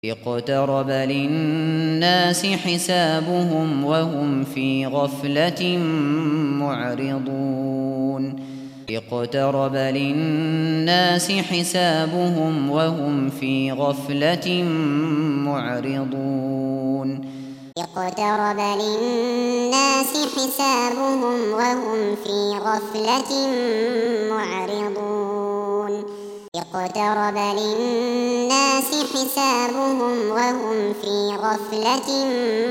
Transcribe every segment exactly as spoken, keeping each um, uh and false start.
اقترب للناس حسابهم وهم في غفلة معرضون اقترب للناس حسابهم وهم في غفلة معرضون اقترب للناس حسابهم وهم في غفلة معرضون اقترب للناس حسابهم وهم في غفلة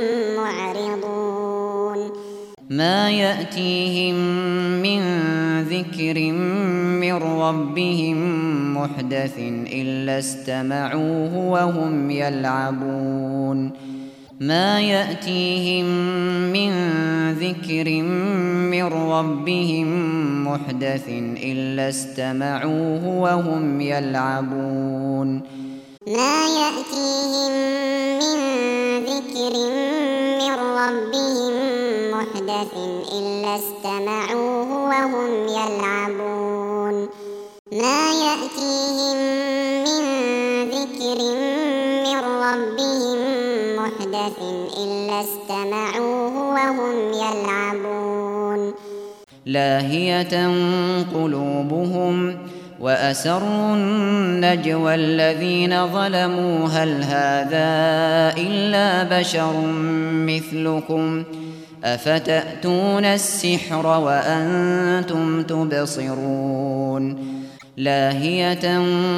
معرضون ما يأتيهم من ذكر من ربهم محدث إلا استمعوه وهم يلعبون ما يأتيهم من ذكر من ربهم محدث إلا استمعوه وهم يلعبون ما يأتيهم من ذكر من ربهم محدث إلا استمعوه وهم يلعبون ما يأتيهم من ذكر من ربهم محدث إلا استمعوه وهم يلعبون لاهية قلوبهم وأسروا النجوى الذين ظلموا هل هذا إلا بشر مثلكم أفتأتون السحر وأنتم تبصرون لاهية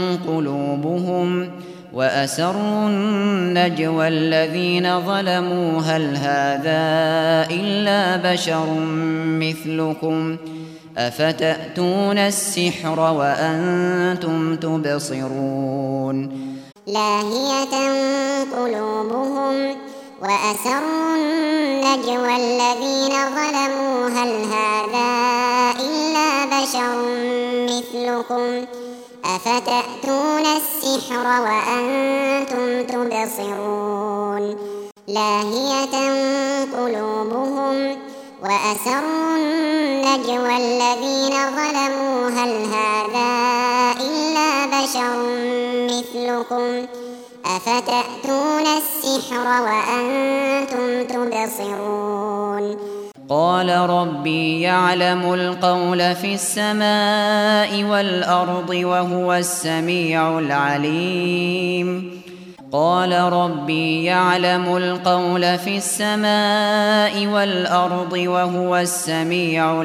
قلوبهم وأسروا النجوى الذين ظلموا هل هذا إلا بشر مثلكم أفتأتون السحر وأنتم تبصرون لاهية قلوبهم وأسروا النجوى الذين ظلموا هل هذا إلا بشر مثلكم أفتأتون السحر وأنتم تبصرون لاهية قلوبهم وأسروا النجوى الذين ظلموا هل هذا إلا بشر مثلكم أفتأتون السحر وأنتم تبصرون قال ربي يعلم القول في السماء والأرض وهو السميع العليم قال ربي يعلم القول في السماء والأرض وهو السميع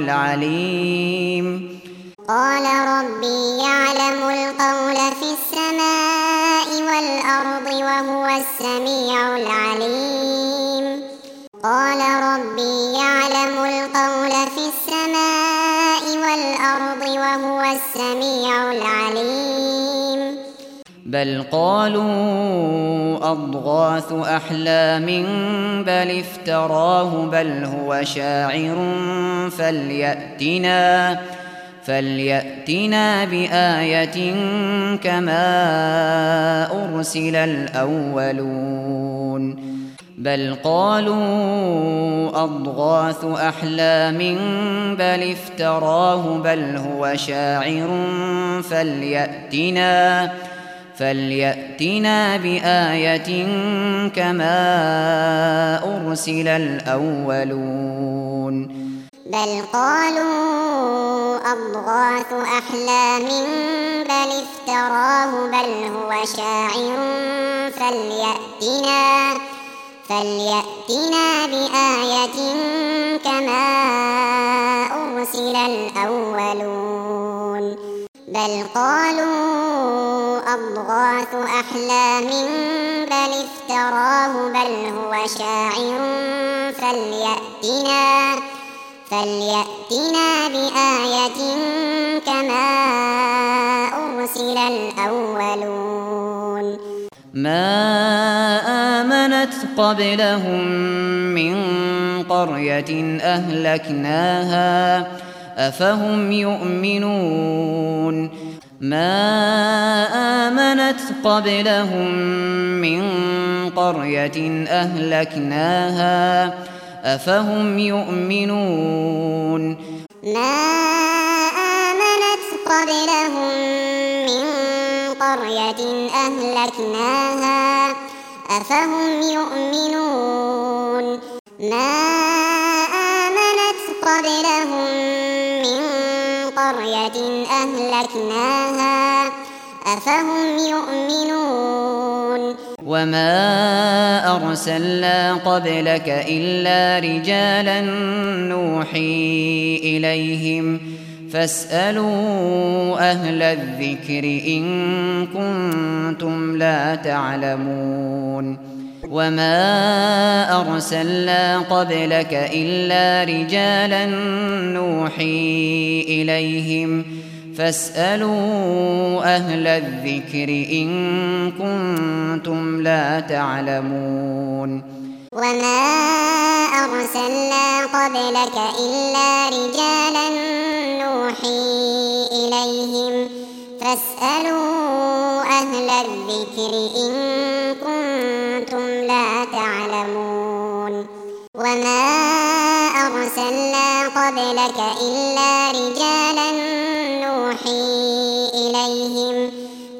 العليم قال ربي يعلم القول في السماء والأرض وهو السميع العليم قال ربي يعلم القول في السماء والأرض وهو السميع العليم بل قالوا أضغاث أحلام بل افتراه بل هو شاعر فليأتنا فليأتنا بآية كما أرسل الأولون بل قالوا أضغاث أحلام بل افتراه بل هو شاعر فليأتنا فليأتنا بآية كما أرسل الأولون بل قالوا أضغاث أحلام بل افتراه بل هو شاعر فليأتنا فليأتنا بآية كما أرسل الأولون بل قالوا أضغاث أحلام بل افتراه بل هو شاعر فليأتنا فليأتنا بآية كما أرسل الأولون ما آمنت قبلهم من قرية أهلكناها أفهم يؤمنون ما آمنت قبلهم من قرية أهلكناها أفهم يؤمنون ما آمنت قبلهم من قرية أهلكناها أفهم يؤمنون ما آمنت قبلهم من قرية أهلكناها أفهم يؤمنون وما أرسلنا قبلك إلا رجالا نوحي إليهم فاسألوا أهل الذكر إن كنتم لا تعلمون وما أرسلنا قبلك إلا رجالا نوحي إليهم فاسألوا أهل الذكر إن كنتم لا تعلمون وما أرسلنا قبلك إلا رجالا نوحي إليهم فاسألوا أهل الذكر إن كنتم لا تعلمون وما أرسلنا قبلك إلا رجالا نوحي إليهم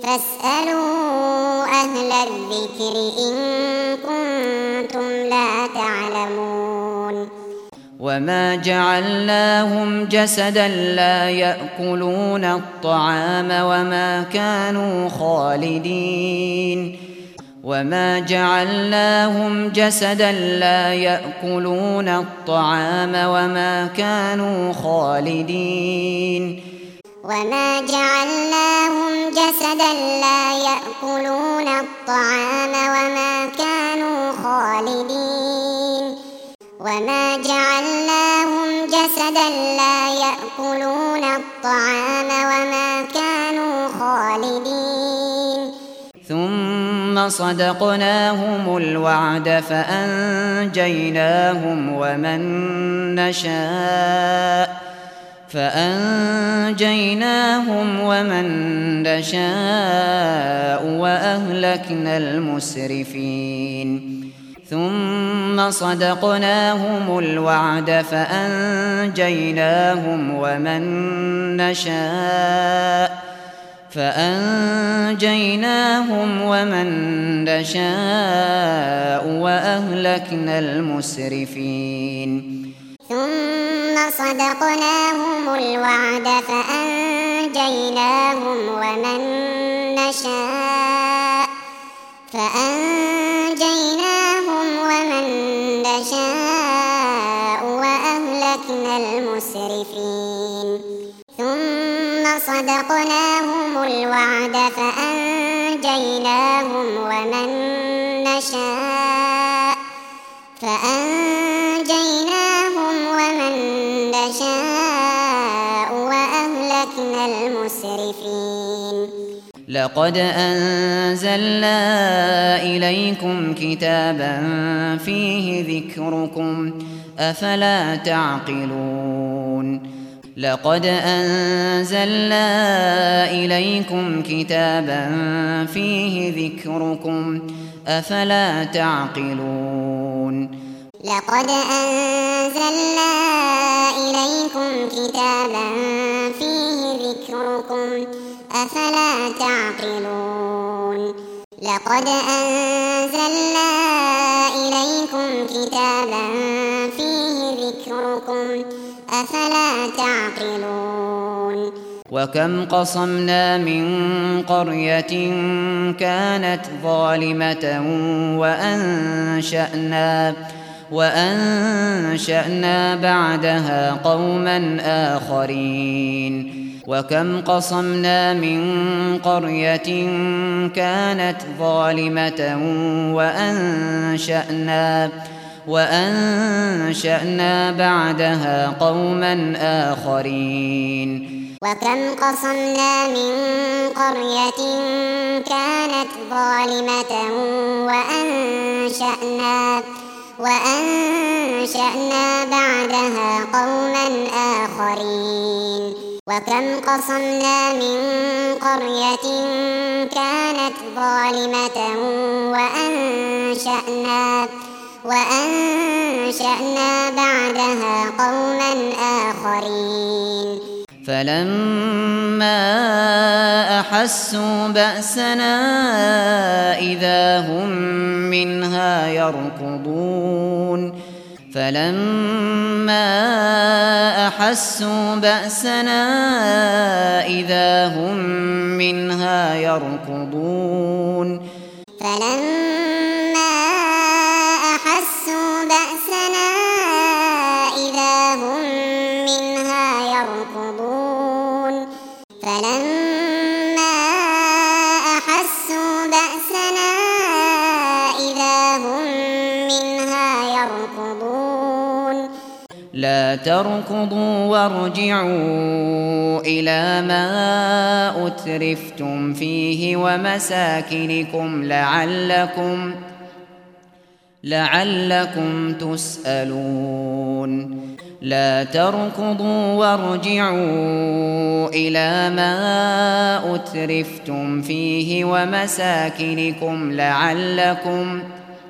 فاسألوا أهل الذكر إن كنتم لا تعلمون وما جعلناهم جسدا لا يأكلون الطعام وما كانوا خالدين وما جعلناهم جسدا لا يأكلون الطعام وما كانوا خالدين وما جعلناهم جسدا لا يأكلون الطعام وما كانوا خالدين وما جعلناهم جسدا لا يأكلون الطعام وما كانوا خالدين ثم صدقناهم الوعد فأنجيناهم ومن نشاء فأنجيناهم ومن نشاء وأهلكنا المسرفين ثم صدقناهم الوعد فأنجيناهم ومن نشاء فأنجيناهم ومن نشاء وأهلكنا المسرفين ثم صدقناهم الوعد فأنجيناهم ومن نشاء فأنجيناهم ومن نشاء وأهلكنا المسرفين ثم صدقناهم الوعد فأنجيناهم ومن نشاء فأنجيناهم ومن نشاء وأهلكنا المسرفين لقد أنزلنا إليكم كتابا فيه ذكركم أفلا تعقلون لقد أنزلنا إليكم كتابا فيه ذكركم أفلا تعقلون لقد أنزلنا إليكم كتابا فيه ذكركم أفلا تعقلون لقد أنزلنا إليكم كتابا فيه ذكركم أفلا تعقلون وكم قصمنا من قرية كانت ظالمة وأنشأنا وأنشأنا بعدها قوما آخرين وكم قصمنا من قرية كانت ظالمة وأنشأنا وأنشأنا بعدها قوما آخرين وكم قصمنا من قرية كانت ظالمة وأنشأنا وأنشأنا بعدها قوما آخرين وكم قصمنا من قرية كانت ظالمة وأنشأنا وأنشأنا بعدها قوما آخرين فلما أحسوا بأسنا إذا هم منها يركضون فلما أحسوا بأسنا إذا هم منها يركضون فلما أحسوا بأسنا إذا هم منها يركضون فلما أحسوا بأسنا إذا هم منها يركضون لا تركضوا وارجعوا إلى ما أترفتم فيه ومساكنكم لعلكم لعلكم تسألون لا تركضوا وارجعوا إلى ما أترفتم فيه ومساكنكم لعلكم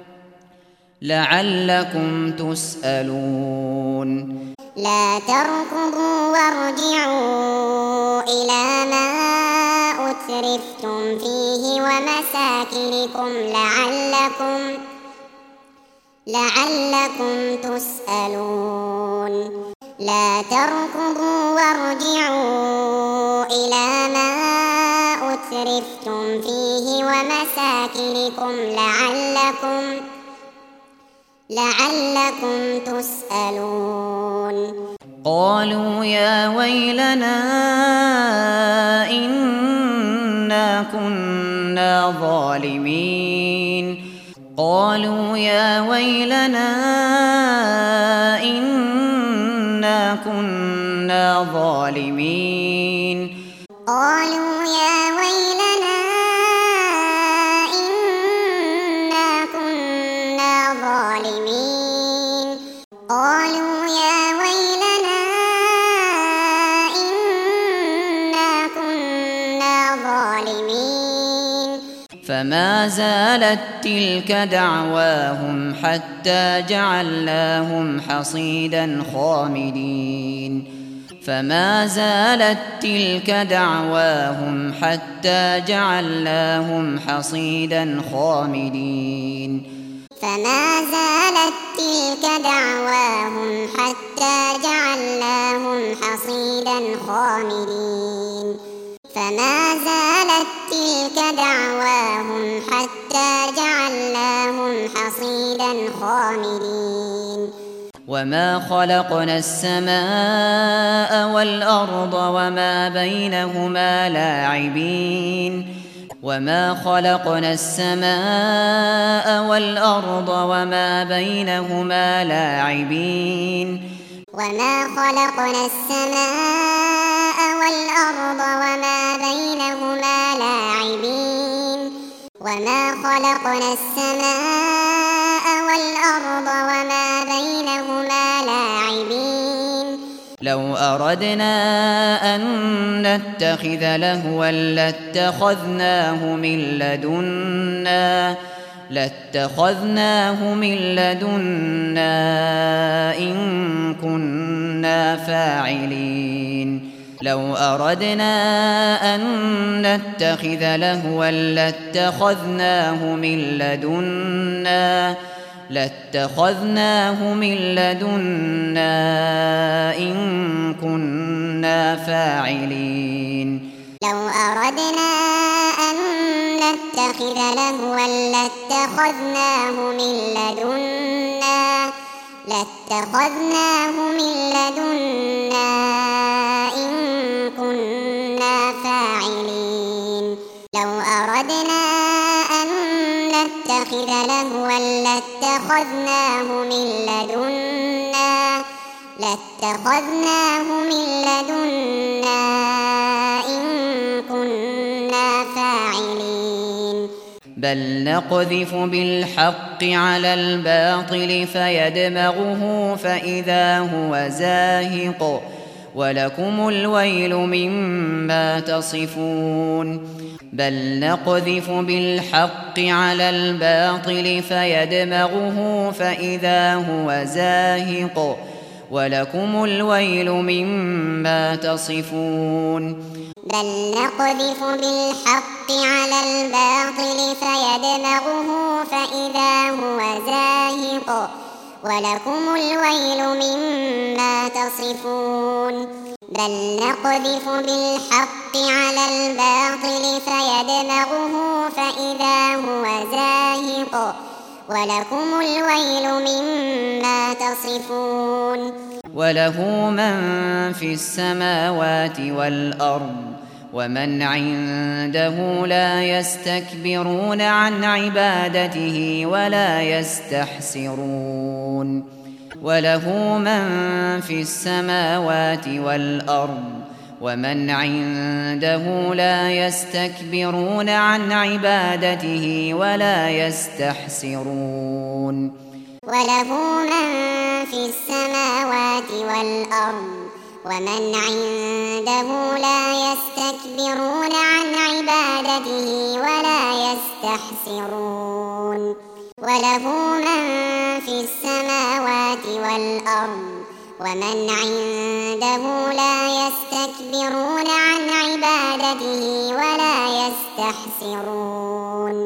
لعلكم تسألون لا تركضوا وارجعوا إلى ما أترفتم فيه ومساكنكم لعلكم لعلكم تسألون لا تركضوا وارجعوا إلى ما أترفتم فيه ومساكنكم لعلكم لعلكم تسألون قالوا يا ويلنا إنا كنا ظالمين قالوا يا ويلنا إنا كنا ظالمين قالوا يا ويلنا إنا كنا ظالمين قالوا يا ويلنا إنا كنا ظالمين فما زالت تلك دعواهم حتى جعلناهم حصيدا خامدين فما زالت تلك دعواهم حتى جعلناهم حصيدا خامدين فما زالت تلك دعواهم حتى جعلناهم حصيدا خامدين فما زالت تلك دعواهم حتى جعلناهم حصيدا خامدين وما خلقنا السماء والأرض وما بينهما لاعبين وما خلقنا السماء والأرض وما بينهما لاعبين وما خلقنا السماء والأرض وما بينهما لاعبين وما خلقنا السماء والأرض وما بينهما لاعبين لو أردنا أن نتخذ لهوا لاتخذناه من لدنا لاتخذناه من لدنا إن كنا فاعلين لو أردنا أن نتخذ لهوا لاتخذناه من لدنا لاتخذناه من لدنا إن كنا فاعلين لو أردنا أن نتخذ لهوا لاتخذناه من لدنا لاتخذناه من لدنا إن كنا فاعلين لو أردنا أن نتخذ لهوا لاتخذناه من لدنا لاتخذناه من لدنا إن كنا فاعلين بل نقذف بالحق على الباطل فيدمغه فإذا هو زاهق ولكم الويل مما تصفون بل نقذف بالحق على الباطل فيدمغه فإذا هو زاهق ولكم الويل مما تصفون بل نقذف بالحق على الباطل فيدمغه فإذا هو زاهق ولكم الويل مما تصفون بل نقذف بالحق على الباطل فيدمغه فإذا هو زاهق ولكم الويل مما تصفون وله من في السماوات والأرض ومن عنده لا يستكبرون عن عبادته ولا يستحسرون وله من في السماوات والأرض ومن عنده لا يستكبرون عن عبادته ولا يستحسرون وله من في السماوات والأرض ومن عنده لا يستكبرون عن عبادته ولا يستحسرون وله من في السماوات والأرض ومن عنده لا يستكبرون عن عبادته ولا يستحسرون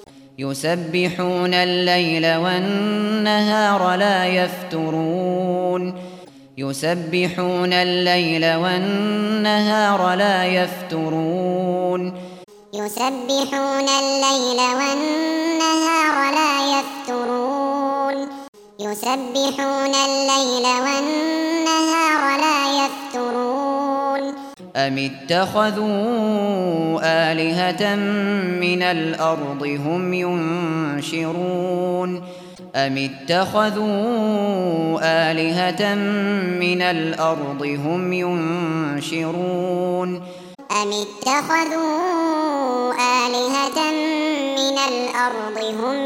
يسبحون الليل والنهار لا يفترون يسبحون الليل والنهار لا يفترون يسبحون الليل والنهار لا يفترون يسبحون الليل والنهار لا يفترون أم اتخذوا آلهة من الأرض هم ينشرون أم اتخذوا آلهة من الأرض هم ينشرون أم اتخذوا آلهة من الأرض هم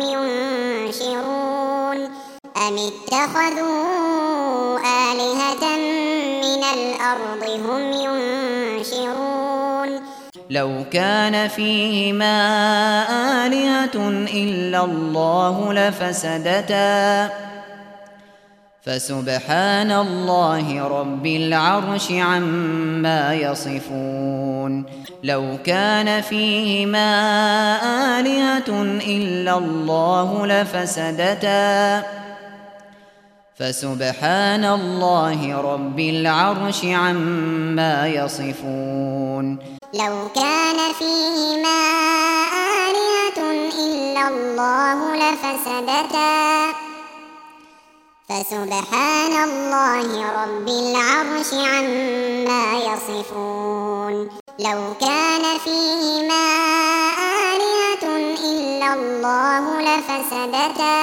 ينشرون أم اتخذوا آلهة من الأرض هم ينشرون لو كان فيهما آلهة إلا الله لفسدتا فسبحان الله رب العرش عما يصفون لو كان فيهما آلهة إلا الله لفسدتا فسبحان الله رب العرش عما يصفون لو كان فيهما آلهة إلا الله لفسدتا فسبحان الله رب العرش عما يصفون لو كان فيهما آلهة إلا الله لفسدتا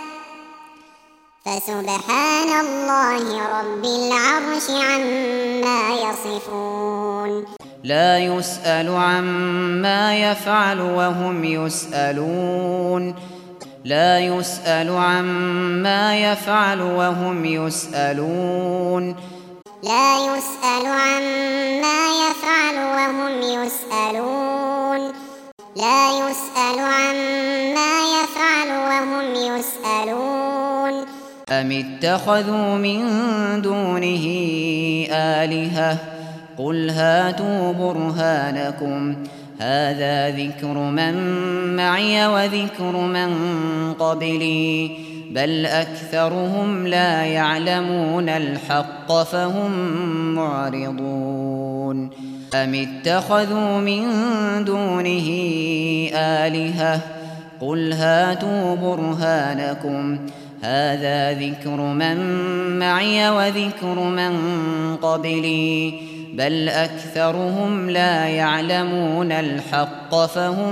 فسبحان الله رب العرش عما يصفون لا يسأل عما يفعل وهم يسألون لا يسأل عما يفعل وهم يسألون لا يسأل عما يفعل وهم يسألون لا يسأل عما يفعل وهم يسألون أم اتخذوا من دونه آلهة قل هاتوا برهانكم هذا ذكر من معي وذكر من قبلي بل أكثرهم لا يعلمون الحق فهم معرضون أم اتخذوا من دونه آلهة قل هاتوا برهانكم هذا ذكر من معي وذكر من قبلي بل أكثرهم لا يعلمون الحق فهم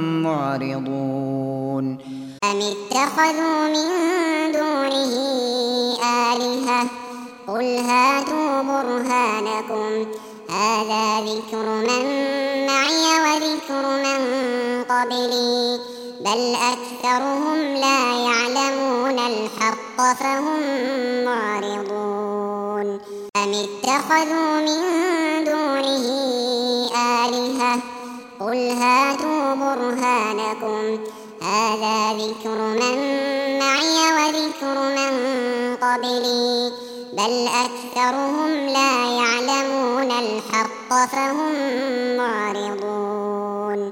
معرضون أم اتخذوا من دونه آلهة قل هاتوا برهانكم هذا ذكر من معي وذكر من قبلي بل أكثرهم لا يعلمون الحق فهم معرضون أم اتخذوا من دونه آلهة قل هاتوا برهانكم هذا ذكر من معي وذكر من قبلي بل أكثرهم لا يعلمون الحق فهم معرضون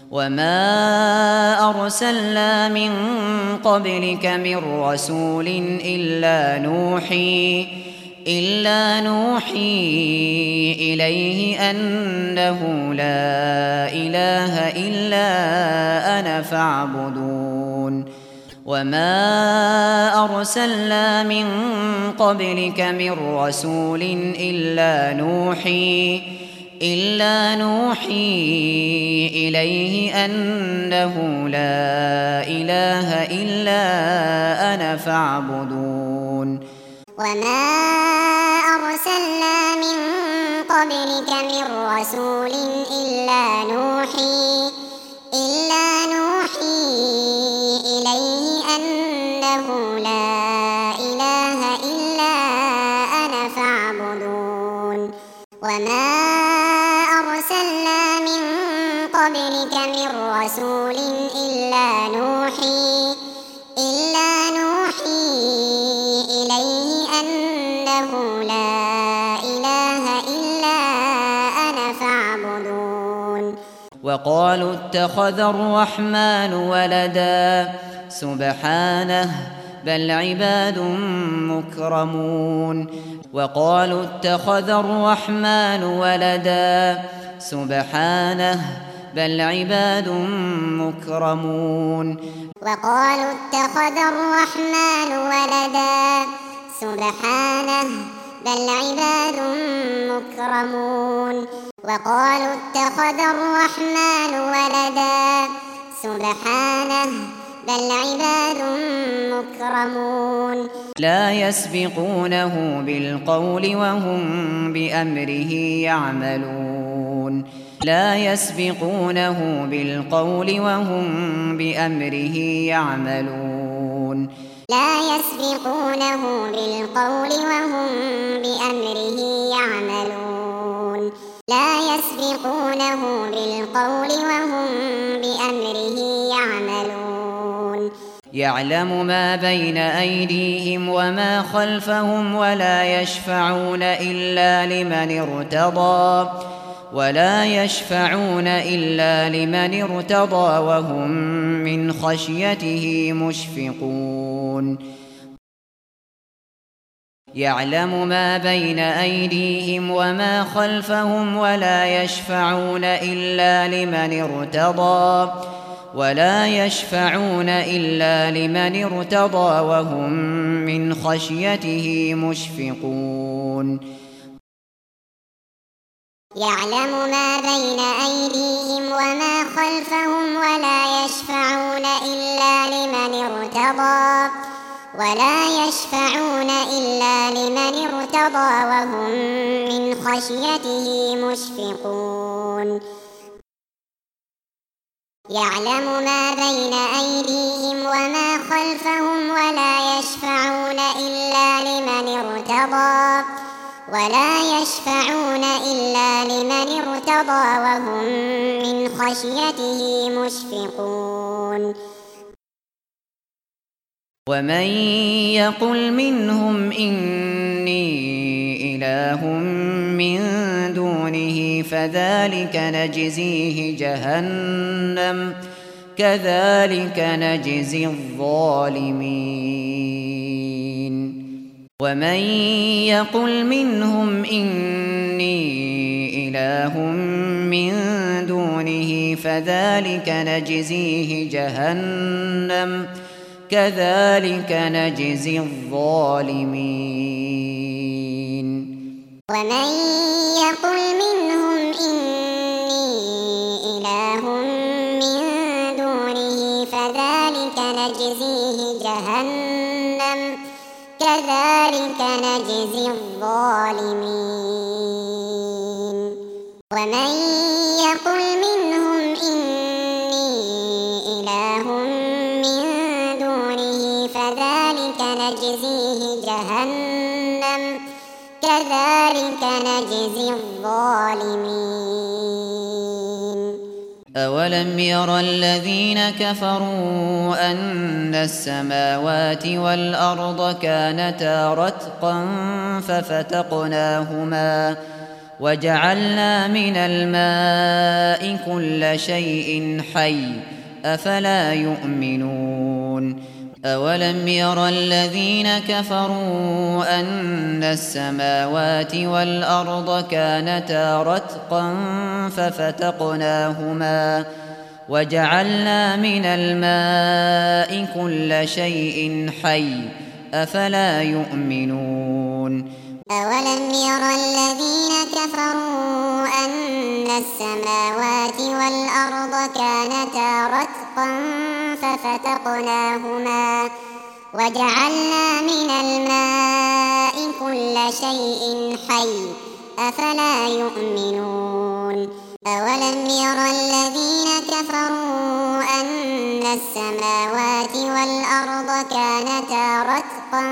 وما أرسلنا من قبلك من رسول إلا نوحي إلا نوحي إليه أنه لا إله إلا أنا فاعبدون وما أرسلنا من قبلك من رسول إلا نوحي إلا نوحي إليه أنه لا إله إلا أنا فاعبدون وما أرسلنا من قبلك من رسول إلا نوحي إلا نوحي إليه أنه لا إله إلا أنا فاعبدون وما أرسلنا من قبلك من رسول إلا نوحي إلا نوحي إليه أنه لا إله إلا أنا فاعبدون وقالوا اتخذ الرحمن ولدا سبحانه بل عباد مكرمون وقالوا اتخذ الرحمن ولدا سبحانه بل عباد مكرمون وقالوا اتخذ الرحمن ولدا سبحانه بل عباد مكرمون وقالوا اتخذ الرحمن ولدا سبحانه بل عباد مكرمون لا يسبقونه بالقول وهم بأمره يعملون لا يسبقونه بالقول وهم بأمره يعملون لا يسبقونه بالقول وهم بأمره يعملون لا يسبقونه بالقول وهم بأمره يعملون يعلم ما بين أيديهم وما خلفهم ولا يشفعون إلا لمن ارتضى ولا يشفعون إلا لمن ارتضى وهم من خشيته مشفقون يعلم ما بين أيديهم وما خلفهم ولا يشفعون إلا لمن ارتضى ولا يشفعون إلا لمن ارتضى وهم من خشيته مشفقون يعلم ما بين أيديهم وما خلفهم ولا يشفعون إلا لمن ارتضى ولا يشفعون إلا لمن ارتضى وهم من خشيته مشفقون يعلم ما بين أيديهم وما خلفهم ولا يشفعون إلا لمن ارتضى ولا يشفعون إلا لمن ارتضى وهم من خشيته مشفقون ومن يقل منهم إني إله من دونه فذلك نجزيه جهنم كذلك نجزي الظالمين ومن يقل منهم إني إله من دونه فذلك نجزيه جهنم كذلك نجزي الظالمين ومن يقل منهم إني إله من دونه فذلك نجزيه جهنم كذلك نجزي الظالمين ومن يقل منهم إني إله من دونه فذلك نجزيه جهنم كذلك نجزي الظالمين أولم ير الذين كفروا أن السماوات والأرض كانتا رتقا ففتقناهما وجعلنا من الماء كل شيء حي أفلا يؤمنون أولم ير الذين كفروا أن السماوات والأرض كانتا رتقا ففتقناهما وجعلنا من الماء كل شيء حي أفلا يؤمنون أولم ير الذين كفروا أن السماوات والأرض كانتا رتقا ففتقناهما وجعلنا من الماء كل شيء حي أفلا يؤمنون أولم ير الذين كفروا أن السماوات والأرض كانتا رتقا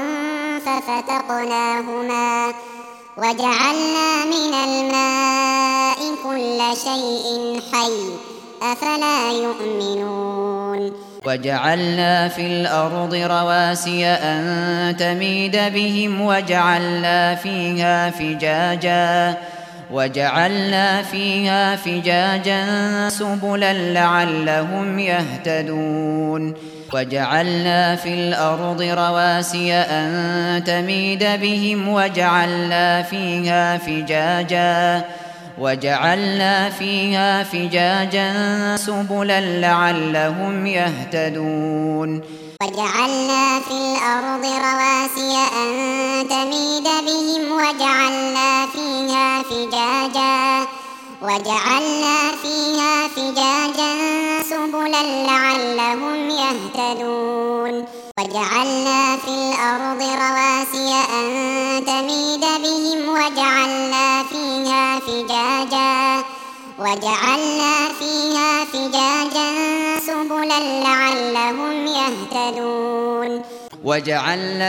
ففتقناهما وجعلنا من الماء كل شيء حي أفلا يؤمنون وجعلنا في الأرض رواسي أن تميد بهم وجعلنا فيها فجاجا وجعلنا فيها فجاجا سبلا لعلهم يهتدون وجعلنا في الأرض رواسي أن تميد بهم وجعلنا فيها فجاجا وجعلنا فيها فجاجا سبلا لعلهم يهتدون وجعلنا في الأرض رواسي أن تميد بهم وجعلنا فيها فجاجا وجعلنا فيها فجاجا سبلا لعلهم يهتدون وجعلنا في الأرض رواسي أن تميد بهم وجعلنا فيها فجاجا وجعلنا فيها فجاجا سبلا لعلهم يهتدون وجعلنا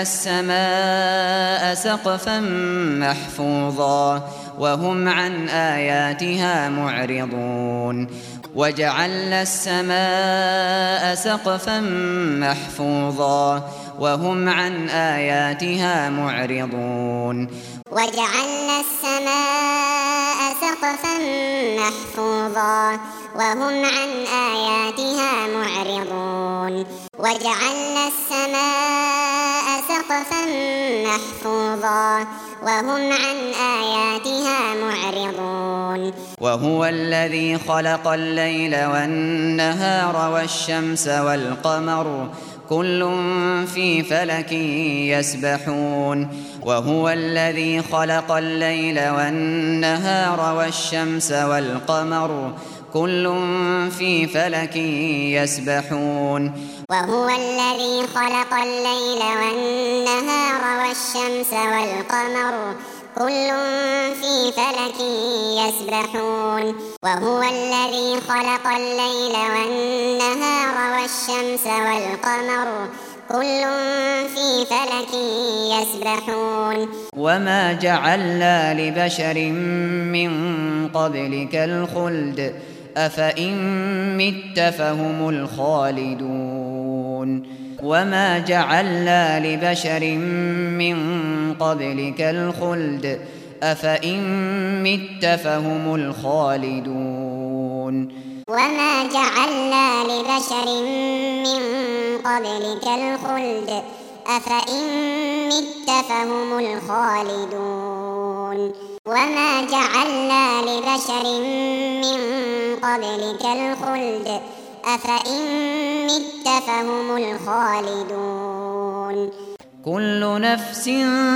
السماء سقفا محفوظا وهم عن آياتها معرضون وجعلنا السماء سقفا محفوظا وهم عن آياتها معرضون وجعلنا السماء سقفا محفوظا وهم عن آياتها معرضون وجعلنا السماء سقفا محفوظا وهم عن آياتها معرضون وهو الذي خلق الليل والنهار والشمس والقمر كل في فلك يسبحون وهو الذي خلق الليل والنهار والشمس والقمر كل في فلك يسبحون وهو الذي خلق الليل والنهار والشمس والقمر كل في فلك يسبحون وهو الذي خلق الليل والنهار والشمس والقمر كل في فلك يسبحون وما جعلنا لبشر من قبلك الخلد أفإن مت فهم الخالدون وما جعلنا لبشر من قبلك الخلد أفإن مت فهم الخالدون وما جعلنا لبشر من قبلك الخلد أفإن مت فهم الخالدون وما جعلنا لبشر من قبلك الخلد أفإن مت فهم الخالدون كل نفس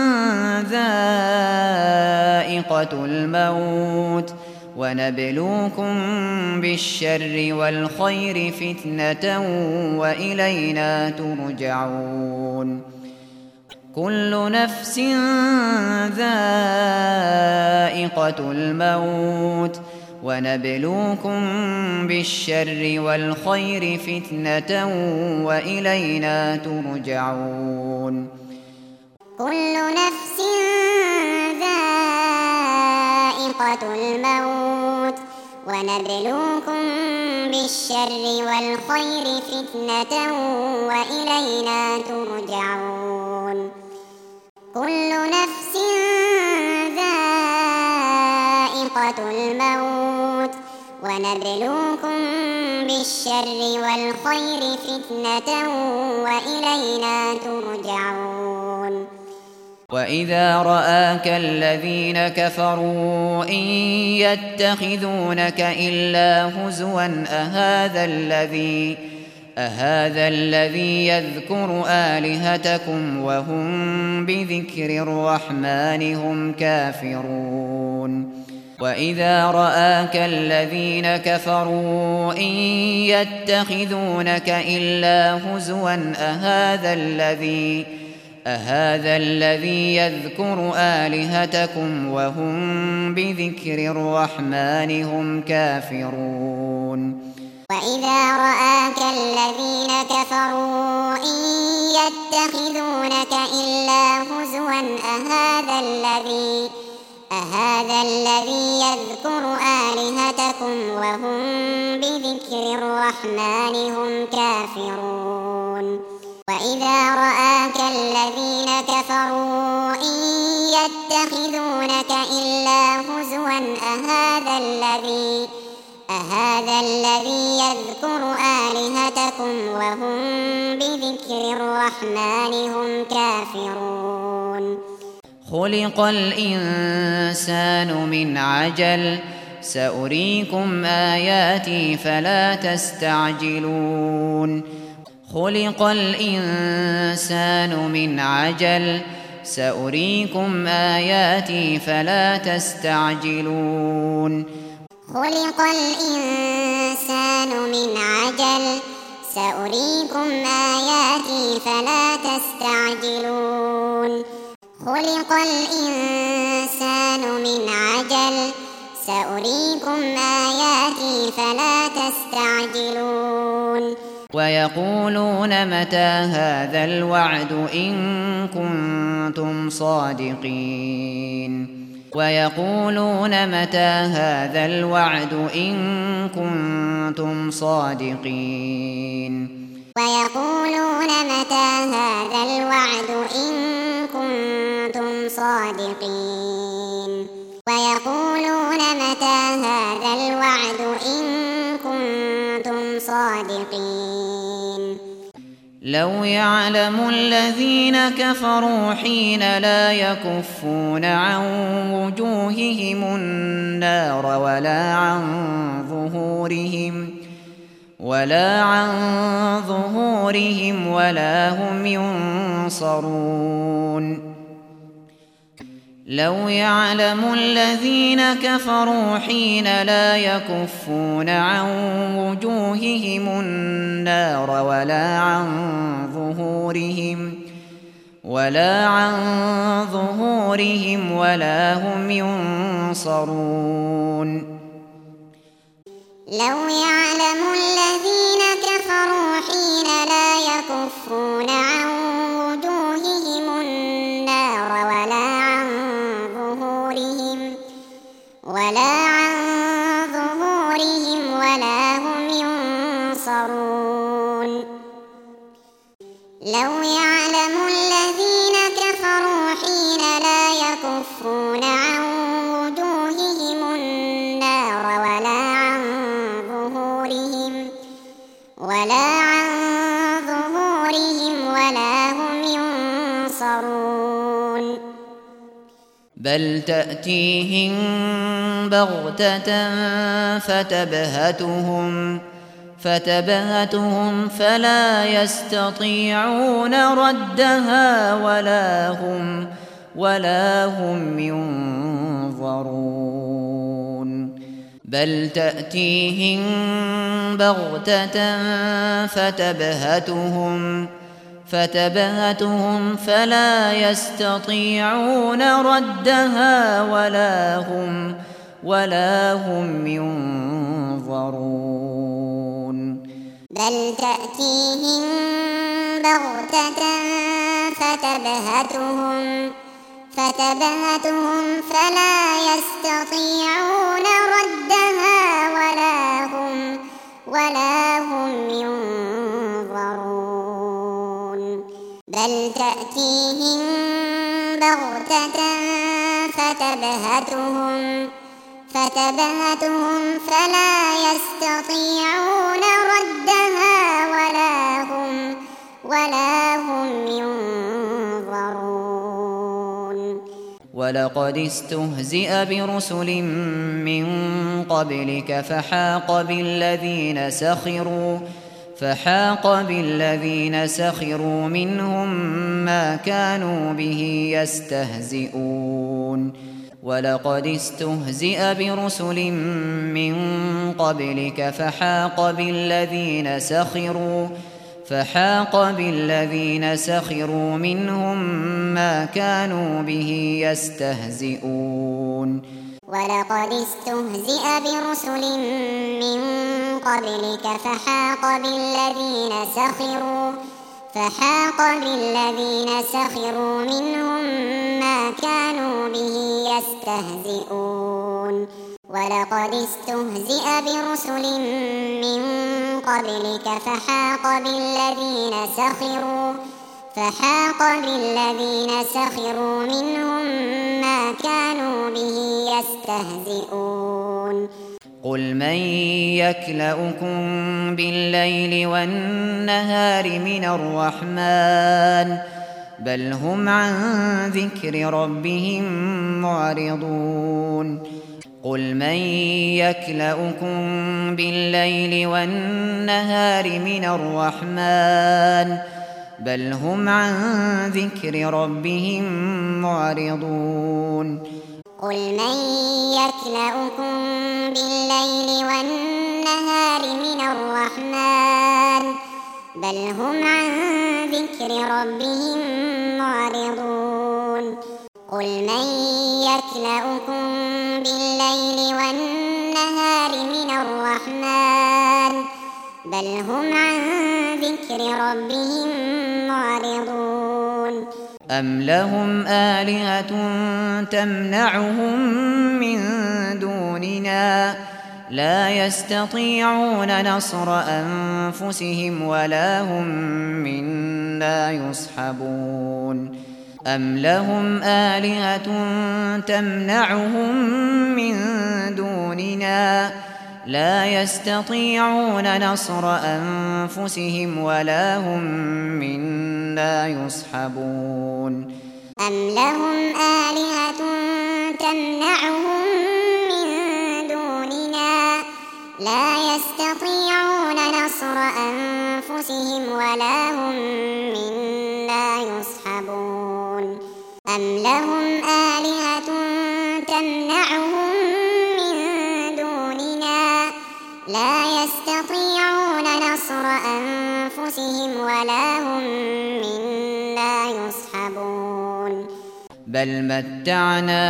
ذائقة الموت ونبلوكم بالشر والخير فتنة وإلينا ترجعون كل نفس ذائقة الموت ونبلوكم بالشر والخير فتنة وإلينا ترجعون كل نفس ذائقة الموت ونبلوكم بالشر والخير فتنة وإلينا ترجعون كل نفس ذائقة الموت ونبلوكم بالشر والخير فتنة وإلينا ترجعون وإذا رآك الذين كفروا إن يتخذونك إلا هزوا أهذا الذي أهذا الذي يذكر آلهتكم وهم بذكر الرحمن هم كافرون وإذا رآك الذين كفروا إن يتخذونك إلا هزوا أهذا الذي أهذا الذي يذكر آلهتكم وهم بذكر الرحمن هم كافرون وإذا رآك الذين كفروا إن يتخذونك إلا هزوا أهذا الذي أهذا الذي يذكر آلهتكم وهم بذكر الرحمن هم كافرون وإذا رآك الذين كفروا إن يتخذونك إلا هزوا أهذا الذي أهذا الذي يذكر آلهتكم وهم بذكر الرحمن هم كافرون خلق الإنسان من عجل سأريكم آياتي فلا تستعجلون خلق الإنسان من عجل سأريكم آياتي فلا تستعجلون خلق الإنسان من عجل سأريكم آياتي فلا تستعجلون خلق الإنسان من عجل سأريكم آياتي فلا تستعجلون ويقولون متى هذا الوعد إن كنتم صادقين ويقولون متى هذا الوعد إن كنتم صادقين ويقولون متى هذا الوعد إن كنتم صادقين ويقولون متى هذا الوعد إن كنتم صادقين لو يعلم الذين كفروا حين لا يكفون عن وجوههم النار ولا عن ظهورهم ولا عن ظهورهم ولا هم ينصرون لو يعلم الذين كفروا حين لا يكفون عن وجوههم النار ولا عن ظهورهم ولا عن ظهورهم ولا هم ينصرون لو يعلم الذين كفروا حين لا يكفون عن وجوههم النار ولا عن ظهورهم ولا عن ظهورهم ولا هم ينصرون لو يعلم الذين كفروا حين لا يكفون عن وجوههم النار ولا عن ظهورهم ولا عن ظهورهم ولا هم ينصرون بل تأتيهم بغتة فتبهتهم فتبهتهم فلا يستطيعون ردها ولا هم ولا هم ينظرون بل تأتيهم بغتة فتبهتهم فتبهتهم فلا يستطيعون ردها ولا هم ولا هم ينظرون بل تأتيهم بغتة فتبهتهم فتبهتهم فلا يستطيعون ردها ولا هم ولا هم ينظرون بل تأتيهم بغتة فتبهتهم فتبهتهم فلا يستطيعون ردها ولا هم ولا هم ينظرون ولقد استهزئ برسل من قبلك فحاق بالذين سخروا فحاق بالذين سخروا منهم ما كانوا به يستهزئون ولقد استهزئ برسل من قبلك فحاق بالذين سخروا فحاق بالذين سخروا منهم ما كانوا به يستهزئون ولقد استهزئ برسل من قبلك فحاق بالذين سخروا فحاق بالذين سخروا منهم ما كانوا به يستهزئون ولقد استهزئ برسل من قبلك فحاق بالذين سخروا فحاق بالذين سخروا منهم ما كانوا به يستهزئون قل من يكلؤكم بالليل والنهار من الرحمن بل هم عن ذكر ربهم معرضون قل من يكلؤكم بالليل والنهار من الرحمن بل هم عن ذكر ربهم معرضون قل من يكلؤكم بالليل والنهار من الرحمن بل هم عن ذكر ربهم معرضون قل من يكلؤكم بالليل والنهار من الرحمن بل هم عن ذكر ربهم معرضون أم لهم آلهة تمنعهم من دوننا لا يستطيعون نصر أنفسهم ولا هم منا يصحبون أم لهم آلهة تمنعهم من دوننا لا يستطيعون نصر أنفسهم ولا هم منا يصحبون أم لهم آلهة تمنعهم من دوننا لا يستطيعون نصر أنفسهم ولا هم منا يصحبون أم لهم آلهة تمنعهم من دوننا لا يستطيعون نصر أنفسهم ولا هم منا يصحبون بل متعنا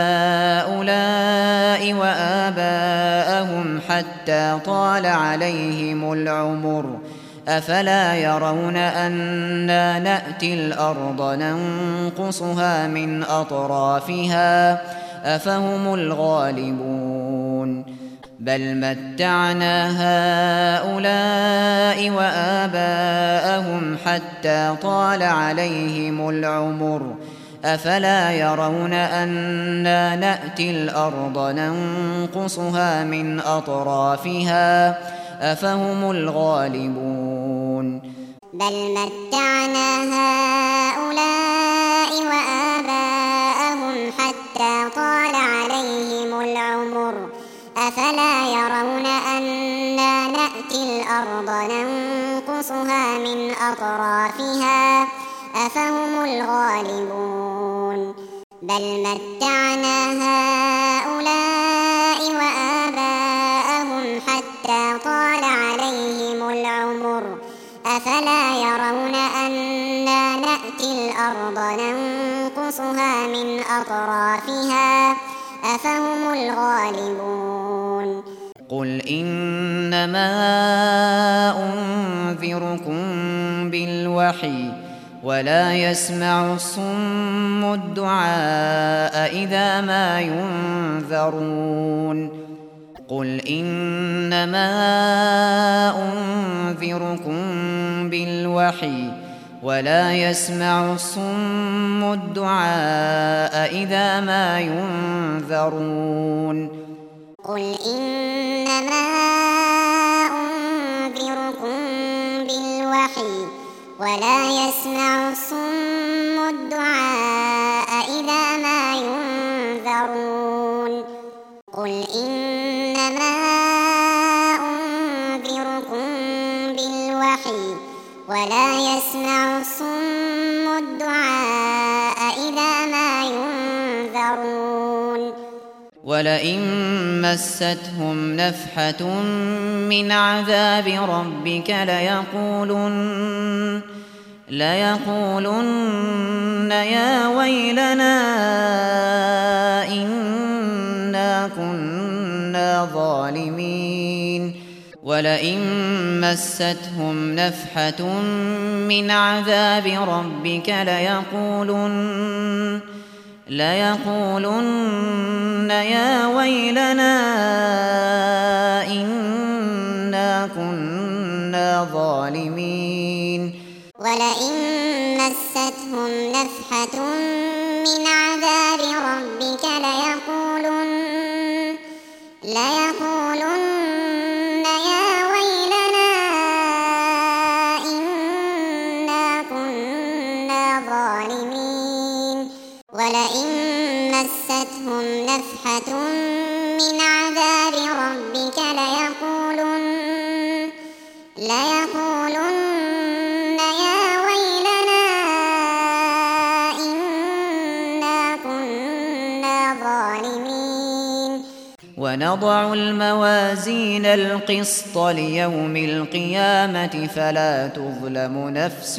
هؤلاء وآباءهم حتى طال عليهم العمر أفلا يرون أنا نأتي الأرض ننقصها من أطرافها أفهم الغالبون بل متعنا هؤلاء وآباءهم حتى طال عليهم العمر أفلا يرون أنا نأتي الأرض ننقصها من أطرافها أفهم الغالبون بل متعنا هؤلاء وآباءهم حتى طال عليهم العمر أفلا يرون أنا نأتي الأرض ننقصها من أطرافها أفهم الغالبون بل متعنا هؤلاء وآباءهم حتى طال عليهم العمر أفلا يرون أنا نأتي الأرض ننقصها من أطرافها أفهم الغالبون قل إنما أنذركم بالوحي ولا يسمع الصم الدعاء إذا ما ينذرون قل إنما أنذركم بالوحي ولا يسمع الصم الدعاء إذا ما ينذرون قل إنما أنذركم بالوحي ولا يسمع الصم الدعاء إذا ما ينذرون قل إنما أنذركم بالوحي ولا يسمع الصم الدعاء إذا ما ينذرون ولئن مستهم نفحة من عذاب ربك ليقولن ليقولن يا ويلنا إنا كنا ظالمين ولئن مستهم نفحة من عذاب ربك ليقولن ليقولن يا ويلنا إنا كنا ظالمين ولئن مستهم نفحة من عذاب ربك ليقولن ليقولن يا ويلنا إنا كنا ظالمين ولئن مستهم نفحة من عذاب ربك ليقولن ليقولن يا ويلنا إنا كنا ظالمين ونضع الموازين القسط ليوم القيامة فلا تظلم نفس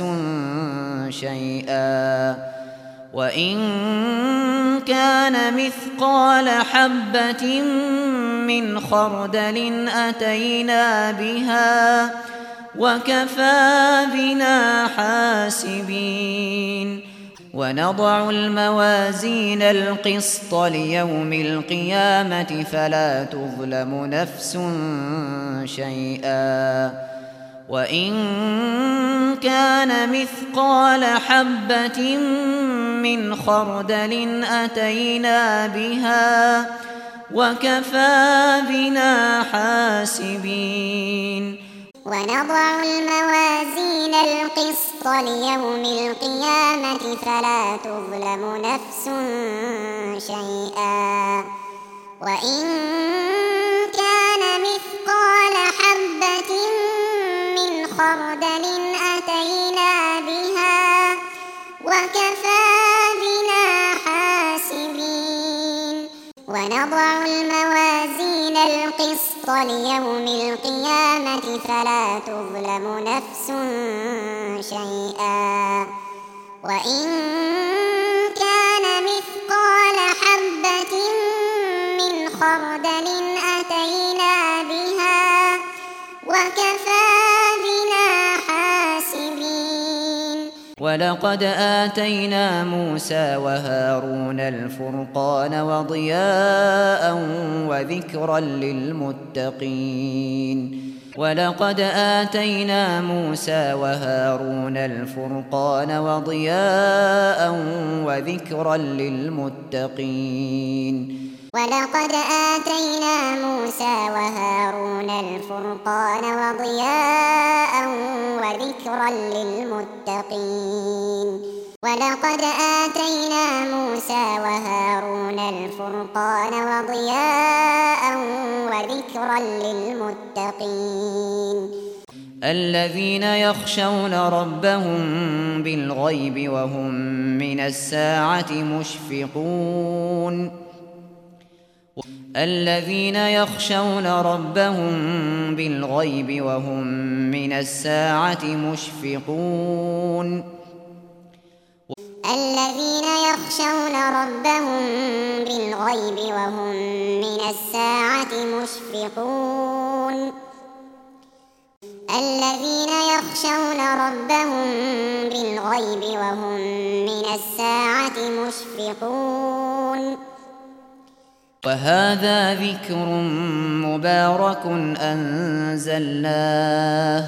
شيئا وإن كان مثقال حبة من خردل أتينا بها وكفى بنا حاسبين ونضع الموازين القسط ليوم القيامة فلا تظلم نفس شيئا وإن كان مثقال حبة من خردل أتينا بها وكفى بنا حاسبين ونضع الموازين القسط ليوم القيامة فلا تظلم نفس شيئا وإن كان مثقال حبة من خردل أتينا بها وكفى بنا حاسبين ونضع الموازين القسط ليوم القيامة فلا تظلم نفس شيئا وإن كان مثقال حبة من خردل أتينا بها وكفى بنا حاسبين ولقد آتينا موسى وهارون الفرقان وضياء وذكرا للمتقين ولقد آتينا موسى وهارون الفرقان وضياء وذكرا للمتقين ولقد آتينا موسى وهارون الفرقان وضياء وذكرا للمتقين ولقد آتينا موسى وهارون الفرقان وضياء وذكرا للمتقين الذين يخشون ربهم بالغيب وهم من الساعة مشفقون الذين يخشون ربهم بالغيب وهم من الساعة مشفقون الذين يخشون ربهم بالغيب وهم من الساعة مشفقون الذين يخشون ربهم بالغيب وهم من الساعة مشفقون وهذا ذكر مبارك أنزلناه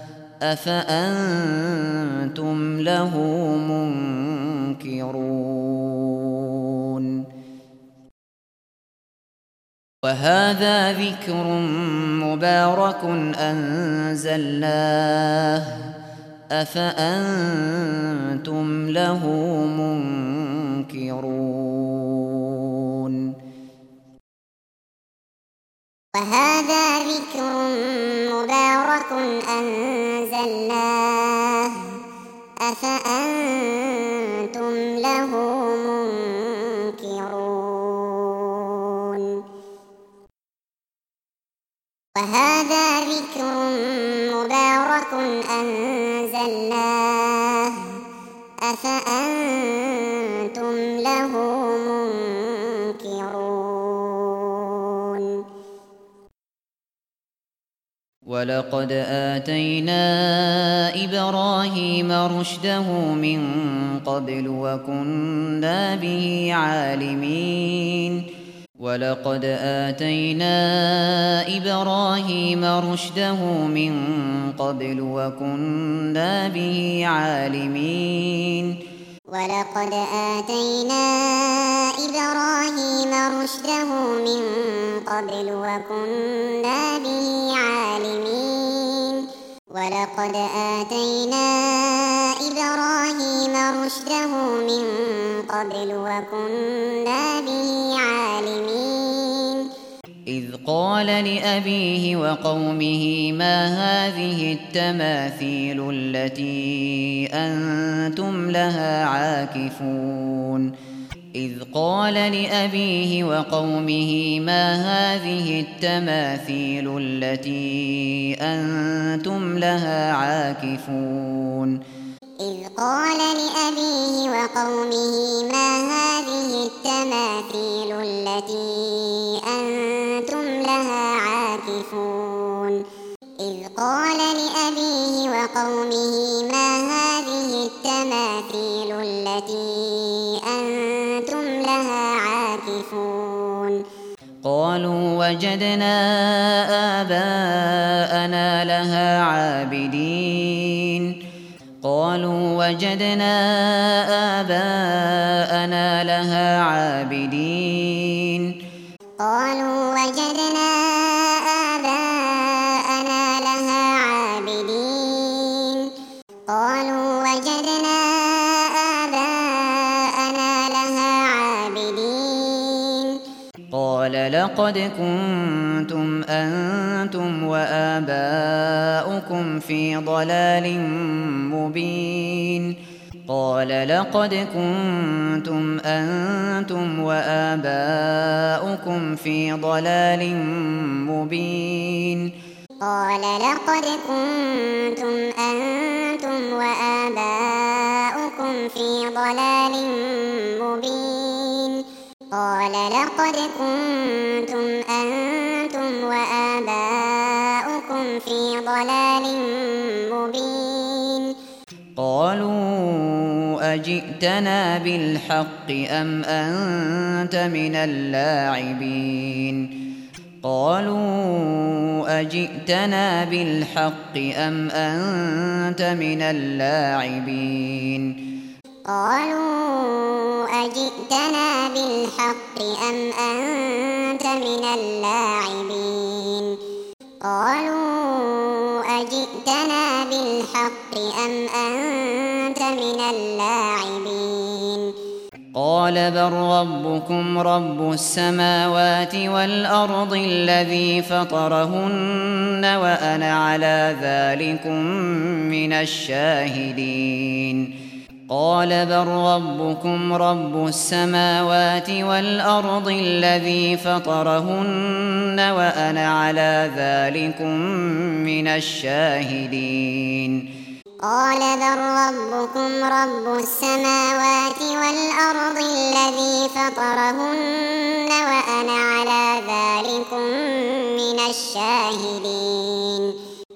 أفأنتم له منكرون وهذا ذكر مبارك أنزلناه أفأنتم له منكرون وهذا ذكر مبارك أنزلناه أفأنتم له منكرون وهذا ذكر مبارك أنزلناه أفأنتم له منكرون ولقد آتينا إبراهيم رشده من قبل وكنا به عالمين ولقد آتينا إبراهيم رشده من قبل وكنا به عالمين ولقد آتينا إبراهيم رشده من قبل وكنا به عالمين ولقد آتينا إبراهيم رشده من قبل وكنا به عالمين إذ قال لأبيه وقومه ما هذه التماثيل التي أنتم لها عاكفون إذ قال لأبيه وقومه ما هذه التماثيل التي أنتم لها عاكفون إذ قال لأبيه وقومه ما هذه التماثيل التي أنتم لها عاكفون إذ قال لأبيه وقومه ما هذه التماثيل التي أنتم لها عاكفون قالوا وجدنا آباءنا لها عابدين قالوا وجدنا آباءنا لها عابدين قالوا وجدنا آباءنا لها عابدين قالوا وجدنا آباءنا لها عابدين قال لقد كنتم أنتم وآباؤكم في ضلال مبين قال لقد كنتم أنتم وآباؤكم في ضلال مبين قال لقد كنتم أنتم وآباؤكم في ضلال مبين قال لقد كنتم أنتم وآباؤكم في ضلال مبين قالوا أجئتنا بالحق أم أنت من اللاعبين قالوا أجئتنا بالحق أم أنت من اللاعبين قالوا أجئتنا بالحق أم أنت من اللاعبين قالوا أجئتنا بالحق أم أنت من اللاعبين قال بل ربكم رب السماوات والأرض الذي فطرهن وأنا على ذلكم من الشاهدين قال بل ربكم رب السماوات والأرض الذي فطرهن وأنا على ذلكم من الشاهدين قال بل ربكم رب السماوات والأرض الذي فطرهن وأنا على ذلكم من الشاهدين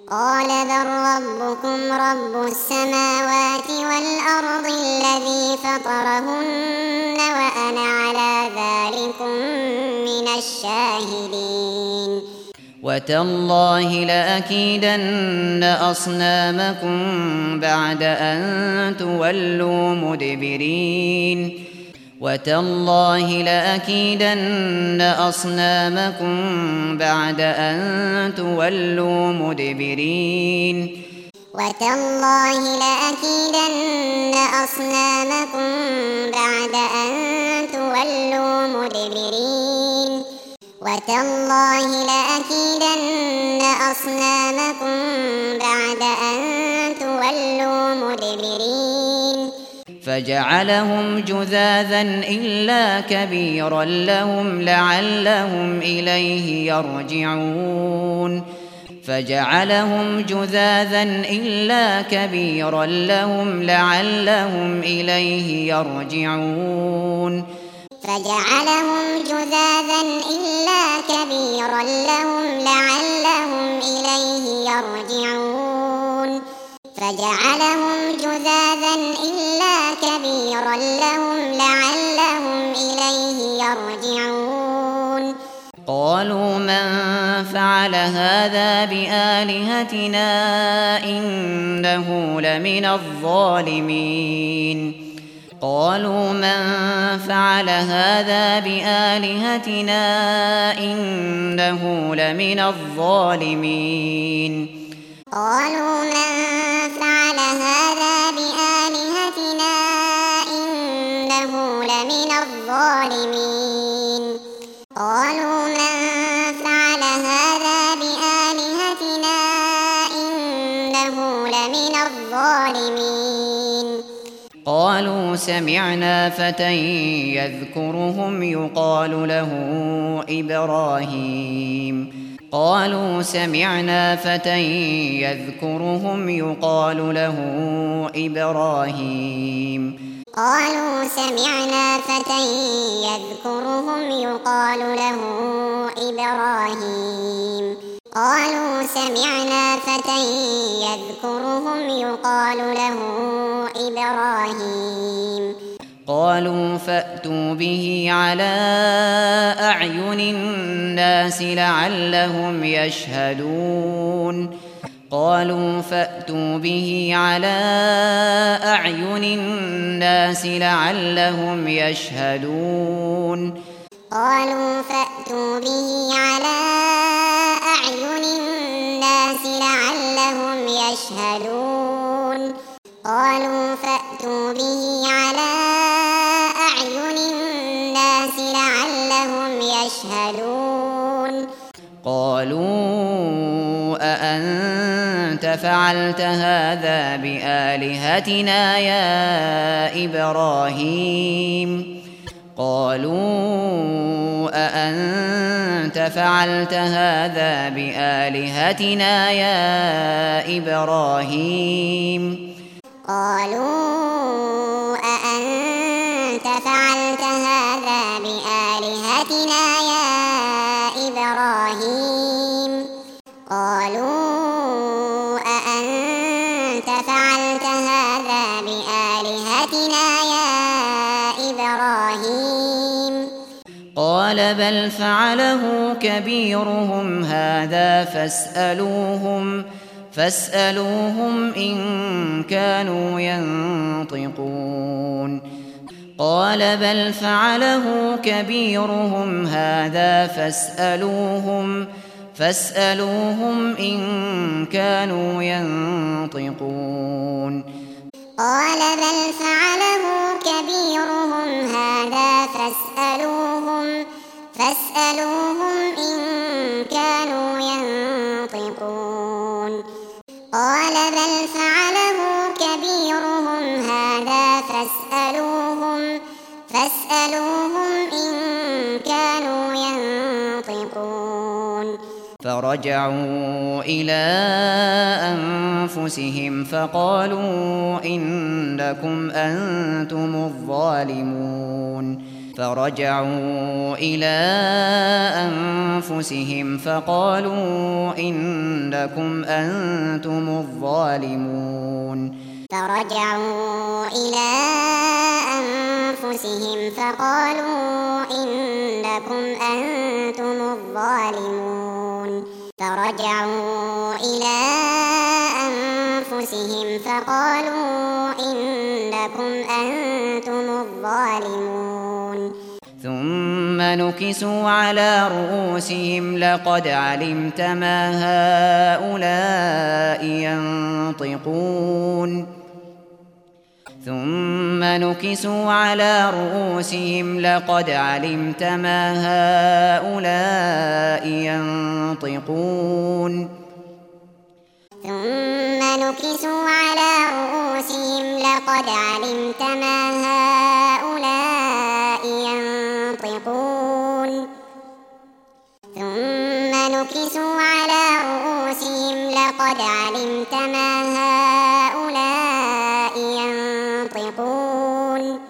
قال بل ربكم رب السماوات والأرض الذي فطرهن وأنا على ذلكم من الشاهدين وتالله لأكيدن أصنامكم بعد أن تولوا مدبرين وتالله لأكيدن أصنامكم بعد أن تولوا مدبرين وتالله لأكيدن أصنامكم بعد أن تولوا مدبرين وتالله لأكيدن أصنامكم بعد أن تولوا مدبرين فجعلهم جذاذا إلا كبيرا لهم لعلهم إليه يرجعون فجعلهم جذاذا إلا كبيرا لهم لعلهم إليه يرجعون فجعلهم جذاذا إلا كبيرا لهم لعلهم إليه يرجعون فجعلهم جذاذا إلا كبيرا لهم لعلهم إليه يرجعون قالوا من فعل هذا بآلهتنا إنه لمن الظالمين قالوا من فعل هذا بآلهتنا إنه لمن الظالمين قالوا من فعل هذا بآلهتنا إنه لمن الظالمين قالوا من فعل هذا بآلهتنا إنه لمن الظالمين قالوا سمعنا فتى يذكرهم يقال له إبراهيم قالوا سمعنا فتى يذكرهم يقال له إبراهيم قالوا سمعنا فتى يذكرهم يقال له إبراهيم قالوا سمعنا فتى يذكرهم يقال له إبراهيم قالوا فأتوا به على أعين الناس لعلهم يشهدون قالوا فأتوا به على أعين الناس لعلهم يشهدون قالوا فأتوا به على أعين الناس لعلهم يشهدون قالوا فأتوا به على أعين الناس لعلهم يشهدون قالوا أأنت فعلت هذا بآلهتنا يا إبراهيم قالوا أأنت فعلت هذا بآلهتنا يا إبراهيم قالوا أأنت فعلت هذا بآلهتنا يا إبراهيم قالوا أأنت فعلت هذا بآلهتنا يا إبراهيم قال بل فعله كبيرهم هذا فاسألوهم فاسألوهم إن كانوا ينطقون قال بل فعله كبيرهم هذا فاسألوهم فاسألوهم إن كانوا ينطقون قال بل فعله كبيرهم هذا فاسألوهم فاسألوهم إن كانوا ينطقون قال بل فعله كبيرهم هذا فاسألوهم فاسألوهم إن كانوا ينطقون فرجعوا إلى أنفسهم فقالوا إنكم أنتم الظالمون فرجعوا إلى أنفسهم فقالوا إنكم أنتم الظالمون فرجعوا إلى أنفسهم فقالوا إنكم أنتم الظالمون فرجعوا إلى أنفسهم فقالوا إنكم أنتم الظالمون ثم نكسوا على رؤوسهم لقد علمت ما هؤلاء ينطقون ثم نكسوا على رؤوسهم لقد علمت ما هؤلاء ينطقون ثم نكسوا على رؤوسهم لقد علمت ما هؤلاء ينطقون ثم نكسوا على رؤوسهم لقد علمت ما هؤلاء ينطقون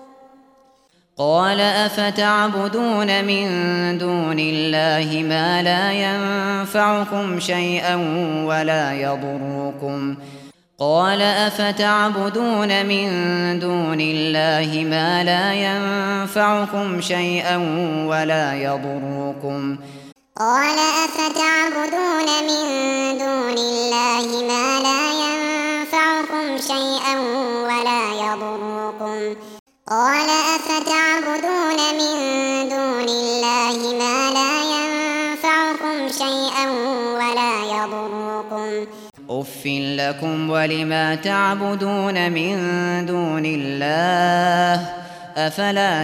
قال أفتعبدون من دون الله ما لا ينفعكم شيئا ولا يضركم قال أفتعبدون من دون الله ما لا ينفعكم شيئا ولا يضركم قال أفتعبدون من دون الله ما لا ينفعكم شيئا ولا يضركم قال أفتعبدون من دون الله ما لا ينفعكم شيئا ولا يضركم أف لكم ولما تعبدون من دون الله أفلا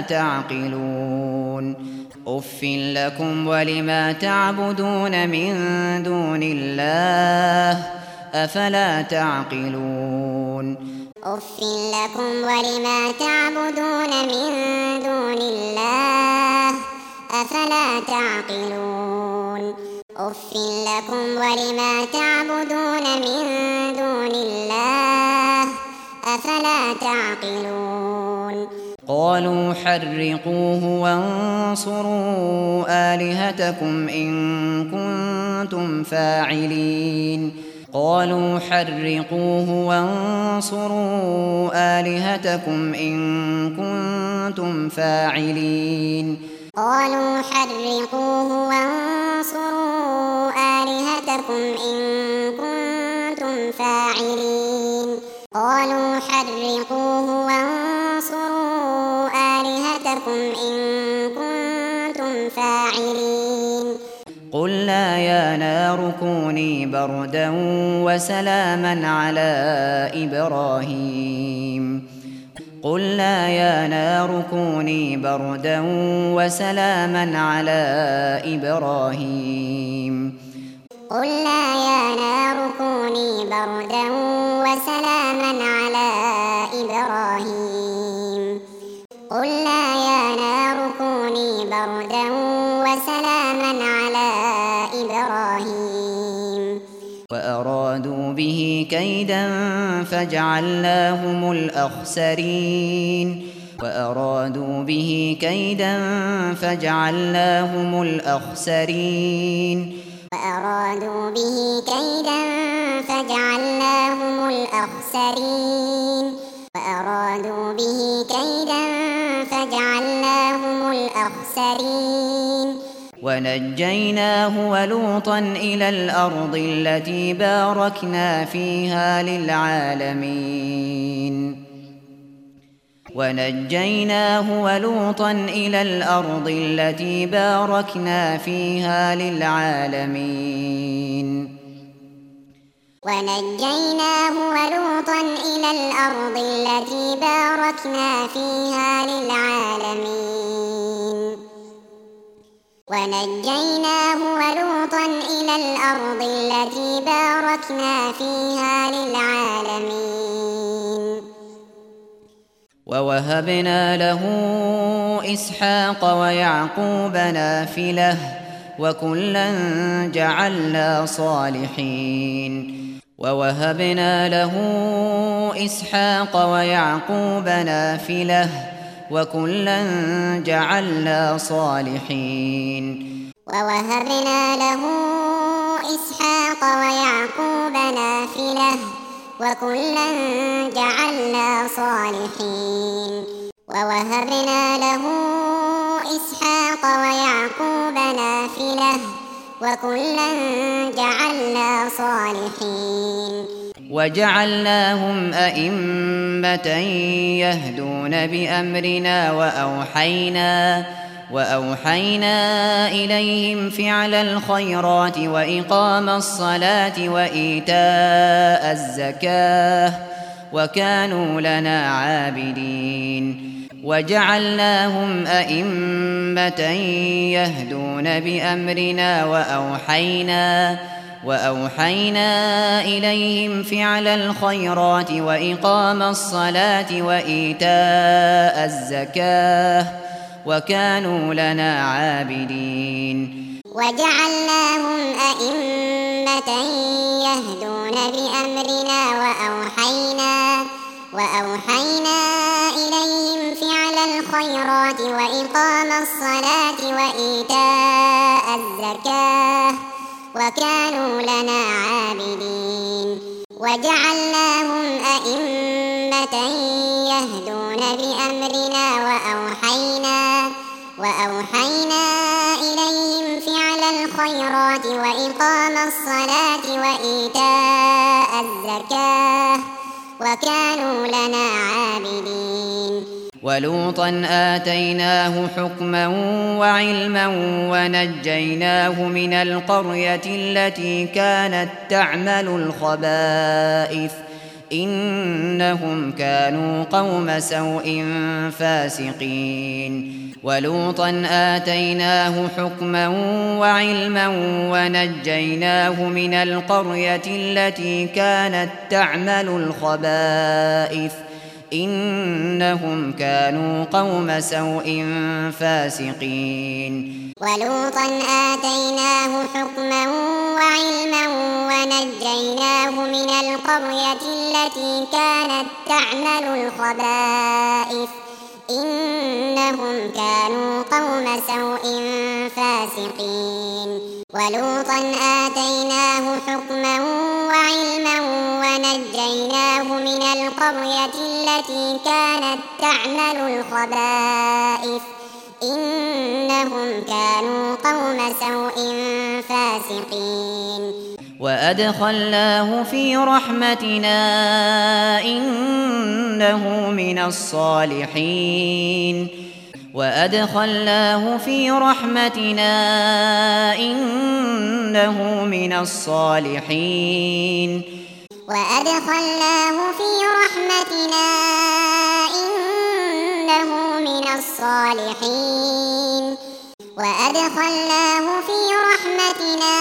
تعقلون أف لكم ولما تعبدون من دون الله أفلا تعقلون أف لكم ولما تعبدون من دون الله أفلا تعقلون أف لكم ولما تعبدون من دون الله أفلا تعقلون قالوا حرقوه وانصروا آلهتكم إن كنتم فاعلين قالوا حرقوه وانصروا آلهتكم إن كنتم فاعلين قالوا حرقوه وانصروا آلهتكم إن كنتم فاعلين قالوا حرقوه وانصروا آلهتكم إن كنتم فاعلين قلنا يا نار كوني بردا وسلاما على إبراهيم قلنا يا نار كوني بردا وسلاما على إبراهيم قلنا يا نار كوني بردا وسلاما على إبراهيم قلنا يا نار كوني بردا وسلاما على إبراهيم وأرادوا به كيدا فجعلناهم الأخسرين وأرادوا به كيدا فجعلناهم الأخسرين وأرادوا به كيدا فجعلناهم الأخسرين وأرادوا به كيدا فجعلناهم الأخسرين ونجيناه ولوطا إلى الأرض التي باركنا فيها للعالمين ونجيناه ولوطا إلى الأرض التي باركنا فيها للعالمين ونجيناه ولوطا إلى الأرض التي باركنا فيها للعالمين ونجيناه ولوطا إلى الأرض التي باركنا فيها للعالمين ووهبنا له إسحاق ويعقوب نافلة وكلا جعلنا صالحين ووهبنا له إسحاق ويعقوب نافلة وكلا جعلنا صالحين. ووهبنا له إسحاق ويعقوب نافلة وكلا جعلنا صالحين. ووهبنا له إسحاق ويعقوب نافلة وكلا جعلنا صالحين. وجعلناهم أئمة يهدون بأمرنا وأوحينا وأوحينا إليهم فعل الخيرات وإقام الصلاة وإيتاء الزكاة وكانوا لنا عابدين. وجعلناهم أئمة يهدون بأمرنا وأوحينا وأوحينا إليهم فعل الخيرات وإقام الصلاة وإيتاء الزكاة وكانوا لنا عابدين. وجعلناهم أئمة يهدون بأمرنا وأوحينا وأوحينا إليهم فعل الخيرات وإقام الصلاة وإيتاء الزكاة وكانوا لنا عابدين. وجعلناهم أئمة يهدون بأمرنا وأوحينا وأوحينا إليهم فعل الخيرات وإقام الصلاة وإيتاء الزكاة وكانوا لنا عابدين. ولوطا آتيناه حكما وعلما ونجيناه من القرية التي كانت تعمل الخبائث إنهم كانوا قوم سوء فاسقين. ولوطا آتيناه حكما وعلما ونجيناه من القرية التي كانت تعمل الخبائث إنهم كانوا قوم سوء فاسقين. ولوطا آتيناه حكما وعلما ونجيناه من القرية التي كانت تعمل الخبائث إنهم كانوا قوم سوء فاسقين. ولوطا آتيناه حكما وعلما ونجيناه من القرية التي كانت تعمل الخبائث إنهم كانوا قوم سوء فاسقين. وأدخلناه في رحمتنا إنه من الصالحين. وأدخلناه في رحمتنا إنه من الصالحين. وأدخلناه في رحمتنا إنه من الصالحين. وأدخلناه في رحمتنا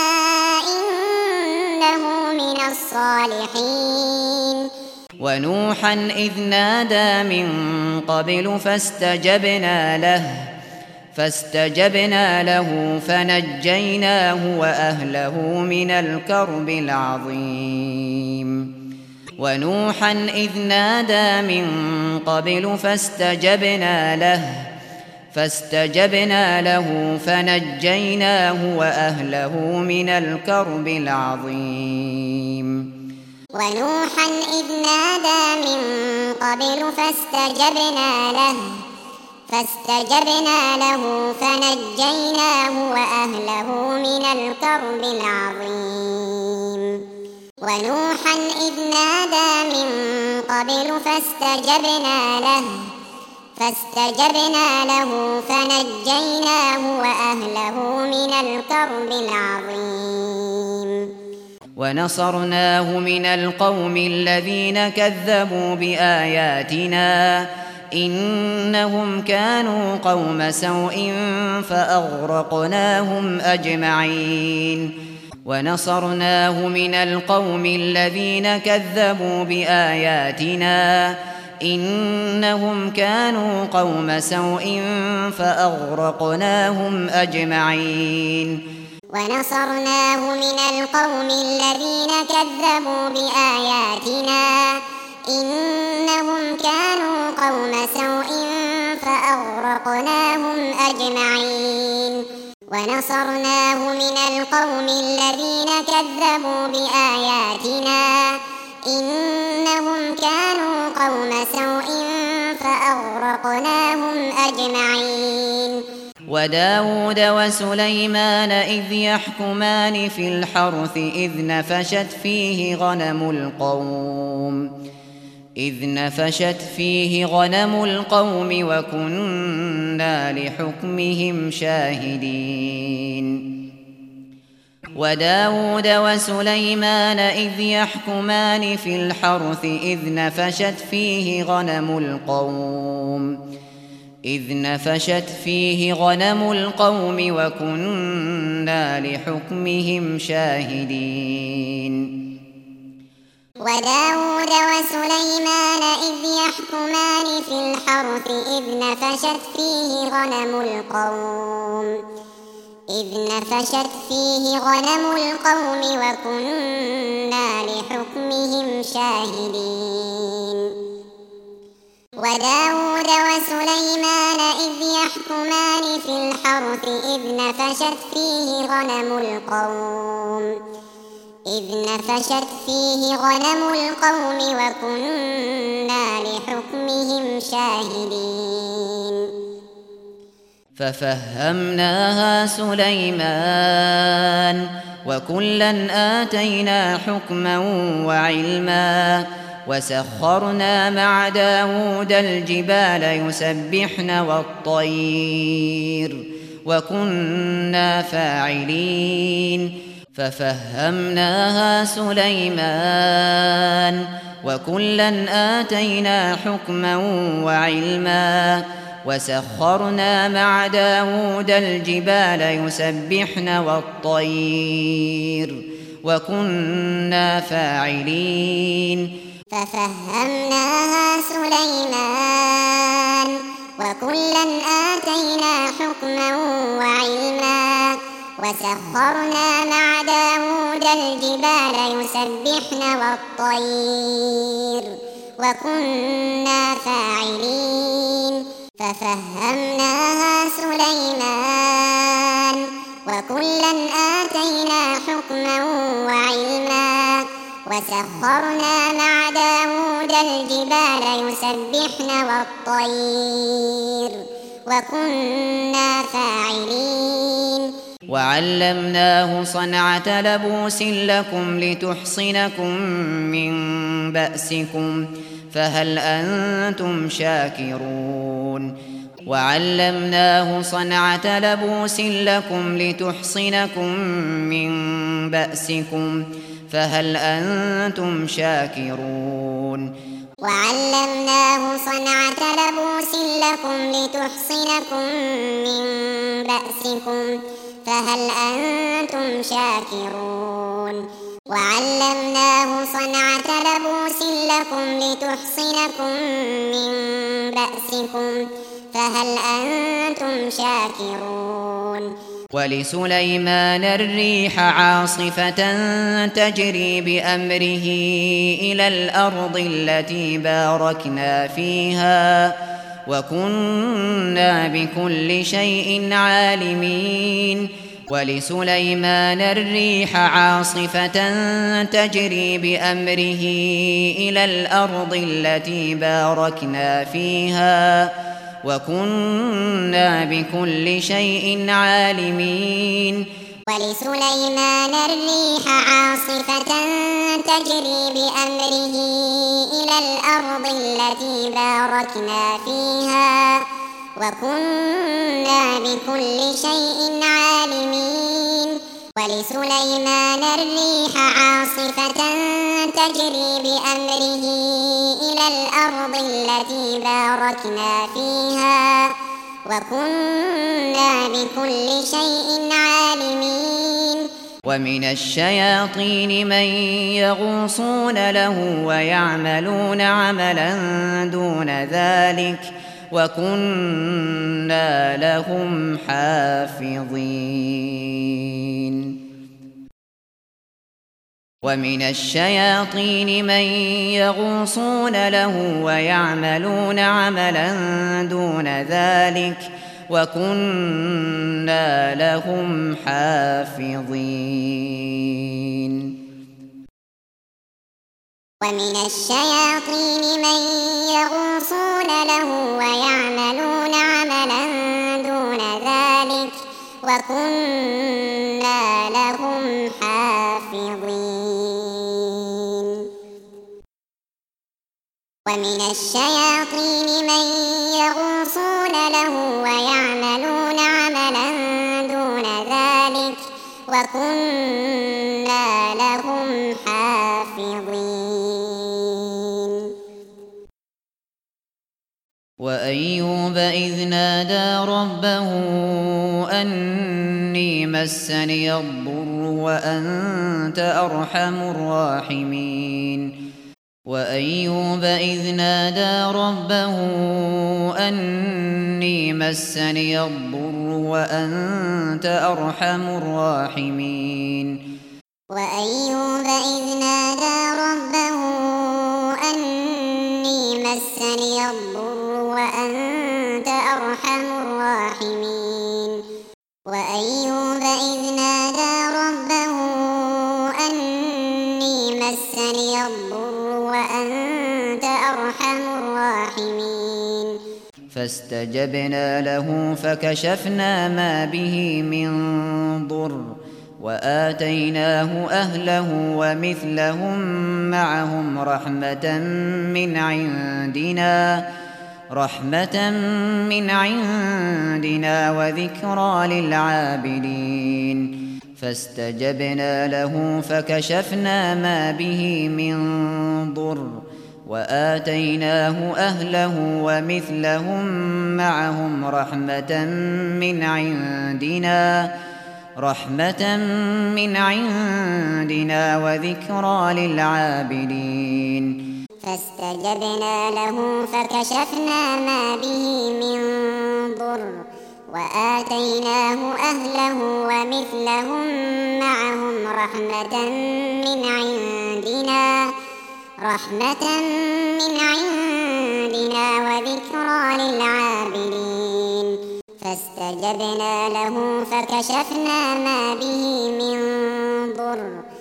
إنه من الصالحين. ونوحا إذ نادى من قبل فاستجبنا له فاستجبنا له فنجيناه وأهله من الكرب العظيم. ونوحا إذ نادى من قبل فاستجبنا له فاستجبنا له فنجيناه وأهله من الكرب العظيم. ونوحا إذ نادى من قبل فاستجبنا له فاستجبنا له فنجيناه وأهله من الكرب العظيم. ونوحا إذ نادى من قبل فاستجبنا له فاستجبنا له فنجيناه وأهله من الكرب العظيم. ونصرناه من القوم الذين كذبوا بآياتنا إنهم كانوا قوم سوء فأغرقناهم أجمعين. ونصرناه من القوم الذين كذبوا بآياتنا إنهم كانوا قوم سوء فأغرقناهم أجمعين. ونصرناه من القوم الذين كذبوا بآياتنا إنهم كانوا قوم سوء فأغرقناهم أجمعين ونصرناه من القوم الذين كذبوا بآياتنا إنهم كانوا قوم سوء فأغرقناهم أجمعين وداود وسليمان إذ يحكمان في الحرث إذ نفشت فيه غنم القوم إذ نفشت فيه غنم القوم وكنا لحكمهم شاهدين وداود وسليمان إذ يحكمان في الحرث إذ نفشت فيه غنم القوم إذ نفشت فيه غنم القوم وكنا لحكمهم شاهدين وداود وسليمان إذ يحكمان في الحرث إذ نفشت فيه غنم القوم إذ نفشت فيه غنم القوم وكنا لحكمهم شاهدين وداود وسليمان إذ يحكمان في الحرث إذ نفشت فيه غنم القوم إذ نفشت فيه غنم القوم وكنا لحكمهم شاهدين ففهمناها سليمان وكلا آتينا حكما وعلما وسخرنا مع داود الجبال يسبحن والطير وكنا فاعلين ففهمناها سليمان وكلا آتينا حكما وعلما وسخرنا مع داود الجبال يسبحن والطير وكنا فاعلين ففهمناها سليمان وكلا آتينا حكما وعلما وسخرنا مع داود الجبال يسبحن والطير وكنا فاعلين ففهمناها سليمان وكلا آتينا حكما وعلما وسخرنا مع داود الجبال يسبحن والطير وكنا فاعلين وعلمناه صنعة لبوس لكم لتحصنكم من بأسكم فهل أنتم شاكرون وعلمناه صنعة لبوس لكم لتحصنكم من بأسكم فهل أنتم شاكرون وعلمناه صنعة لبوس لكم لتحصنكم من بأسكم فهل أنتم شاكرون وعلمناه صنعة لبوس لكم لتحصنكم من بأسكم فهل أنتم شاكرون ولسليمان الريح عاصفة تجري بأمره إلى الأرض التي باركنا فيها وكنا بكل شيء عالمين ولسليمان الريح عاصفة تجري بأمره إلى الأرض التي باركنا فيها وكنا بكل شيء عالمين ولسليمان الريح عاصفة تجري بأمره إلى الأرض التي باركنا فيها وكنا بكل شيء عالمين ولسليمان الريح عاصفة تجري بأمره إلى الأرض التي باركنا فيها وكنا بكل شيء عالمين ومن الشياطين من يغوصون له ويعملون عملا دون ذلك وكنا لهم حافظين ومن الشياطين من يغوصون له ويعملون عملا دون ذلك وكنا لهم حافظين ومن الشياطين من يغوصون له ويعملون عملا دون ذلك وكنا لهم حافظين ومن الشياطين من يغوصون له ويعملون عملا دون ذلك وكنا لهم حافظين وأيوب إذ نادى ربه أني مسني الضر وأنت أرحم الراحمين وأيوب إذ نادى ربه أني مسني الضر وأنت أرحم الراحمين وأيوب إذ نادى ربه أني مسني الضر وأنت أرحم الراحمين وأيوب إذ نادى ربه أني مسني الضر وأنت أرحم الراحمين فاستجبنا له فكشفنا ما به من ضر وآتيناه أهله ومثلهم معهم رحمة من عندنا رحمة من عندنا وذكرى للعابدين فاستجبنا له فكشفنا ما به من ضر وآتيناه أهله ومثلهم معهم رحمة من عندنا رحمة من عندنا وذكرى للعابدين فاستجبنا له فكشفنا ما به من ضر وآتيناه أهله ومثلهم معهم رحمة من عندنا رحمة من عندنا وذكرى للعابدين فاستجبنا له فكشفنا ما به من ضر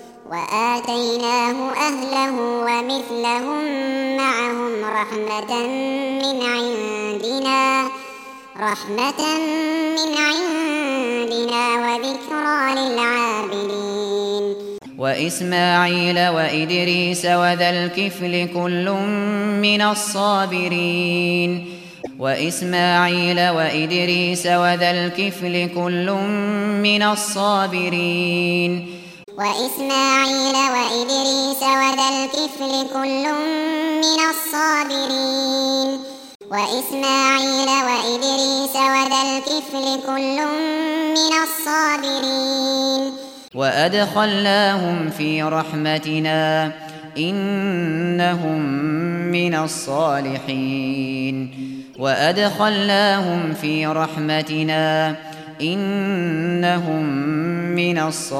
وآتيناه أهله ومثلهم معهم رحمة من عندنا رحمة من عندنا وذكرى للعابدين وإسماعيل وإدريس وذا الكفل كل من الصابرين وإسماعيل وإدريس وذا الكفل كل من الصابرين وإسماعيل وإدريس وذا الكفل كل من الصابرين وإسماعيل وإدريس وذا الكفل كل من الصابرين وأدخلناهم في رحمتنا إنهم من الصالحين وأدخلناهم في رحمتنا إنهم من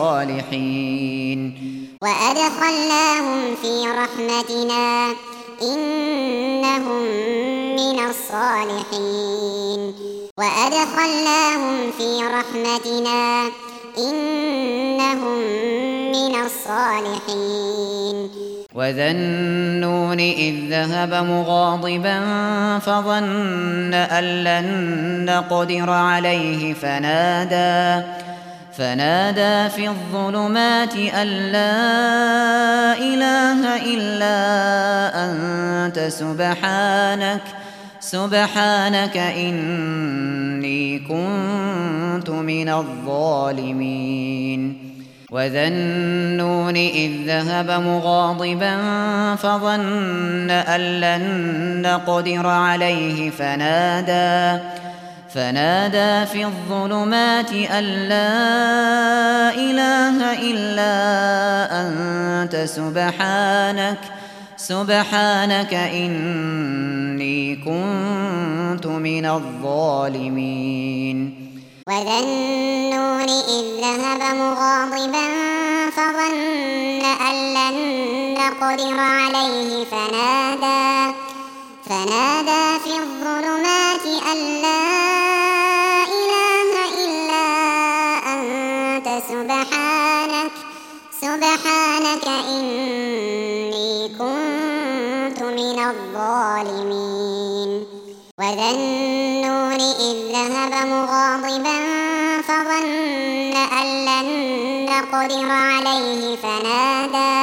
الصالحين وأدخلناهم في رحمتنا إنهم من الصالحين وأدخلناهم في رحمتنا إنهم من الصالحين وذا النون إذ ذهب مغاضبا فظن أن لن نقدر عليه فنادى فنادى في الظلمات أن لا إله إلا أنت سبحانك سبحانك إني كنت من الظالمين وذا النون إذ ذهب مغاضبا فظن أن لن نقدر عليه فنادى فنادى في الظلمات أن لا إله إلا أنت سبحانك سبحانك إني كنت من الظالمين وذا النون إذ ذهب مغاضبا فظن أن لن نقدر عليه فنادى فنادى في الظلمات أن لا إله إلا أنت سبحانك سبحانك إني كنت من الظالمين وذا النون إذ ذهب مغاضبا فظن أن لن نقدر عليه فنادى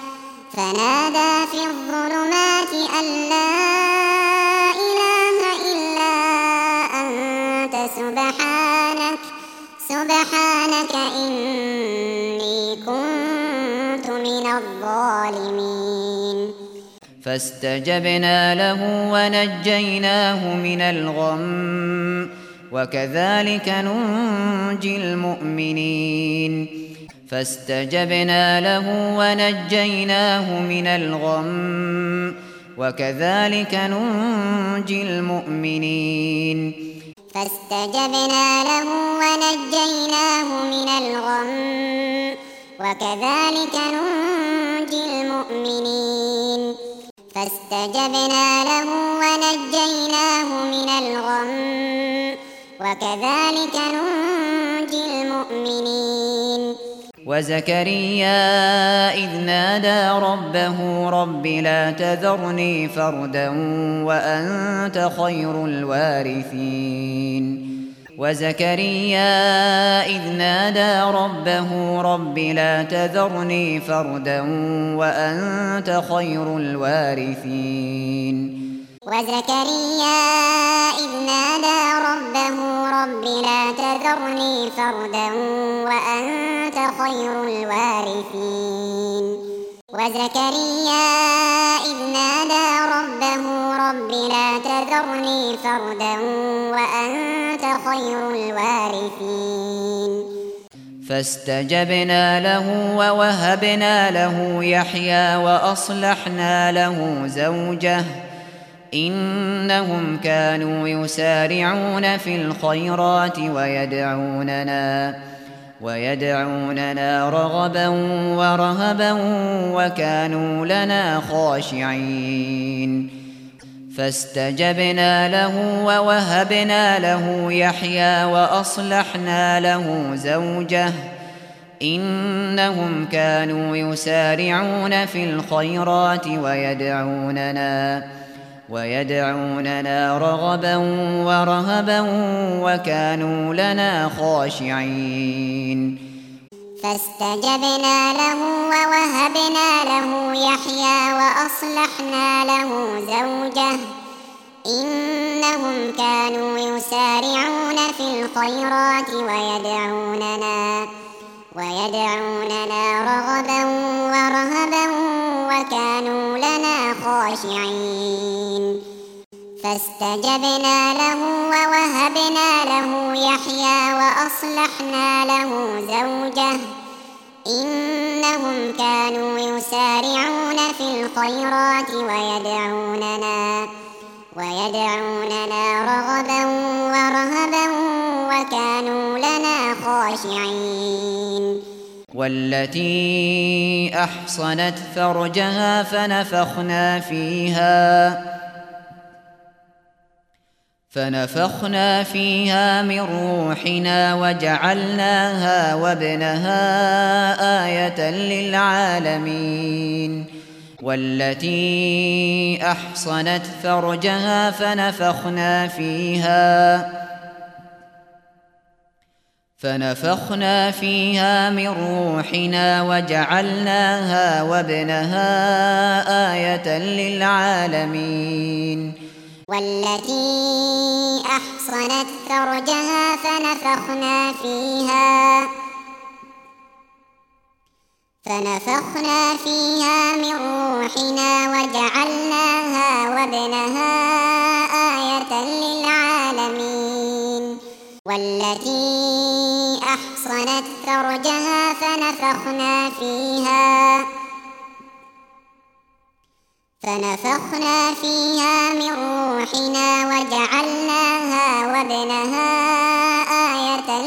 فنادى في الظلمات أن لا إله إلا أنت سبحانك سبحانك إني كنت من الظالمين فاستجبنا له ونجيناه من الغم وكذلك ننجي المؤمنين فاستجبنا له ونجيناه من الغم وكذلك ننجي المؤمنين فاستجبنا له ونجيناه من الغم وكذلك ننجي المؤمنين فاستجبنا له ونجيناه من الغم وكذلك ننجي المؤمنين وزكريا إذ نادى ربه رب لا تذرني فردا وأنت خير الوارثين وزكريا إذ نادى ربه رب لا تذرني فردا وأنت خير الوارثين وزكريا إذ نادى ربه رب لا تذرني فردا وأنت خير الوارثين وزكريا إذ نادى ربه رب لا تذرني فردا وأنت خير الوارثين فاستجبنا له ووهبنا له يحيى وأصلحنا له زوجه إنهم كانوا يسارعون في الخيرات ويدعوننا ويدعوننا رغبا ورهبا وكانوا لنا خاشعين فاستجبنا له ووهبنا له يحيى وأصلحنا له زوجه إنهم كانوا يسارعون في الخيرات ويدعوننا ويدعوننا رغبا ورهبا وكانوا لنا خاشعين فاستجبنا له ووهبنا له يحيى وأصلحنا له زوجه إنهم كانوا يسارعون في الخيرات ويدعوننا ويدعوننا رغبا ورهبا وكانوا لنا خاشعين فاستجبنا له ووهبنا له يحيى وأصلحنا له زوجه إنهم كانوا يسارعون في الخيرات ويدعوننا ويدعوننا رغبا ورهبا وكانوا لنا خاشعين والتي أحصنت فرجها فنفخنا فيها فنفخنا فيها من روحنا وجعلناها وابنها آية للعالمين والتي أحصنت فرجها فنفخنا فيها فنفخنا فيها من روحنا وجعلناها وابنها آية للعالمين والتي أحصنت فرجها فنفخنا فيها فنفخنا فيها من روحنا وجعلناها وابنها آية للعالمين والتي أحصنت فرجها فنفخنا فيها فنفخنا فيها من روحنا وجعلناها وابنها آية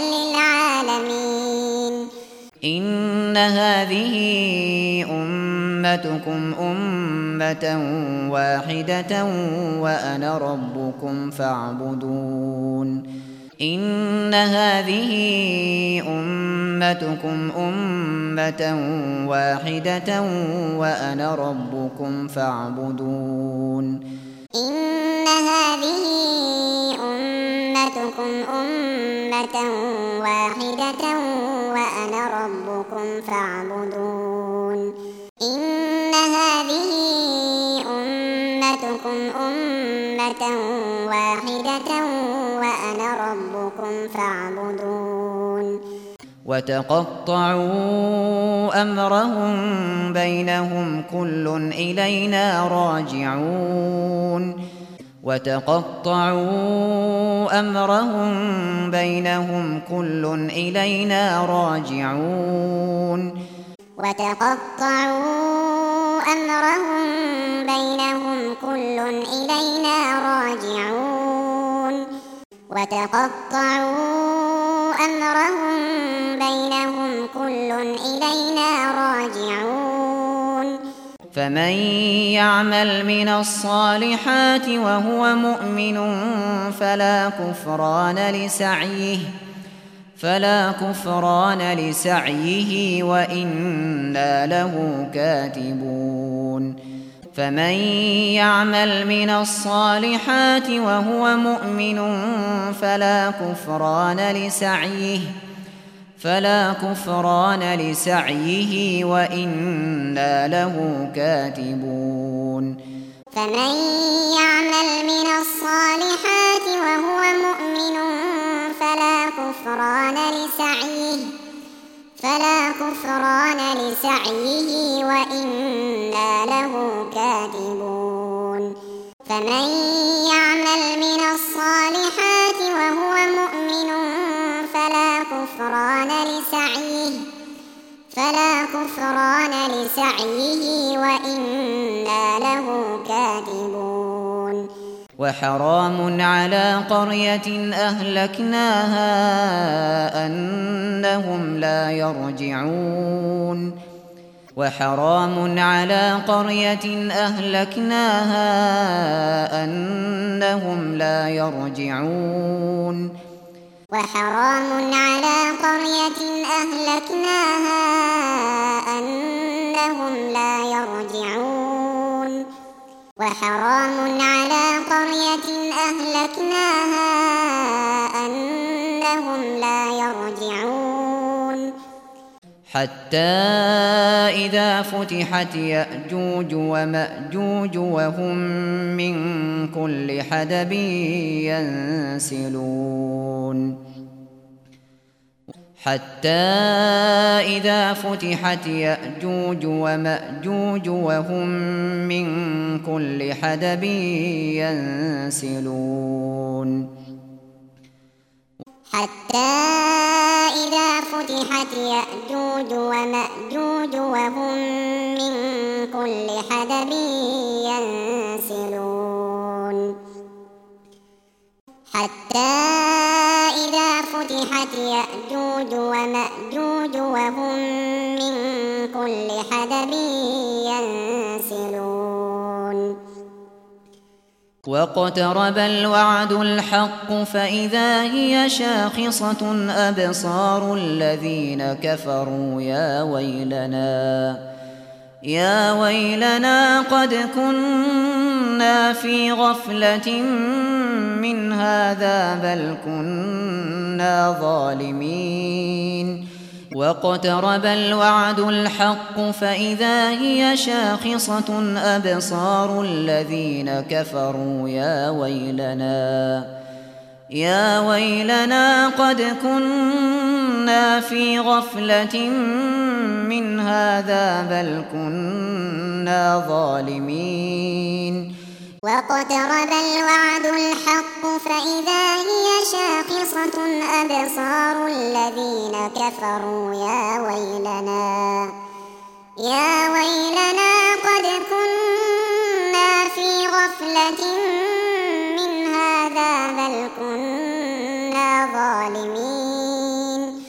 إن هذه أمتكم أمة واحدة وأنا ربكم فاعبدون إن هذه أمتكم أمة واحدة وأنا ربكم فاعبدون إن هذه أمتكم أمة واحدة وأنا ربكم فاعبدون إن هذه أمتكم أمة واحدة وأنا ربكم فاعبدون وتقطعوا أمرهم بينهم كل إلينا راجعون وتقطعوا أمرهم بينهم كل إلينا راجعون وتقطعوا أمرهم بينهم كل إلينا راجعون وتقطعوا أمرهم بينهم كل إلينا راجعون فمن يعمل من الصالحات وهو مؤمن فلا كفران لسعيه فلا كفران لسعيه وإنا له كاتبون فمن يعمل من الصالحات وهو مؤمن فلا كفران لسعيه فلا كفران لسعيه وإنا له كاتبون فمن يعمل من الصالحات وهو مؤمن فلا كفران لسعيه فلا كفران لسعيه وإنا له كاتبون فمن يعمل من الصالحات وهو مؤمن فلا كفران لسعيه فلا كفران لسعيه وإنا له كاتبون وحرام على قرية أهلكناها أنهم لا يرجعون وحرام على قرية أهلكناها أنهم لا يرجعون وحرام على قرية أهلكناها أنهم لا يرجعون وحرام على قرية أهلكناها أنهم لا يرجعون حتى إذا فتحت يأجوج ومأجوج وهم من كل حدب ينسلون حتى إذا فتحت يأجوج ومأجوج وهم من كل حدب ينسلون حتى إذا فتحت يأجوج ومأجوج وهم من كل حدب ينسلون حتى إذا فتحت يأجوج ومأجوج وهم من كل حدب ينسلون واقترب الوعد الحق فإذا هي شاخصة أبصار الذين كفروا يا ويلنا يا ويلنا قد كنا في غفلة من هذا بل كنا ظالمين واقترب الوعد الحق فإذا هي شاخصة أبصار الذين كفروا يا ويلنا يا ويلنا قد كنا في غفلة من هذا بل كنا ظالمين واقترب الوعد الحق فإذا هي شاخصة أبصار الذين كفروا يا ويلنا يا ويلنا قد كنا في غفلة من هذا بل كنا ظالمين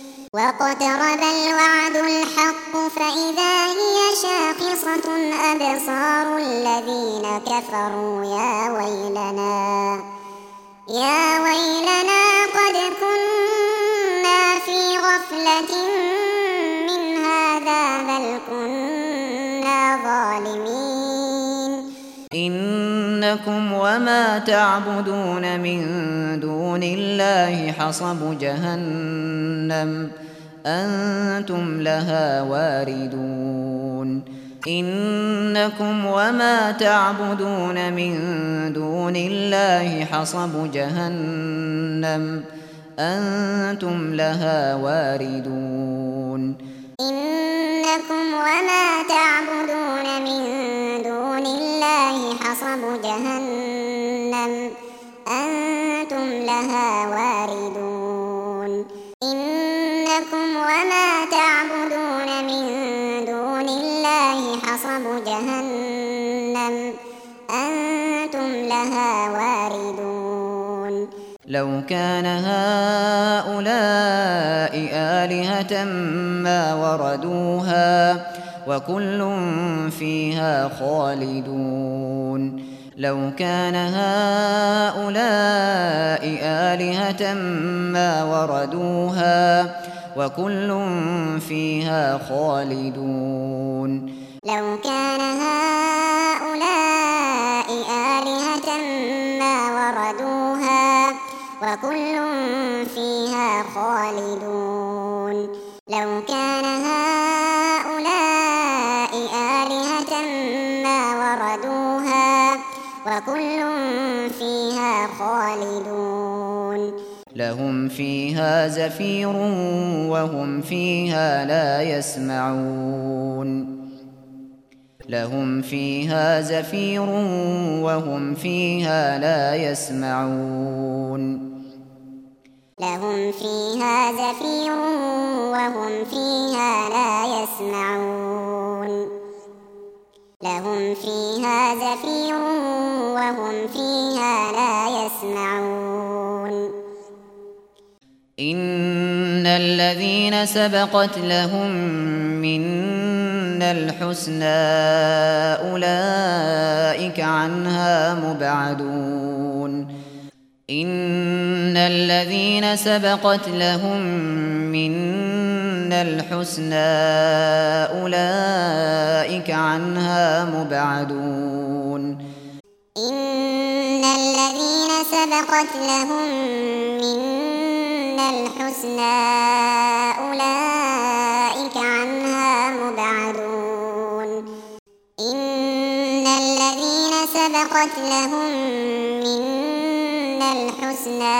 واقترب الوعد الحق فإذا هي شاخصة أبصار الذين كفروا يا ويلنا يا ويلنا قد كنا في غفلة من هذا بل كنا ظالمين إنكم وما تعبدون من دون الله حصب جهنم أنتم لها واردون إنكم وما تعبدون من دون الله حصب جهنم أنتم لها واردون إنكم وما تعبدون من دون الله حصب جهنم أنتم لها واردون إنكم وما تعبدون من دون الله حصب جهنم أنتم لها واردون لو كان هؤلاء آلهة ما وردوها وكل فيها خالدون لو كان هؤلاء آلهة ما وردوها وكل فيها خالدون لو كان هؤلاء آلهة ما وردوها وكل فيها خالدون لو كان هؤلاء آلهة ما وردوها وكل فيها خالدون لهم فيها زفير وهم فيها لا يسمعون لهم فيها زفير وهم فيها لا يسمعون لهم فيها زفير وهم فيها لا يسمعون لهم فيها زفير وهم فيها لا يسمعون إن الذين سبقت لهم منا الحسنى أولئك عنها مبعدون إن الذين سبقت لهم منا الحسنى أولئك عنها مبعدون إن الذين سبقت لهم منا الحسنى أولئك عنها مبعدون إن الذين سبقت لهم منا الحسنى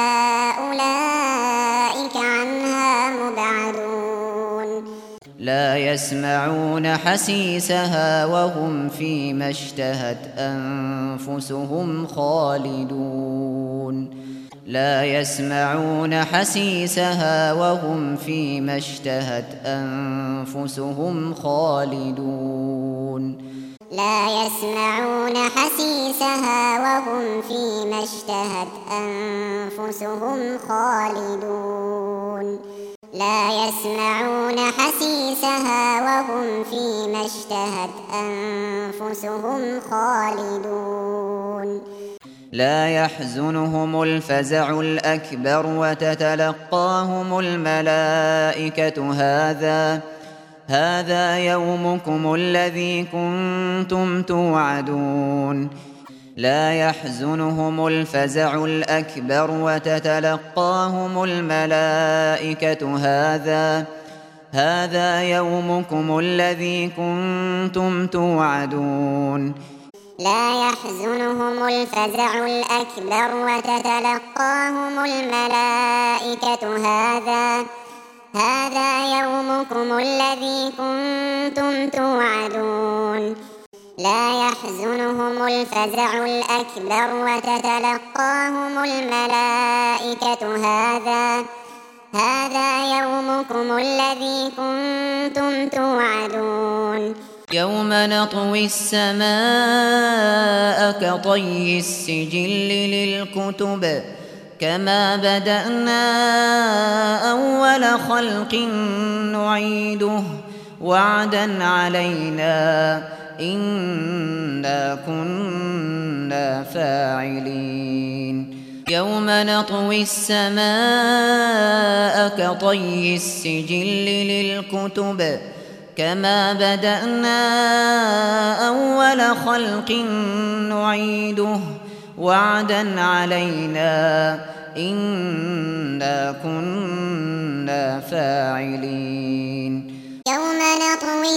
أولئك عنها مبعدون لا يسمعون حسيسها وهم فيما اشتهت أنفسهم خالدون لا يسمعون حسيسها وهم فيما اشتهت أنفسهم خالدون لا يسمعون حسيسها وهم فيما اشتهت أنفسهم خالدون لا يسمعون حسيسها وهم فيما اشتهت أنفسهم خالدون لا يحزنهم الفزع الأكبر وتتلقاهم الملائكة هذا هذا يومكم الذي كنتم توعدون لا يحزنهم الفزع الأكبر وتتلقاهم الملائكة هذا هذا يومكم الذي كنتم توعدون لا يحزنهم الفزع الأكبر وتتلقاهم الملائكة هذا هذا يومكم الذي كنتم توعدون لا يحزنهم الفزع الأكبر وتتلقاهم الملائكة هذا هذا يومكم الذي كنتم توعدون يوم نطوي السماء كطي السجل للكتب كما بدأنا أول خلق نعيده وعدا علينا إنا كنا فاعلين يوم نطوي السماء كطي السجل للكتب كما بدأنا أول خلق نعيده وعدا علينا إنا كنا فاعلين يوم نطوي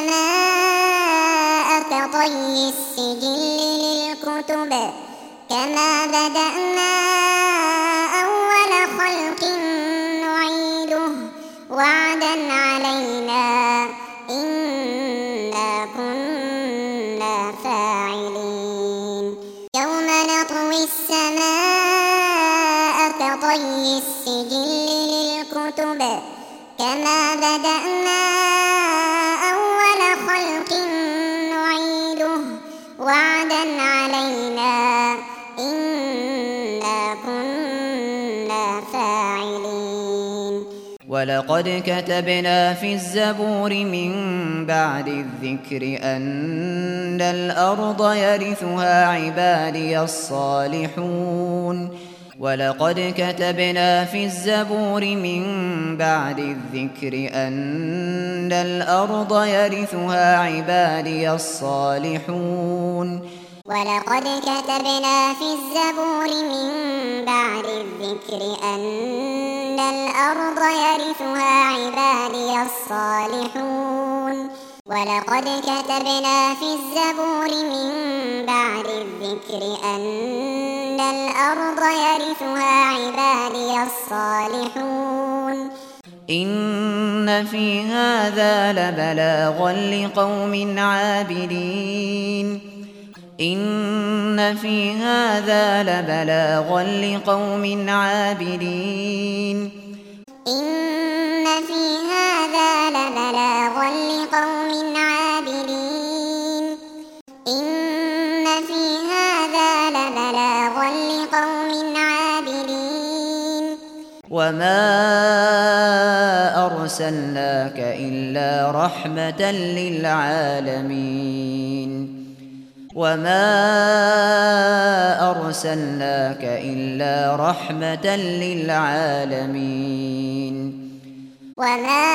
السماء كطي السجل للكتب كما بدأنا أول خلق نعيده وعدا علينا إنا كنا فاعلين يوم نطوي السماء كطي السجل للكتب كما بدأنا أول خلق نعيده وعدا علينا إنا كنا فاعلين ولقد كتبنا في الزبور من بعد الذكر أن الأرض يرثها عبادي الصالحون ولقد كتبنا في الزبور من بعد الذكر أن الأرض يرثها عبادي الصالحون ولقد كتبنا في الزبور من بعد الذكر أن الأرض يرثها عبادي الصالحون ولقد كتبنا في الزبور من بعد الذكر أن الأرض يرثها عبادي الصالحون إن في هذا لبلاغا لقوم عابدين إن في هذا لبلاغا لقوم عابدين إن في هذا لبلاغا لقوم عابدين إن في هذا لبلاغا لقوم عابدين وما أرسلناك إلا رحمة للعالمين وما أرسلناك إلا رحمة للعالمين وما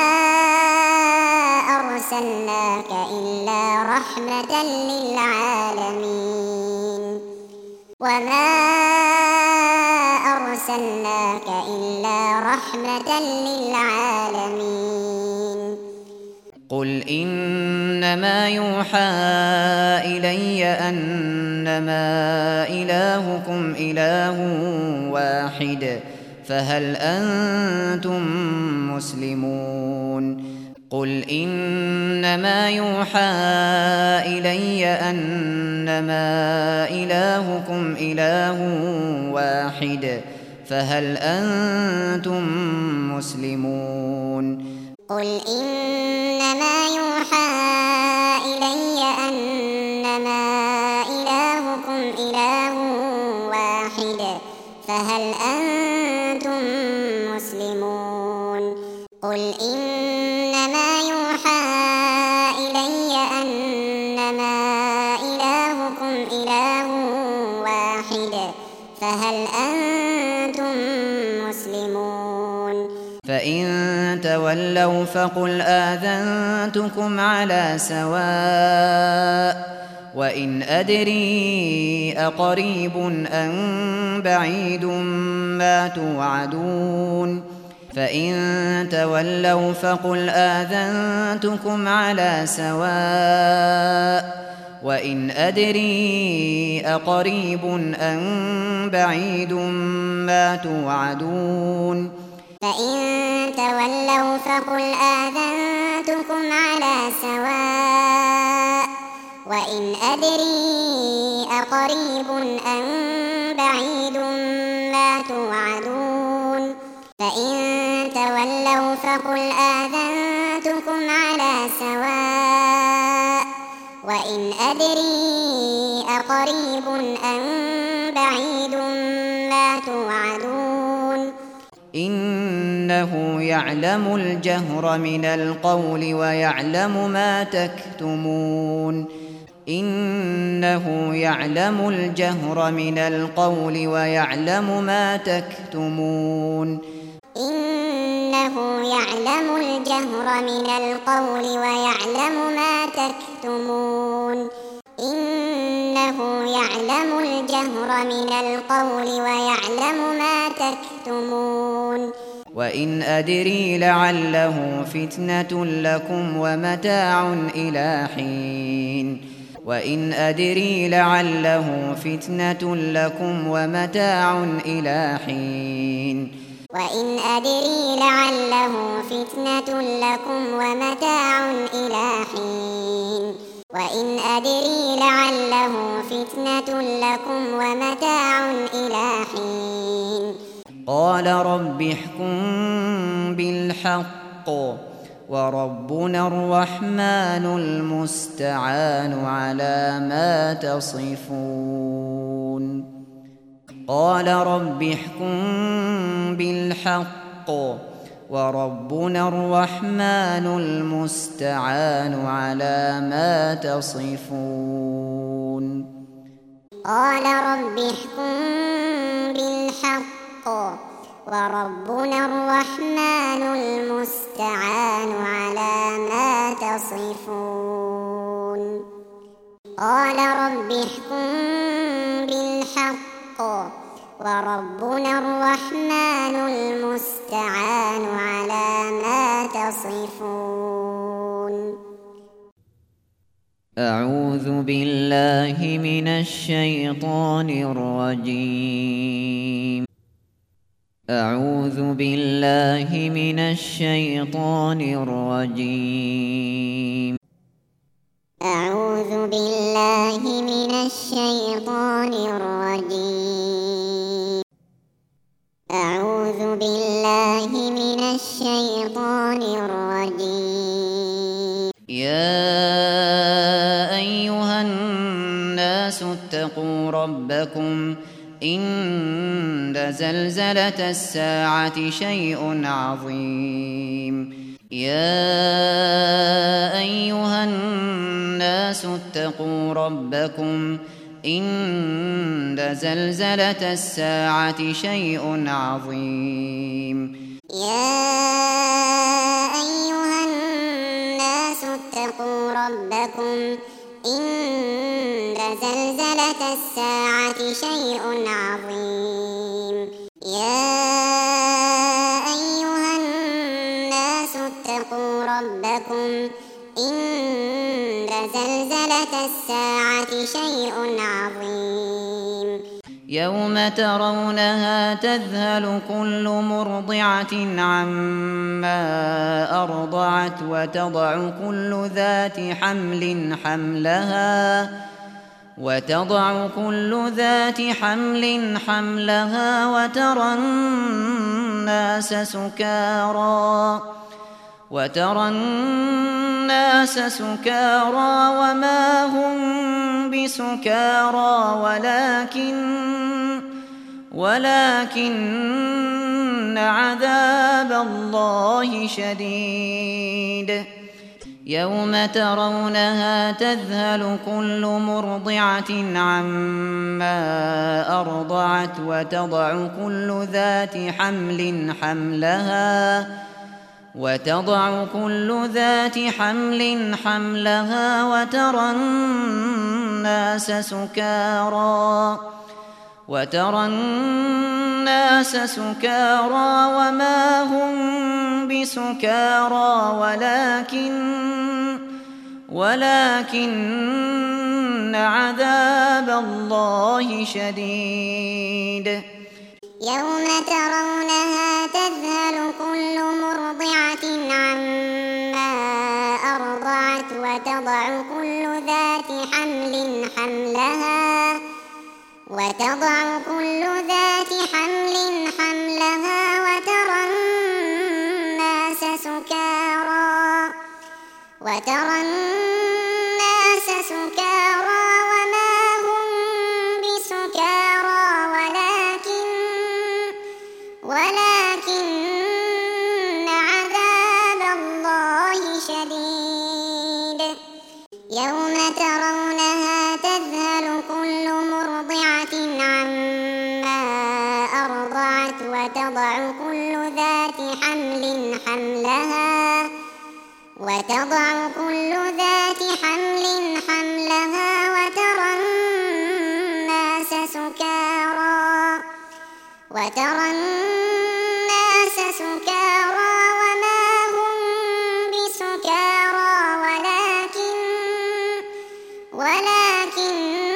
أرسلناك إلا رحمة للعالمين وما أرسلناك إلا رحمة للعالمين قل إنما يوحى إلي أنما إلهكم إله واحد فهل أنتم مسلمون قل إنما يوحى إلي أنما إلهكم إله واحد فهل أنتم مسلمون قل إنما يوحى إلي أنما إلهكم إله واحد فهل أنتم مسلمون قل إنما يوحى إلي أنما إلهكم إله واحد فهل أنتم مسلمون فإن تولوا فقل آذنتكم على سواء وإن أدري أقريب أم بعيد ما توعدون فإن تولوا فقل آذنتكم على سواء وإن أدري أقريب أم بعيد ما توعدون فإن تولوا فقل آذنتكم على سواء وإن أدري أقريب أم بعيد ما توعدون فإن تولوا فقل آذنتكم على سواء وإن أدري أقريب أم بعيد ما توعدون إنه يعلم الجهر من القول ويعلم ما تكتمون إنه يعلم الجهر من القول ويعلم ما تكتمون إنه يعلم الجهر من القول ويعلم ما تكتمون إنه يعلم الجهر من القول ويعلم ما تكتمون وإن أدري لعله فتنة لكم ومتاع إلى حين وإن أدري لعله فتنة لكم ومتاع إلى حين وإن أدري لعله فتنة لكم ومتاع إلى حين وإن أدري لعله فتنة لكم ومتاع إلى حين قال رب احكم بالحق وربنا الرحمن المستعان على ما تصفون قال رب احكم بالحق وربنا الرحمن المستعان على ما تصفون قال رب احكم بالحق وربنا الرحمن المستعان على ما تصفون قال رب احكم بالحق وربنا الرحمن المستعان على ما تصفون أعوذ بالله من الشيطان الرجيم أعوذ بالله من الشيطان الرجيم أعوذ بالله من الشيطان الرجيم أعوذ بالله من الشيطان الرجيم يا أيها الناس اتقوا ربكم إن زلزلة الساعة شيء عظيم يا أيها الناس اتقوا ربكم إن زلزلة الساعة شيء عظيم يا أيها الناس اتقوا ربكم إن زلزلة الساعة شيء عظيم يا أيها الناس اتقوا ربكم إن زلزلة الساعة شيء عظيم يوم ترونها تذهل كل مرضعة عما أرضعت وتضع كل ذات حمل حملها وتضع كل ذات حمل حملها وترى الناس سكارى وترى الناس سكارى وما هم بسكارى ولكن ولكن عذاب الله شديد يوم ترونها تذهل كل مرضعة عما أرضعت وتضع كل ذات حمل حملها وتضع كل ذات حمل حملها وترى الناس سكارى وترى الناس سكارى وما هم بسكارى ولكن ولكن عذاب الله شديد يوم ترونها تذهل كل مرضعة عما أرضعت وتضع كل ذات حمل حملها وتضع كل ذات حمل حملها وترى الناس سكارى وترى الناس سكارى وما هم بسكارى ولكن ولا ولكن عذاب الله شديد يوم ترونها تذهل كل مرضعة عما أرضعت وتضع كل ذات حمل حملها وتضع كل ذات حمل حملها وترى الناس سكارى وترى الناس سكارى وما هم بسكارى ولكن ولكن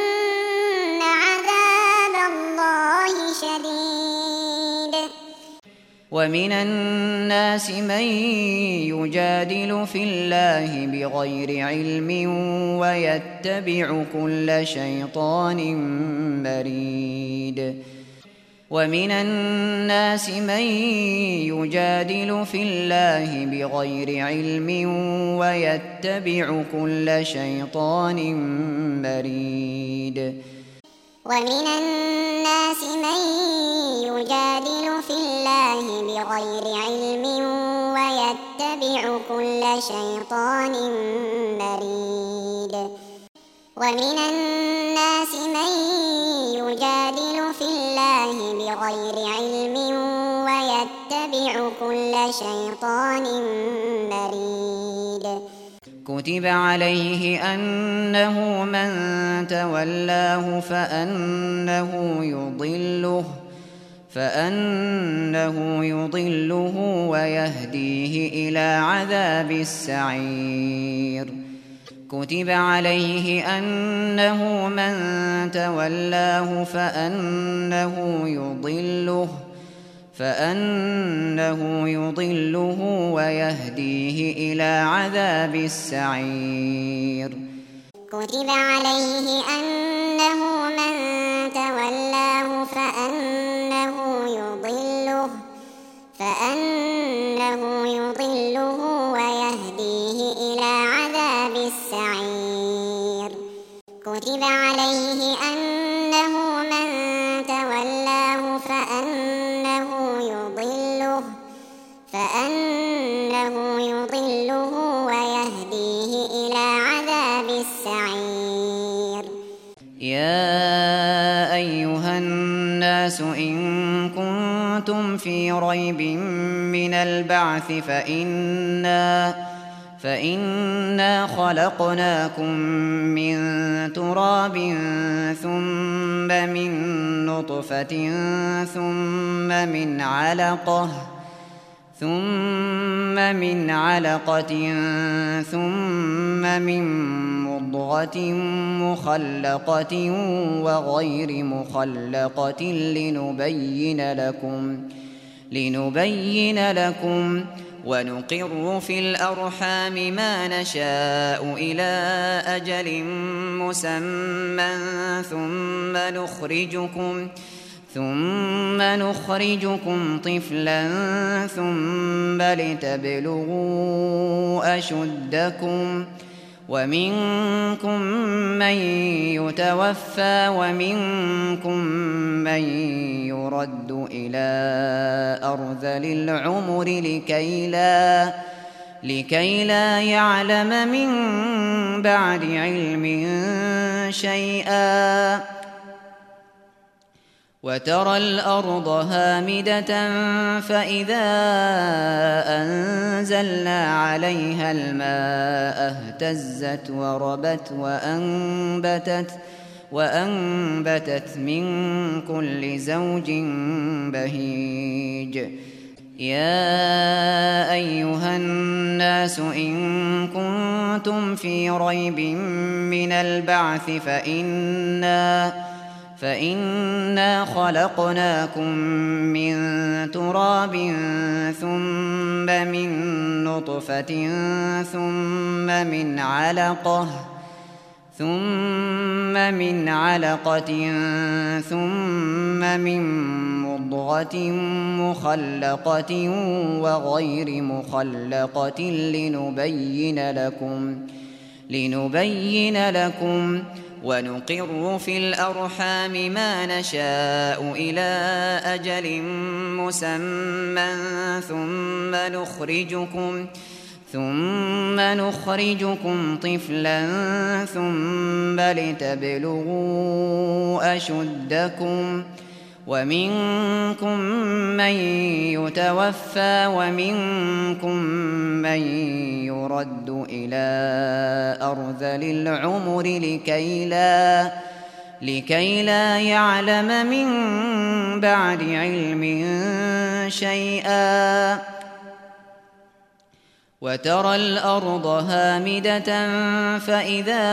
عذاب الله شديد ومن الناس من يجادل في الله بغير علم ويتبع كل شيطان مريد ومن الناس من يجادل في الله بغير علم ويتبع كل شيطان مريد ومن الناس من يجادل في الله بغير علم ويتبع كل شيطان مريد ومن الناس من يجادل في الله بغير علم ويتبع كل شيطان مريد كتب عليه أنه من تولاه فأنه يضله فأنه يضله ويهديه إلى عذاب السعير كتب عليه أنه من تولاه فأنه يضله فأنه يضله ويهديه إلى عذاب السعير كتب عليه أنه من تولاه فأنه يضله فأنه يضله ويهديه إلى عذاب السعير كتب عليه أنه من تولاه فأنه يضله فأنه يضله ويهديه إلى عذاب السعير يا أيها الناس إن كنتم في ريب من البعث فإنا فإنا خلقناكم من تراب ثم من نطفة ثم من علقة ثم من علقة ثم من مضغة مخلقة وغير مخلقة لنبين لكم لنبين لكم ونقر في الأرحام ما نشاء إلى أجل مسمى ثم نخرجكم ثم نخرجكم طفلا ثم لتبلغوا أشدكم ومنكم من يتوفى ومنكم من يرد إلى أرذل العمر لكي لا لكي لا يعلم من بعد علم شيئا وترى الأرض هامدة فإذا أنزلنا عليها الماء اهتزت وربت وأنبتت وأنبتت من كل زوج بهيج يا أيها الناس إن كنتم في ريب من البعث فإنا فإنا خلقناكم من تراب ثم من نطفة ثم من علقة ثم من علقة ثم من مضغة مخلقة وغير مخلقة لنبين لكم لنبين لكم ونقر في الأرحام ما نشاء إلى أجل مسمى ثم نخرجكم ثم نخرجكم طفلا ثم لتبلغوا أشدكم ومنكم من يتوفى ومنكم من يرد إلى أرذل العمر لكي لا, لكي لا يعلم من بعد علم شيئا وترى الأرض هامدة فإذا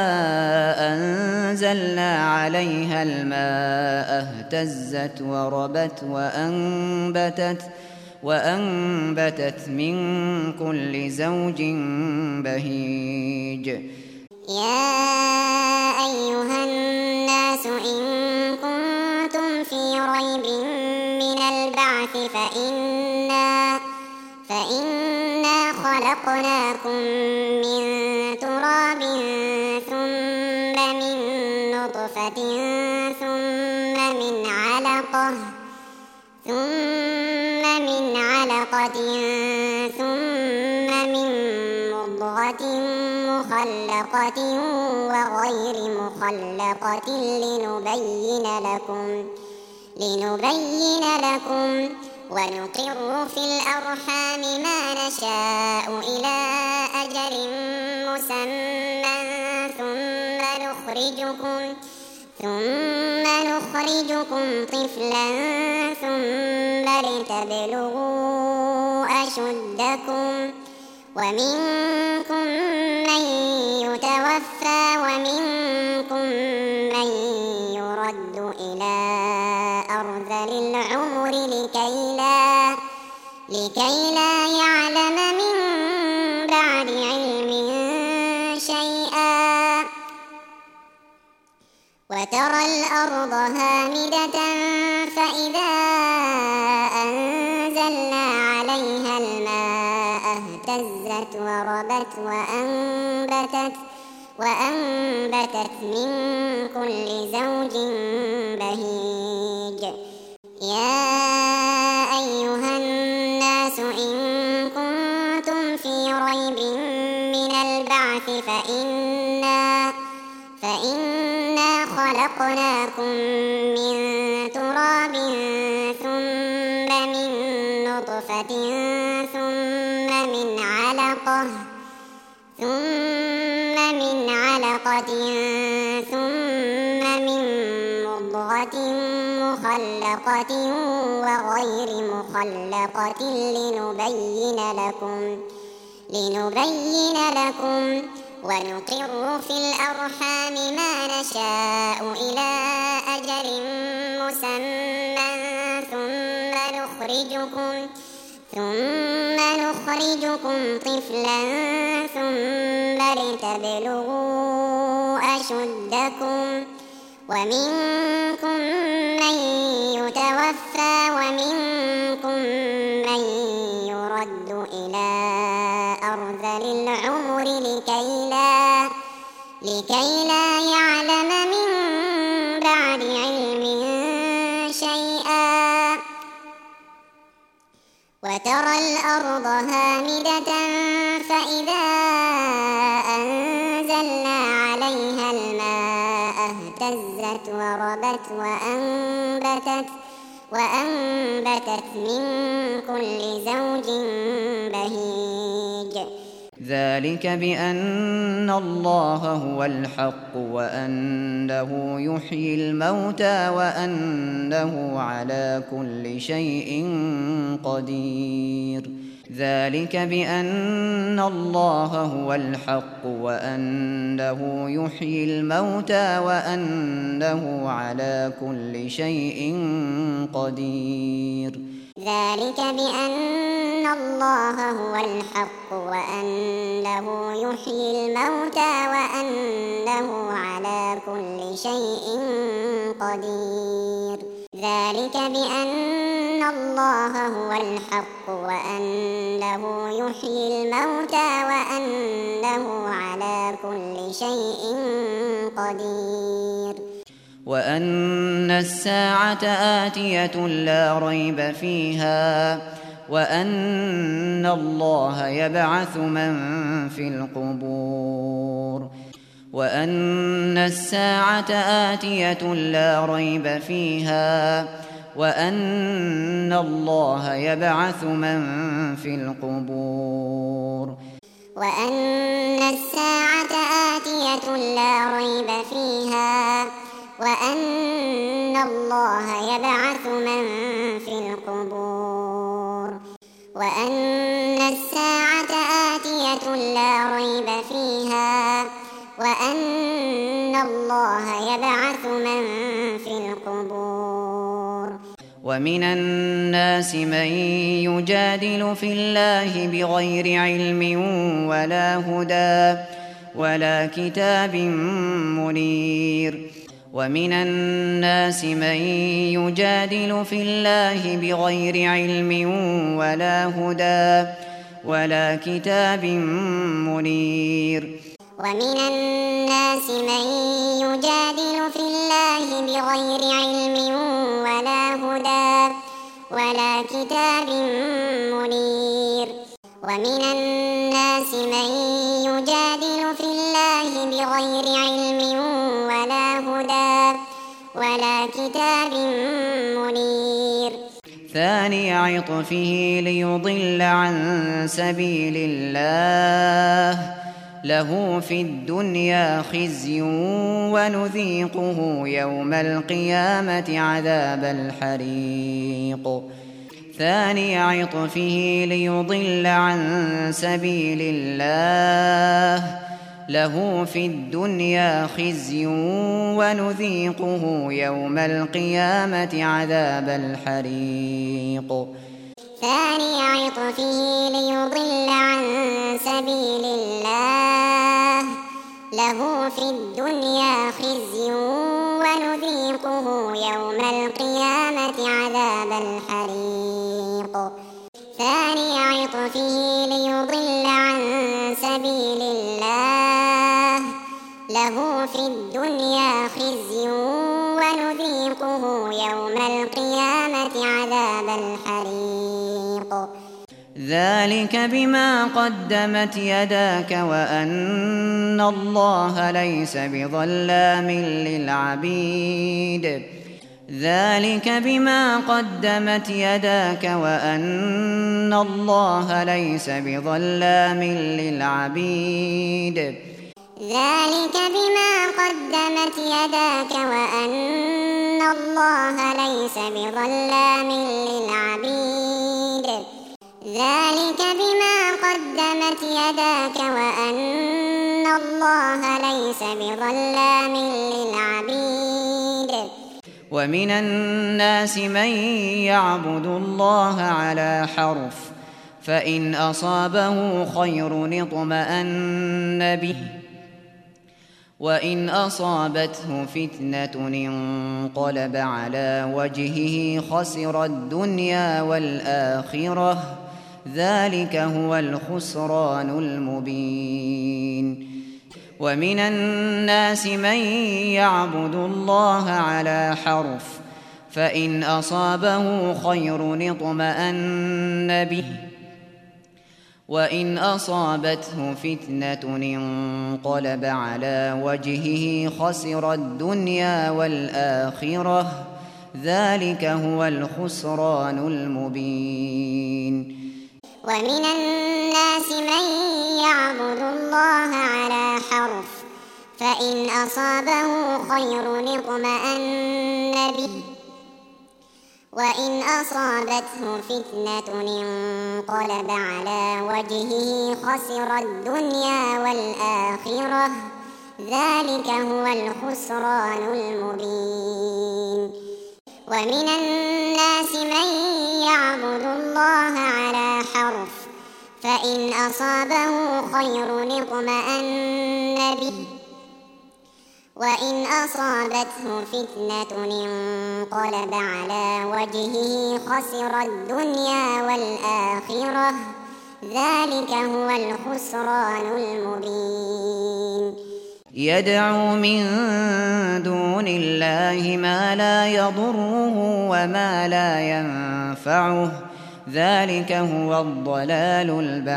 أنزلنا عليها الماء اهتزت وربت وأنبتت, وأنبتت من كل زوج بهيج. يا أيها الناس إن كنتم في ريب من البعث فإنا, فإنا خلقناكم من تراب ثم من نطفة ثم من علقة ثم من علقة ثم من مضغة مخلقة وغير مخلقة لنبين لكم لنبين لكم ونقر في الأرحام ما نشاء إلى أجل مسمى ثم نخرجكم ثم نخرجكم طفلا ثم لتبلغوا أشدكم ومنكم من يتوفى ومنكم من يرد إلى أرذل العمر لكي لا, لكي لا يعلم من بعد علم شيئا وترى الأرض هامدة فإذا أنزلنا عليها الماء اهتزت وربت وأنبتت, وأنبتت من كل زوج بهيج. يا أيها الناس إن كنتم في ريب من البعث فإنا, فإنا خلقناكم من تراب ثم من نطفة ثم من علقة ثم من علقة ثم من مضغة مخلقة وغير مخلقة لنبين لكم لنبين لكم ونقر في الأرحام ما نشاء إلى أجل مسمى ثم نخرجكم ثم نخرجكم طفلا ثم لتبلغوا أشدكم ومنكم من يتوفى ومنكم من يرد إلى أرذل العمر لكي لا, لكي لا يعلم من بعد علم شيئا وترى الأرض هامدة فإذا أنزلنا عليها الماء اهتزت وربت وأنبتت, وأنبتت من كل زوج بهيج. ذلك بأن الله هو الحق وأنه يحيي الموتى وأنه على كل شيء قدير. ذلك بأن الله هو الحق وأنه يحيي الموتى وأنه على كل شيء قدير. ذلك بأن الله هو الحق وأنه يحيي الموتى وأنه على كل شيء قدير. ذلك بأن الله هو الحق وأنه يحيي الموتى وأنه على كل شيء قدير وأن الساعة آتية لا ريب فيها وأن الله يبعث من في القبور وأن الساعة آتية لا ريب فيها وأن الله يبعث من في القبور وأن الساعة آتية لا ريب فيها وأن الله يبعث من في القبور وأن الساعة آتية لا ريب فيها وأن الله يبعث من في القبور ومن الناس من يجادل في الله بغير علم ولا هدى ولا كتاب منير ومن الناس من يجادل في الله بغير علم ولا هدى ولا كتاب منير ومن الناس من يجادل في الله بغير علم ولا هدى ولا كتاب منير ومن الناس من يجادل في الله بغير علم ولا هدى ولا كتاب منير ثاني عطفه ليضل عن سبيل الله له في الدنيا خزي ونذيقه يوم القيامة عذاب الحريق ثاني عطفه ليضل عن سبيل الله له في الدنيا خزي ونذيقه يوم القيامة عذاب الحريق ثاني عطفه ليضل عن سبيل الله له في الدنيا خزي ونذيقه يوم القيامة عذاب الحريق ثاني عطفه ليضل عن سبيل الله له في الدنيا خزي ونذيقه يوم القيامة عذاب الحريق ذلك بما قدمت يداك وأن الله ليس بظلام للعبيد ذلك بما قدمت يداك وأن الله ليس بظلام للعبيد ذلك بما قدمت يداك وأن الله ليس بظلام للعبيد ذلك بما قدمت يداك وأن الله ليس بظلام للعبيد ومن الناس من يعبد الله على حرف فإن أصابه خير اطمأن به وإن أصابته فتنة انقلب على وجهه خسر الدنيا والآخرة ذلك هو الخسران المبين ومن الناس من يعبد الله على حرف فإن أصابه خير اطمأن به وإن أصابته فتنة انقلب على وجهه خسر الدنيا والآخرة ذلك هو الخسران المبين ومن الناس من يعبد الله على حرف فإن أصابه خير اطمأن به وإن أصابته فتنة انقلب على وجهه خسر الدنيا والآخرة ذلك هو الخسران المبين ومن الناس من يعبد الله على حرف فإن أصابه خير اطمأن به وإن أصابته فتنة انقلب على وجهه خسر الدنيا والآخرة ذلك هو الخسران المبين يدعو من دون الله ما لا يضره وما لا ينفعه ذلك هو الضلال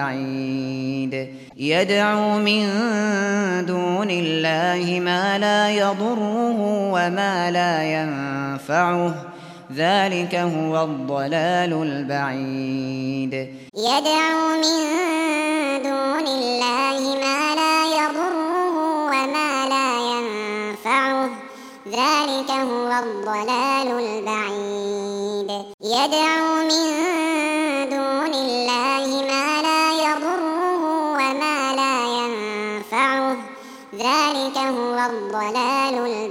البعيد يدعو من دون الله ما لا يضره وما لا ينفعه ذلك هو الضلال البعيد يدعو من دون الله ما لا يضره وما لا ينفعه ذلك هو الضلال البعيد يدعو من دون الله ما لا يضره وما لا ينفعه ذلك هو الضلال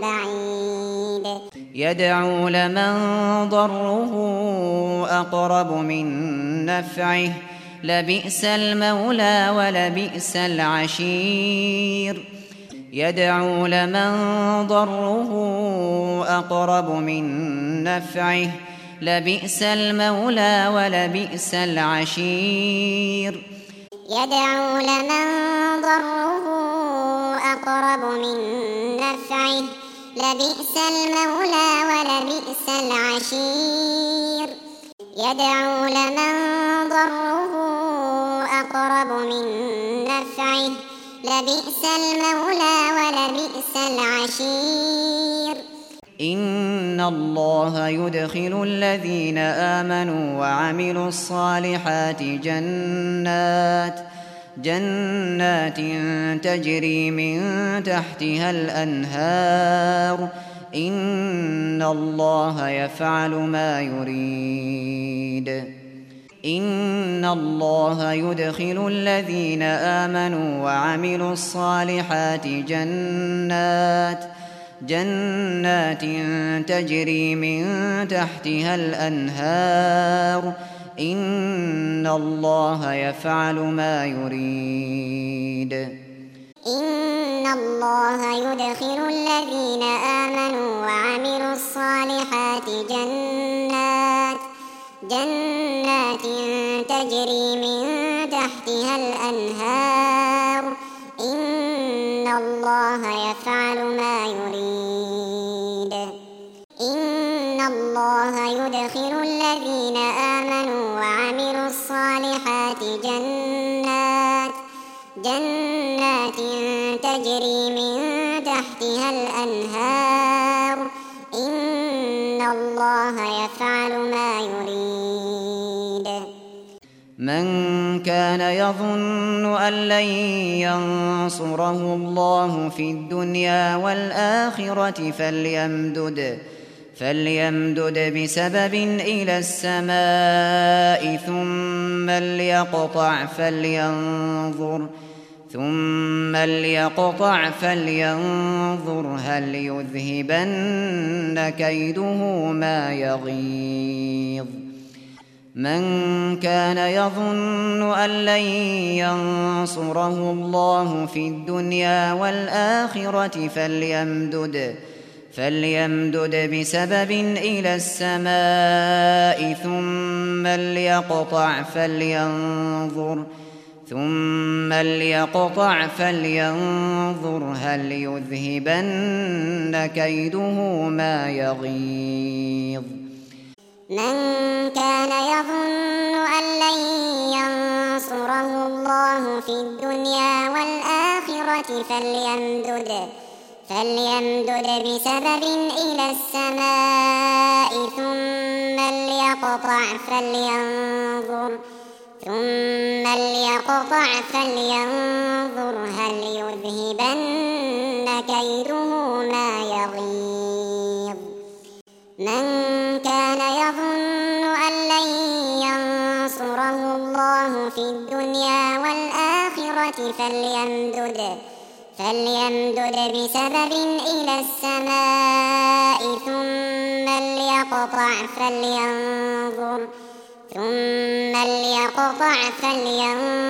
البعيد يدعو لمن ضره أقرب من نفعه لبئس المولى ولبئس العشير يدعو لمن ضره أقرب من نفعه لبئس المولى ولبئس العشير يدعو لمن ضره أقرب من نفعه لبئس المولى ولبئس العشير يدعو لمن ضره أقرب من نفعه لبئس المولى ولبئس العشير إن الله يدخل الذين آمنوا وعملوا الصالحات جنات جنات تجري من تحتها الأنهار إن الله يفعل ما يريد إن الله يدخل الذين آمنوا وعملوا الصالحات جنات جنات تجري من تحتها الأنهار إن الله يفعل ما يريد إن الله يدخل الذين آمنوا وعملوا الصالحات جنات جنات تجري من تحتها الأنهار إن الله يفعل ما يريد إن الله يدخل الذين آمنوا وعملوا الصالحات جنات جنات تجري من تحتها الأنهار إن الله يفعل ما يريد من كان يظن أن لن ينصره الله في الدنيا والآخرة فليمدد فليمدد بسبب إلى السماء ثم ليقطع فلينظر ثم ليقطع فلينظر هل يذهبن كيده ما يغيظ من كان يظن أن لن ينصره الله في الدنيا والآخرة فليمدد فليمدد بسبب إلى السماء ثم ليقطع فلينظر ثم ليقطع فلينظر هل يذهبن كيده ما يغيظ من كان يظن أن لن ينصره الله في الدنيا والآخرة فليمدد فليمدد بسبب إلى السماء ثم ليقطع فلينظر ثم ليقطع فلينظر هل يذهبن كيده ما يغيظ من كان يظن أن لن ينصره الله في الدنيا والآخرة فليمدد فليمدد بسبب إلى السماء ثم ليقطع فلينظر ثم ليقطع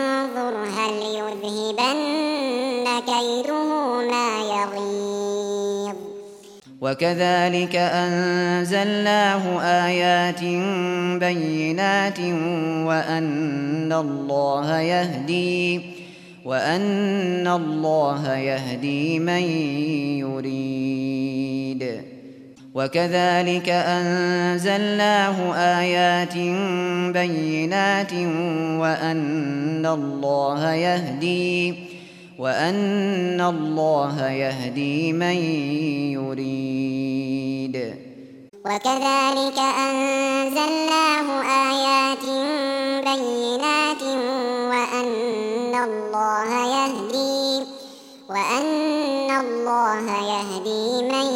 فلينظر هل يذهبن كيده ما يغيظ وكذلك أنزلناه آيات بينات وأن الله يهدي وأن الله يهدي من يريد وكذلك أنزلناه آيات بينات وأن الله يهدي وأن الله يهدي من يريد وكذلك أنزلناه آيات بينات وأن الله يهدي وأن الله يهدي من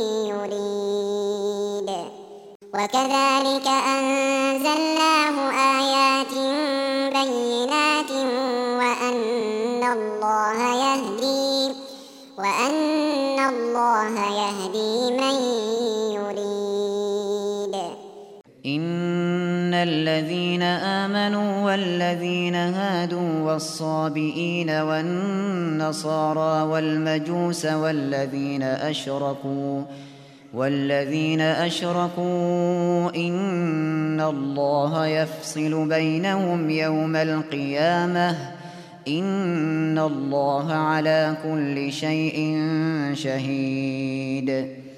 يريد وكذلك أنزلناه آيات بينات وأن الله يهدي وأن الله يهدي من يريد إن الذين آمنوا والذين هادوا والصابئين والنصارى والمجوس والذين أشركوا والذين أشركوا إن الله يفصل بينهم يوم القيامة إن الله على كل شيء شهيد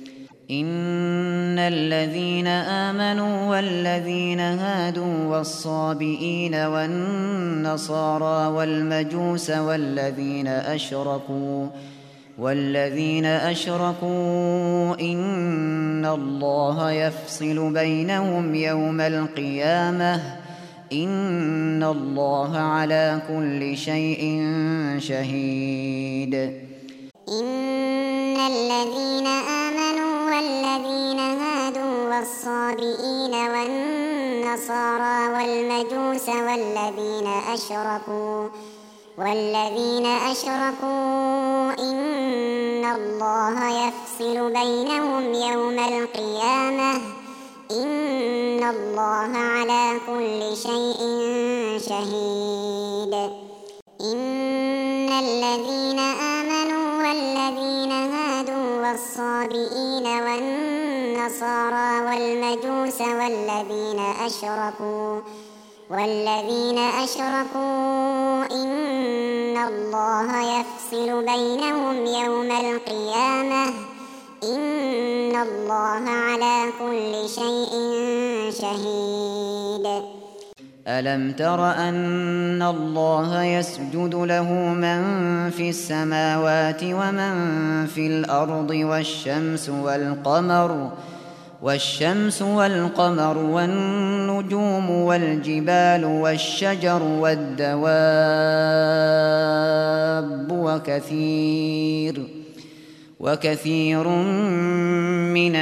إن الذين آمنوا والذين هادوا والصابئين والنصارى والمجوس والذين أشركوا والذين أشركوا إن الله يفصل بينهم يوم القيامة إن الله على كل شيء شهيد إن الذين آمنوا والذين هادوا والصابئين والنصارى والمجوس والذين أشركوا والذين أشركوا إن الله يفصل بينهم يوم القيامة إن الله على كل شيء شهيد إن الذين آمنوا والذين هادوا والصابئين والنصارى والمجوس والذين أشركوا والذين أشركوا إن الله يفصل بينهم يوم القيامة إن الله على كل شيء شهيد ألم تر أن الله يسجد له من في السماوات ومن في الأرض والشمس والقمر والشمس والقمر والنجوم والجبال والشجر والدواب وكثير وكثير من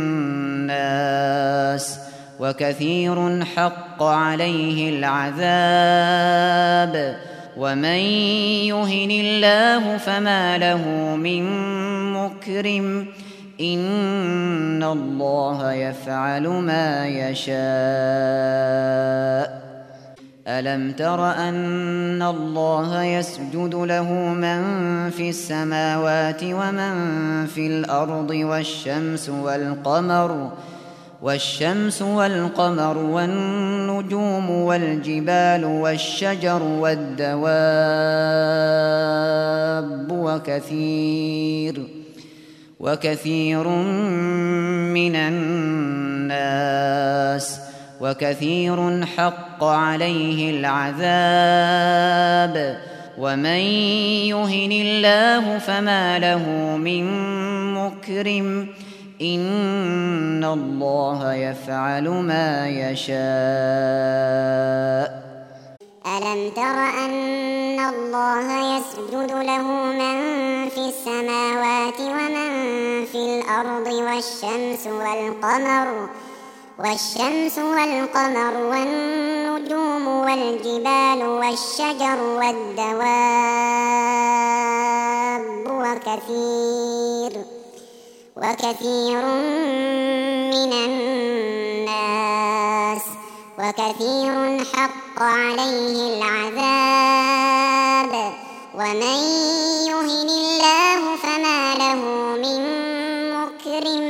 الناس وكثير حق عليه العذاب ومن يهن الله فما له من مكرم إن الله يفعل ما يشاء ألم تر أن الله يسجد له من في السماوات ومن في الأرض والشمس والقمر والشمس والقمر والنجوم والجبال والشجر والدواب وكثير وكثير من الناس وكثير حق عليه العذاب ومن يهن الله فما له من مكرم إن الله يفعل ما يشاء ألم تر أن الله يسجد له من في السماوات ومن في الأرض والشمس والقمر والشمس والقمر والنجوم والجبال والشجر والدواب وكثير وكثير من الناس وكثير حق عليه العذاب ومن يهن الله فما له من مكرم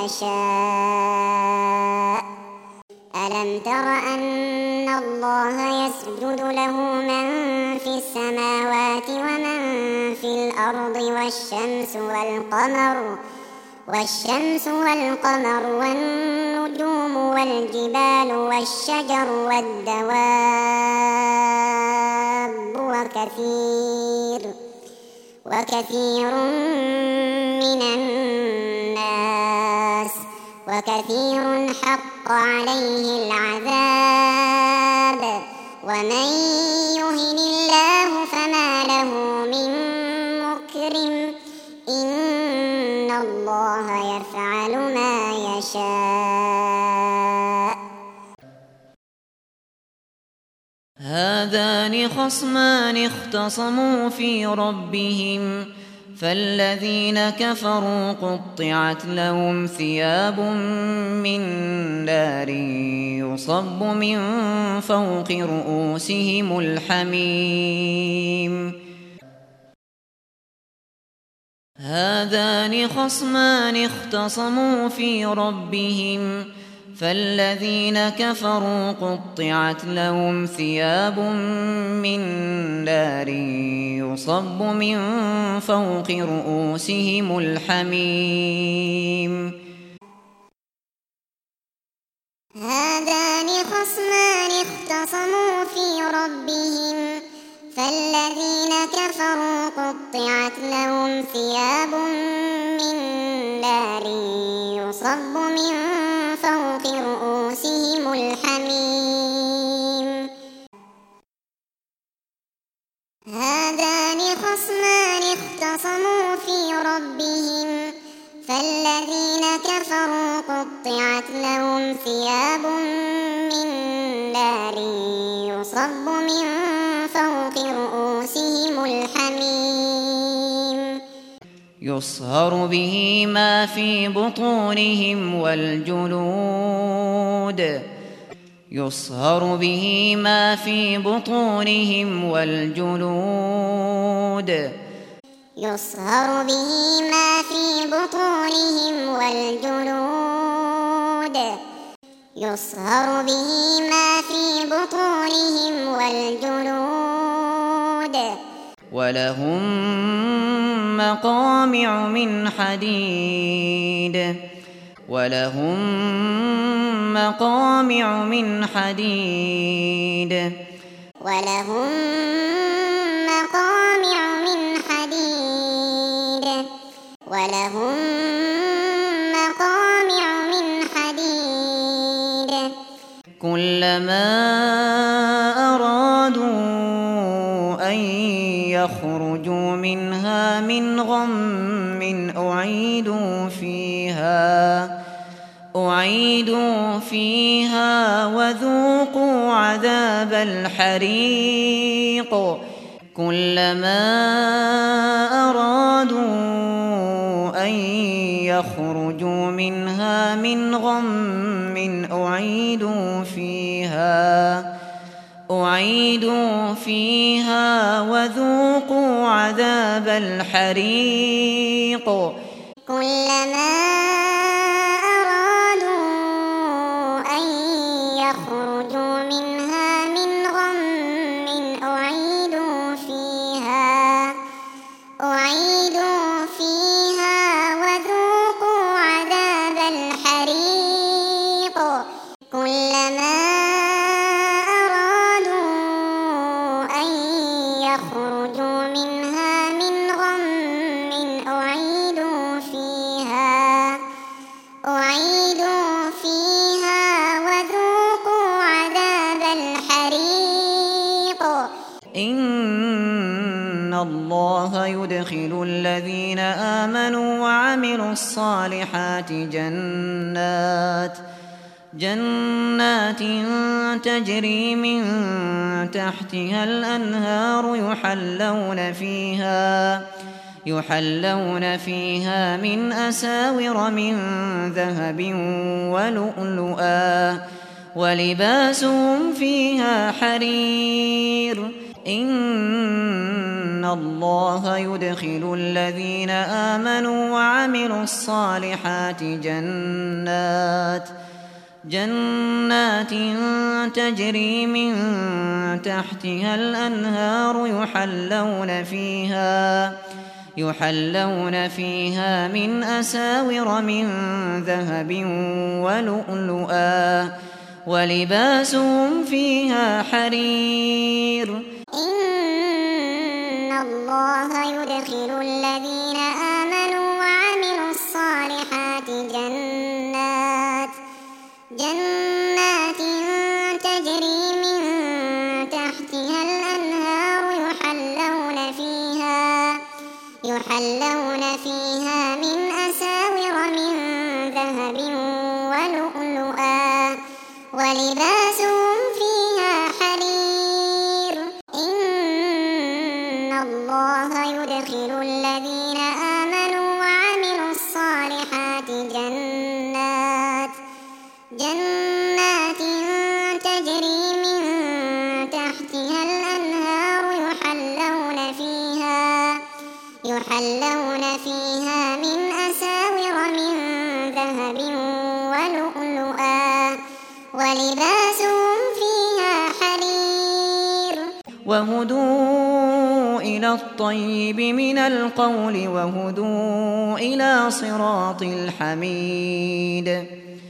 يشاء ألم تر أن الله يسجد له من في السماوات ومن في الأرض والشمس والقمر والشمس والقمر والنجوم والجبال والشجر والدواب وكثير وكثير من الناس وكثير حق عليه العذاب ومن يهن الله فما له من مكرم إن الله يفعل ما يشاء. هذان خصمان اختصموا في ربهم فالذين كفروا قطعت لهم ثياب من نار يصب من فوق رؤوسهم الحميم. هذان خصمان اختصموا في ربهم فالذين كفروا قطعت لهم ثياب من نار يصب من فوق رؤوسهم الحميم. هذان خصمان اختصموا في ربهم فالذين كفروا قطعت لهم ثياب من نار يصب من فوق رؤوسهم الحميم. هذان خصمان اختصموا في ربهم فالذين كفروا قطعت لهم ثياب من نار يصب من فوق رؤوسهم الحميم. يصهر به ما في بطونهم والجلود يصهر به ما في بطونهم والجلود يصهر به ما في بطونهم والجلود يصهر به ما في بطونهم والجلود ولهم مقامع من حديد ولهم مقامع من حديد ولهم مقامع من حديد ولهم مقامع من حديد كلما أرادوا أن يخرجوا منها من غم أعيدوا فيها أعيدوا فيها وذوقوا عذاب الحريق. كلما أرادوا أن يخرجوا منها من غم أعيدوا فيها أعيدوا فيها وذوقوا عذاب الحريق. كلما أرادوا أن يخرجوا منها من غم أعيدوا فيها أعيدوا فيها وذوقوا عذاب الحريق. كلما أرادوا أن يخرجوا منها من غم أعيدوا فيها أعيدوا فيها وذوقوا عذاب الحريق. إن الله يدخل الذين آمنوا وعملوا الصالحات جنات جنات تجري من تحتها الأنهار يحلون فيها يحلون فيها من أساور من ذهب ولؤلؤا ولباسهم فيها حرير. إن الله يدخل الذين آمنوا وعملوا الصالحات جنات جنات تجري من تحتها الأنهار يحلون فيها يحلون فيها من أساور من ذهب ولؤلؤا ولباسهم فيها حرير. إن الله يدخل الذين آمنوا وعملوا الصالحات جنات جنات تجري من تحتها الأنهار يحلون فيها يحلون فيها من أساور من ذهب ولؤلؤا ولباسهم فيها حرير. إن الله يدخل الذين آمنوا وعملوا الصالحات جنات جنات تجري من تحتها الأنهار يحلون فيها يحلون فيها من أساور من ذهب ولؤلؤا ولباسهم فيها حرير. وهدوا إلى الطيب من القول وهدوا إلى صراط الحميد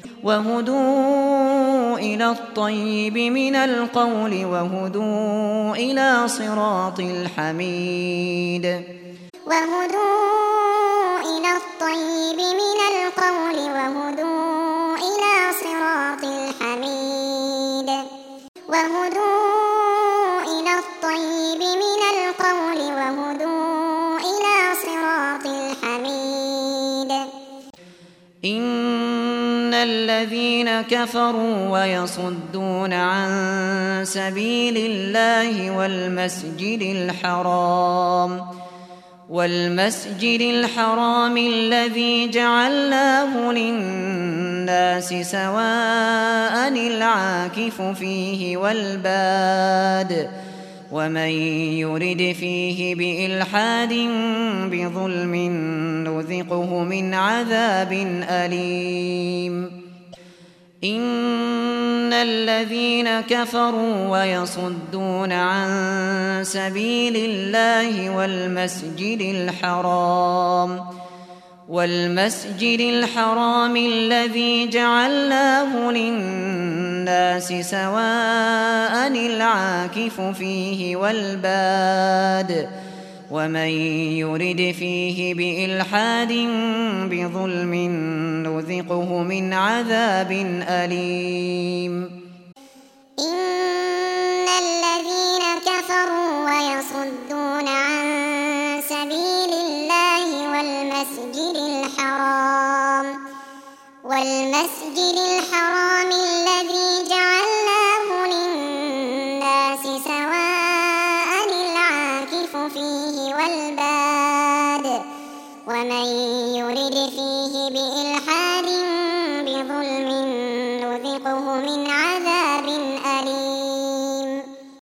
وهدوا إلى الطيب من القول وهدوا إلى صراط الحميد وهدوا إلى الطيب من القول وهدوا إلى صراط الحميد وهدوا إلى الطيب من القول وهدوا إلى صراط الحميد. إن الذين كفروا ويصدون عن سبيل الله والمسجد الحرام والمسجد الحرام الذي جعلناه للناس سواء العاكف فيه والباد ومن يرد فيه بإلحاد بظلم نذقه من عذاب أليم. إن الذين كفروا ويصدون عن سبيل الله والمسجد الحرام والمسجد الحرام الذي جعلناه للناس سواء العاكف فيه والباد ومن يرد فيه بإلحاد بظلم نذقه من عذاب أليم. إن الذين كفروا ويصدون عن سبيل الله والمسجد الحرام والمسجد الحرام الذي جعلناه للناس سواء العاكف فيه والباد ومن يرد فيه بإلحاد بظلم نذقه من عذاب أليم.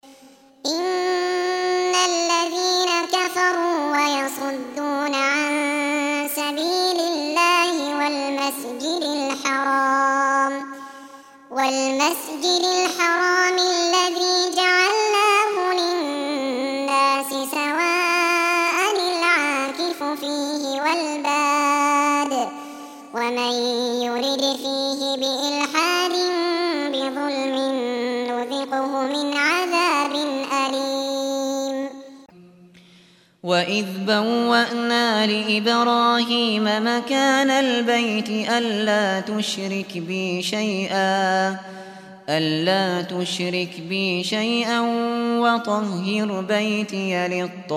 إن الذين كفروا ويصدون عن سبيل الله والمسجد الحرام والمسجد الحرام الذي جعلناه للناس سواء العاكف فيه والباد ومن يرد فيه بإلحاد بظلم نذقه من عذاب أليم. وإذ بوأنا لإبراهيم مكان البيت ألا تشرك بي شيئا ألا تشرك بي شيئا وطهر بيتي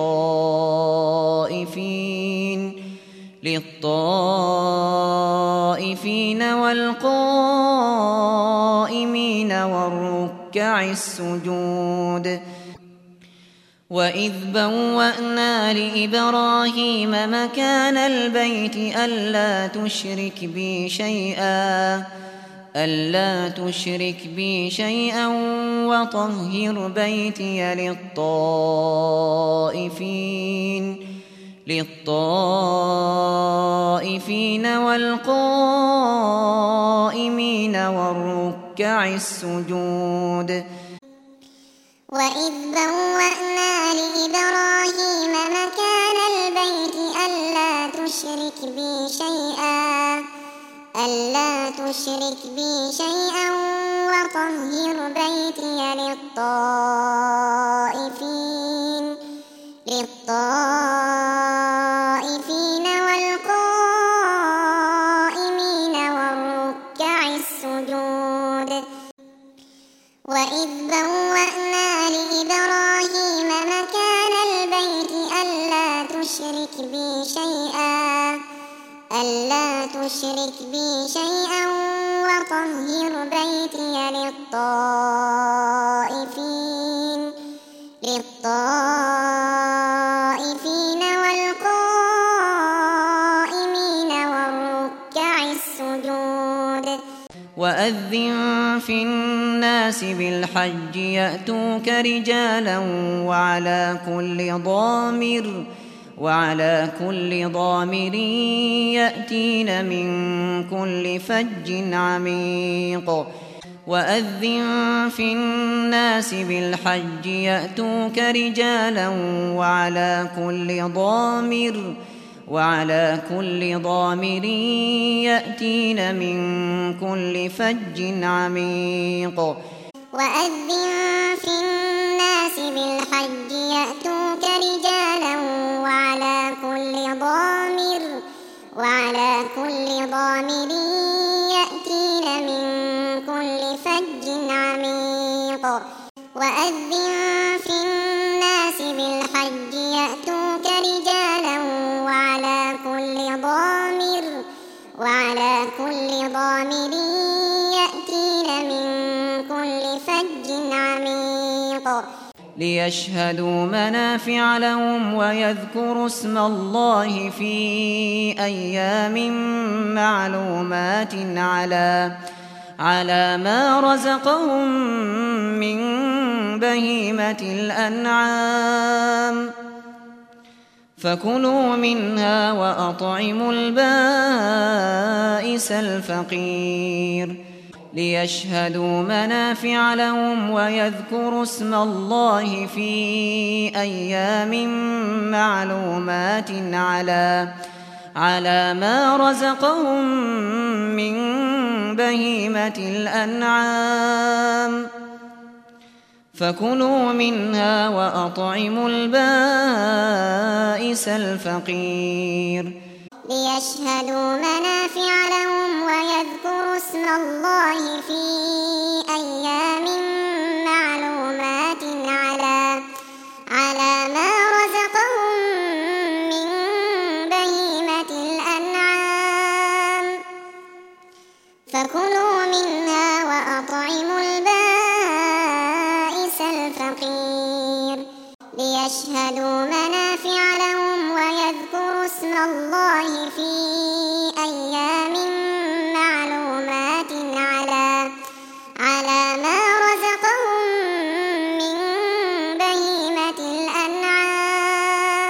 للطائفين للطائفين والقائمين والركع السجود. وإذ بوأنا لإبراهيم مكان البيت ألا تشرك بي شيئا ألا تشرك بي شيئا وطهر بيتي للطائفين للطائفين والقائمين والركع السجود. وإذ بوأنا لإبراهيم مكان البيت ألا تشرك بي شيئا ألا تشرك بي شيئا وطهر بيتي للطائفين للطائفين والقائمين والركع السجود. وإذ بوأنا لإبراهيم مكان البيت ألا تشرك بي شيئا ألا تشرك بي شيئا وطهر بيتي للطائفين للطائفين والقائمين والركع السجود. وأذن في الناس بالحج يأتوك رجالا وعلى كل ضامر وعلى كل ضامر يأتين من كل فج عميق. وأذن في الناس بالحج يأتوك رجالا وعلى كل ضامر وعلى كل ضامر يأتين من كل فج عميق. وأذن في الناس بالحج يأتوك رجالا وعلى كل ضامر وعلى كل ضامر يأتين من كل فج عميق. وأذن في الناس بالحج يأتوك رجالا وعلى كل ضامر وعلى كل ضامر يأتين من كل فج عميق. ليشهدوا منافع لهم ويذكروا اسم الله في أيام معلومات على على ما رزقهم من بهيمة الأنعام فكلوا منها وأطعموا البائس الفقير. ليشهدوا منافع لهم ويذكروا اسم الله في أيام معلومات على على ما رزقهم من بهيمة الأنعام فكلوا منها وأطعموا البائس الفقير. ليشهدوا منافع لهم ويذكروا اسم الله في أيام معلومات على على ما رزقهم من بهيمة الأنعام فكلوا منها وأطعموا البائس الفقير. ليشهدوا منافع لهم ويذكروا اسم الله في أيام معلومات على على ما رزقهم من بهيمة الأنعام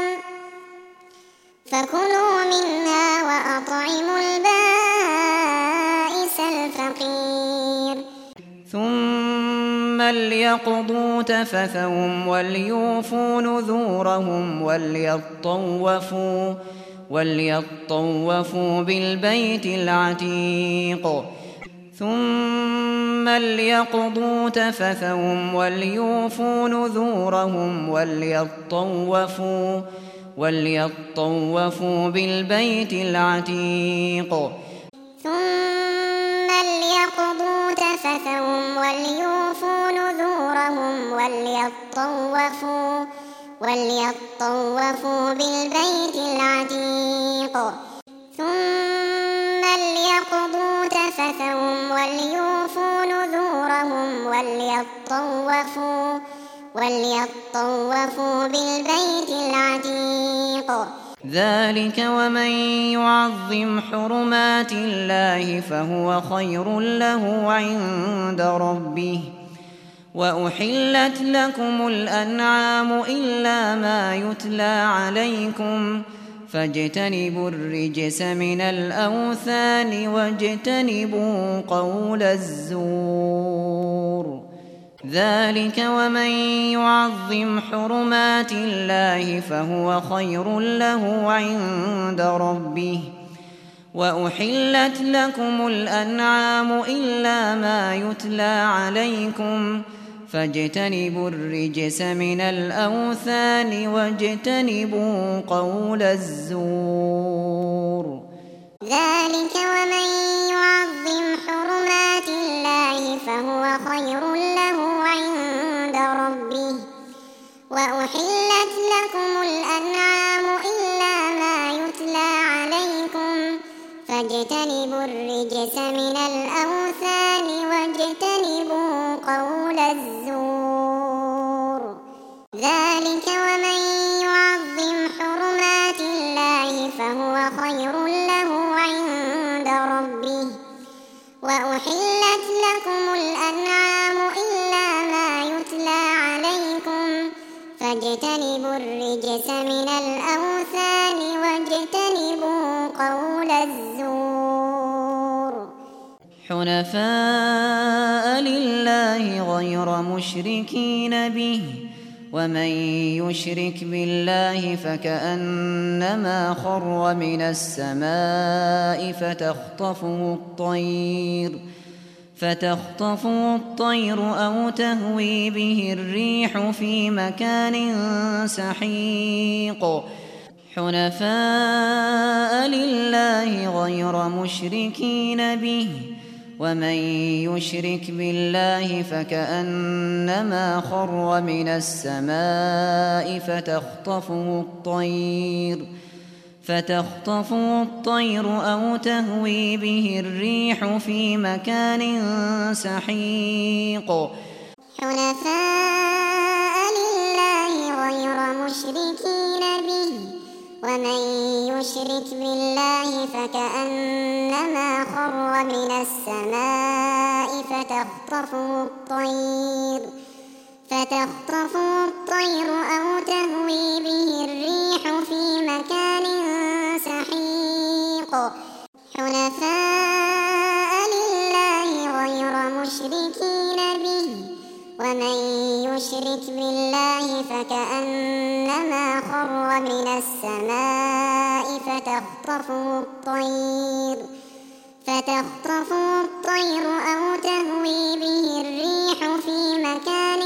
فكلوا منها وأطعموا البائس الفقير. ثم ليقضوا تفثهم وليوفوا نذورهم وليطوفوا وليطوفوا بالبيت العتيق. ثم ليقضوا تفثهم وليوفوا نذورهم وليطوفوا وليطوفوا بالبيت العتيق. ثم ليقضوا تفثهم وليوفوا نذورهم وليطوفوا وليطوفوا بالبيت العتيق. ثم ليقضوا تفثهم وليوفوا نذورهم وليطوفوا وليطوفوا بالبيت العتيق. ذلك ومن يعظم حرمات الله فهو خير له عند ربه. وأحلت لكم الأنعام إلا ما يتلى عليكم فاجتنبوا الرجس من الأوثان واجتنبوا قول الزور. ذلك ومن يعظم حرمات الله فهو خير له عند ربه. وأحلت لكم الأنعام إلا ما يتلى عليكم فاجتنبوا الرجس من الأوثان واجتنبوا قول الزور. ذلك ومن يعظم حرمات الله فهو خير له عند ربه. وأحلت لكم الأنعام إلا ما يتلى عليكم فاجتنبوا الرجس من الأوثان واجتنبوا قول الزور. ذلك ومن يعظم حرمات الله فهو خير له عند ربه. وأحلت لكم الأنعام إلا ما يتلى عليكم فاجتنبوا الرجس من الأوثان واجتنبوا قول الزور. حنفاء لله غير مشركين به ومن يشرك بالله فكأنما خر من السماء فتخطفه الطير فتخطفه الطير أو تهوي به الريح في مكان سحيق. حنفاء لله غير مشركين به ومن يشرك بالله فكأنما خر من السماء فتخطفه الطير فتخطفه الطير أو تهوي به الريح في مكان سحيق. حنفاء لله غير مشركين به ومن يشرك بالله فكأنما خر من السماء فتخطفه الطير فتخطفه الطير أو تهوي به الريح في مكان سحيق. حنفاء لله غير مشركين به ومن يشرك بالله فكأنما خر من السماء فتخطفه الطير فتخطفه الطير أو تهوي به الريح في مكان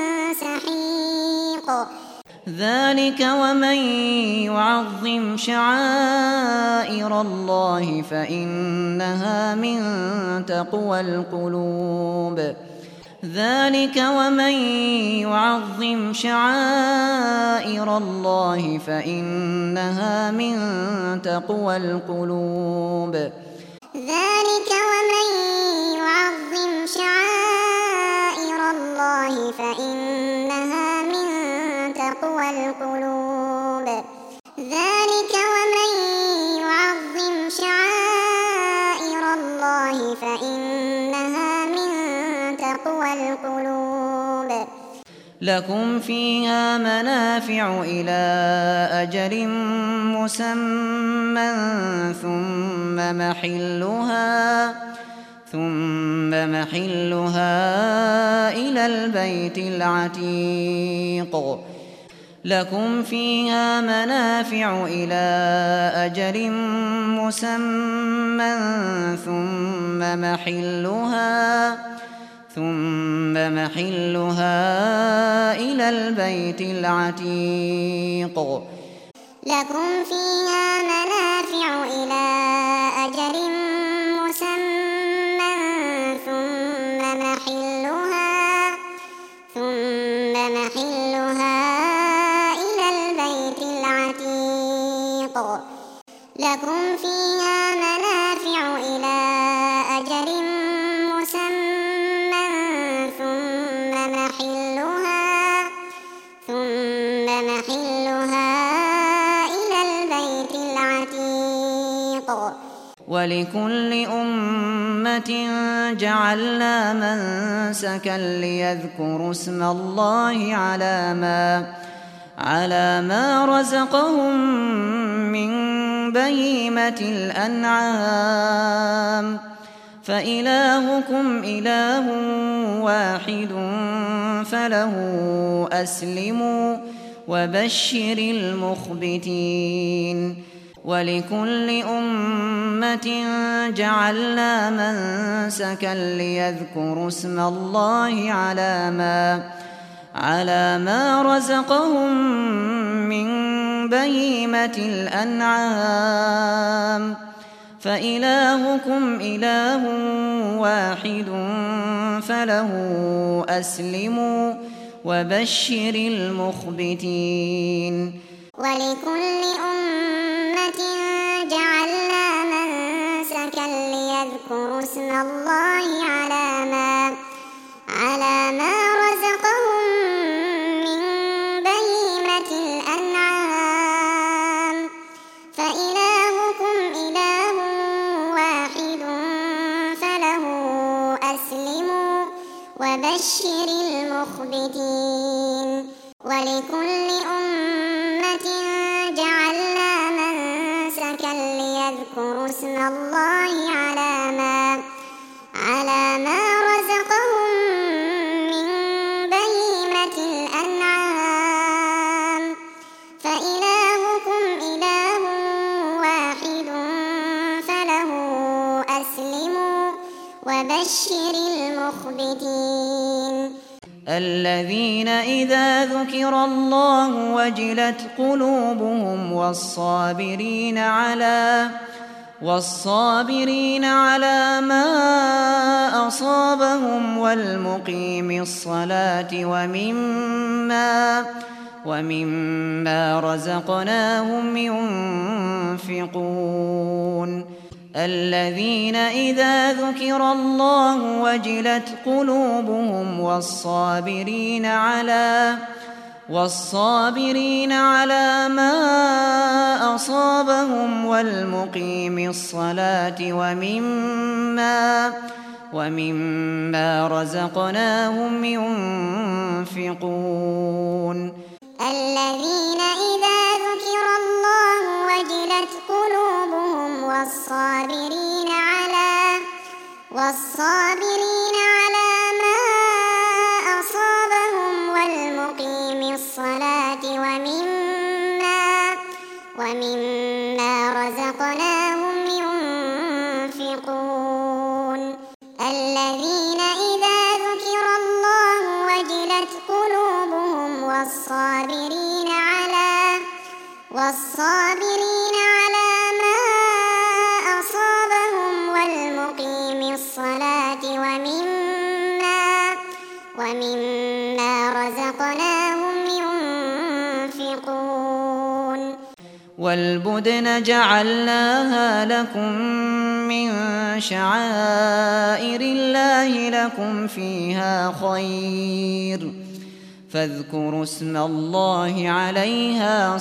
سحيق. ذلك ومن يعظم شعائر الله فإنها من تقوى القلوب. ذلك ومن يعظم شعائر الله فإنها من تقوى القلوب. ذلك ومن يعظم شعائر الله فإنها من تقوى القلوب. ذلك ومن يعظم شعائر الله فإنها من تقوى القلوب. لكم فيها منافع إلى أجل مسمى ثم محلها ثم محلها إلى البيت العتيق. لكم فيها منافع إلى أجل مسمى ثم محلها ثم محلها إلى البيت العتيق. لكم فيها منافع إلى أجل مسمى ثم محلها ثم محلها إلى البيت العتيق. لكم فيها منافع إلى أجل مسمى ثم محلها ثم محلها إلى البيت ولكل أمة جعلنا منسكا ليذكروا اسم الله على ما على ما رزقهم من بهيمة الأنعام فإلهكم إله واحد فله أسلموا وبشر المخبتين ولكل أمة جعلنا منسكا ليذكروا اسم الله على ما على ما رزقهم من بهيمة الأنعام فإلهكم إله واحد فله أسلموا وبشر المخبتين ولكل أمة جعلنا منسكا ليذكروا اسم الله على ما على ما رزقهم من بهيمة الأنعام فإلهكم إله واحد فله أسلموا وبشر المخبتين ولكل أمة جعلنا منسكا ليذكروا اسم الله على ما على ما رزقهم من بهيمة الأنعام فإلهكم إله واحد فله أسلموا وبشر المخبتين الذين إذا ذكر الله وجلت قلوبهم والصابرين على والصابرين على ما أصابهم والمقيم الصلاة ومما ومما رزقناهم ينفقون الذين إذا ذكر الله وجلت قلوبهم والصابرين على والصابرين على ما أصابهم والمقيم الصلاة ومما ومما رزقناهم ينفقون الذين إذا ذكر الله وجلت قلوبهم والصابرين على والصابرين على ما أصابهم والمقيم الصلاة ومما ومما رزقناهم ينفقون الذين إذا ذكر الله وجلت قلوبهم والصابرين على والصابرين على ما أصابهم والمقيم الصلاة ومما ومما رزقناهم ينفقون والبدن جعلناها لكم من شعائر الله لكم فيها خير فاذكروا اسم الله عليها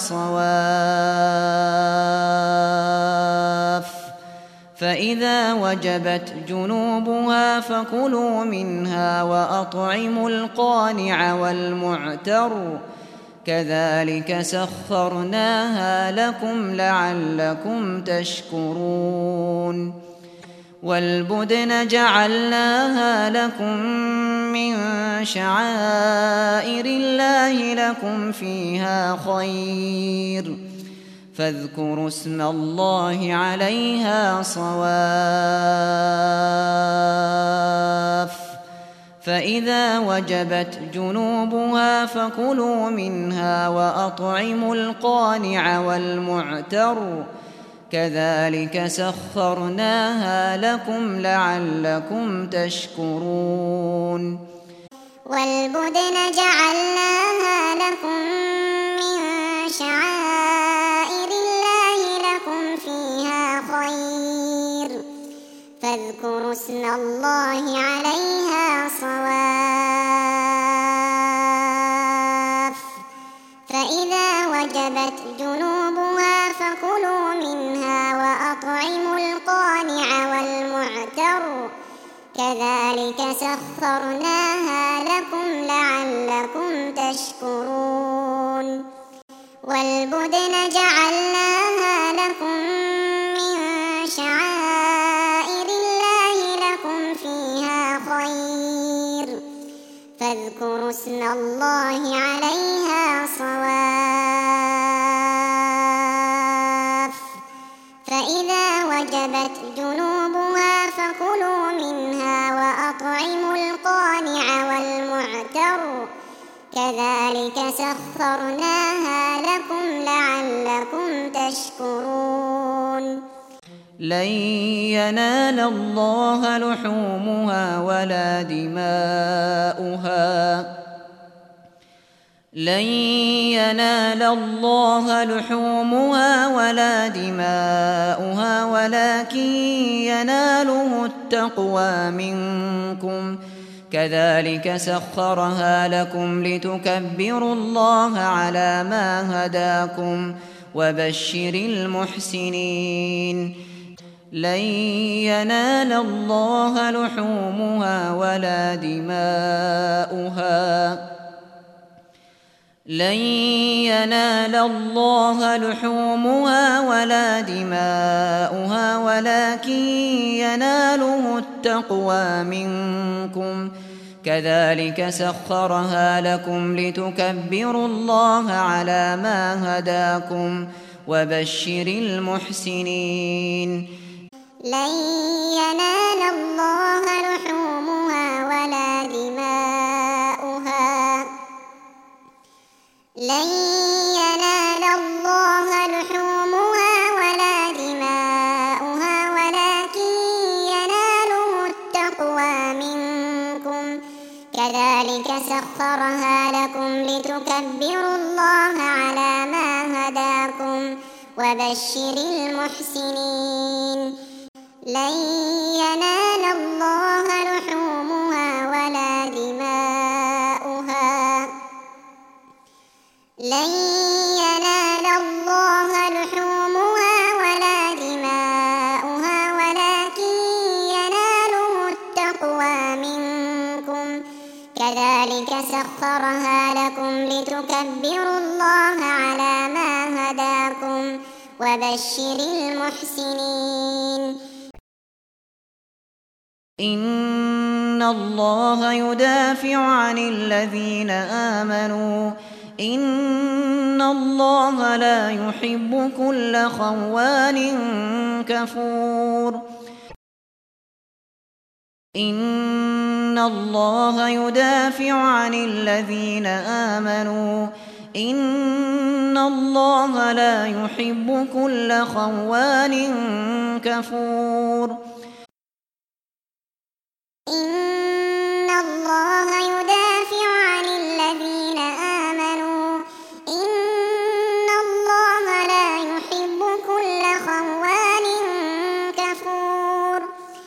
صواف فإذا وجبت جنوبها فكلوا منها وأطعموا القانع والمعتر كذلك سخرناها لكم لعلكم تشكرون والبدن جعلناها لكم من شعائر الله لكم فيها خير فاذكروا اسم الله عليها صواف فإذا وجبت جنوبها فكلوا منها وأطعموا القانع والمعتر كذلك سخرناها لكم لعلكم تشكرون والبدن جعلناها لكم من شعائر الله لكم فيها خير فاذكروا اسم الله عليها صواف فإذا وجبت جنوبها فكلوا منها وأطعموا القانع سخرناها لكم لعلكم تشكرون والبدن جعلناها لكم من شعائر الله لكم فيها خير فاذكروا اسم الله عليها صواف فإذا وجبت جنوبها فكلوا منها وأطعموا القانع والمعتر كذلك سخرناها لكم لعلكم تشكرون لن ينال الله لحومها ولا دماؤها لن ينال الله لحومها ولا دماؤها ولكن يناله التقوى منكم كذلك سخرها لكم لتكبروا الله على ما هداكم وبشر المحسنين لن ينال الله لحومها ولا دماؤها لن ينال الله لحومها ولا دماؤها ولكن يناله التقوى منكم كذلك سخرها لكم لتكبروا الله على ما هداكم وبشر المحسنين لن ينال الله لحومها ولا دماؤها لن ينال الله لحومها ولا دماؤها ولكن يناله التقوى منكم كذلك سخرها لكم لتكبروا الله على ما هداكم وبشر المحسنين لن ينال الله لحومها ولا دماؤها لن ينال الله لحومها ولا دماؤها ولكن يناله التقوى منكم كذلك سخرها لكم لتكبروا الله على ما هداكم وبشر المحسنين إن الله يدافع عن الذين آمنوا إن الله لا يحب كل خوان كفور إن الله يدافع عن الذين آمنوا إن الله لا يحب كل خوان كفور إن الله يدافع عن الذين آمنوا إن الله لا يحب كل خوان كفور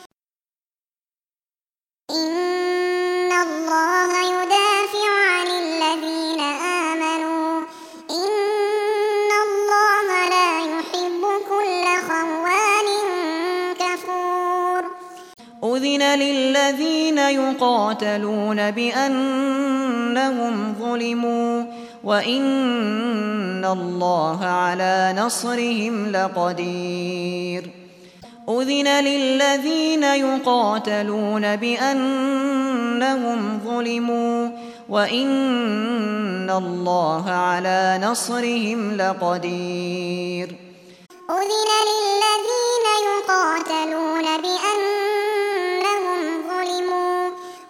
إن الله يدافع عن الذين آمنوا إن الله لا يحب كل خوان كفور أذن للذين يقاتلون بأنهم ظلموا وإن الله على نصرهم لقدير أذن للذين يقاتلون بأنهم ظلموا وإن الله على نصرهم لقدير أذن للذين يقاتلون بأنهم ظلموا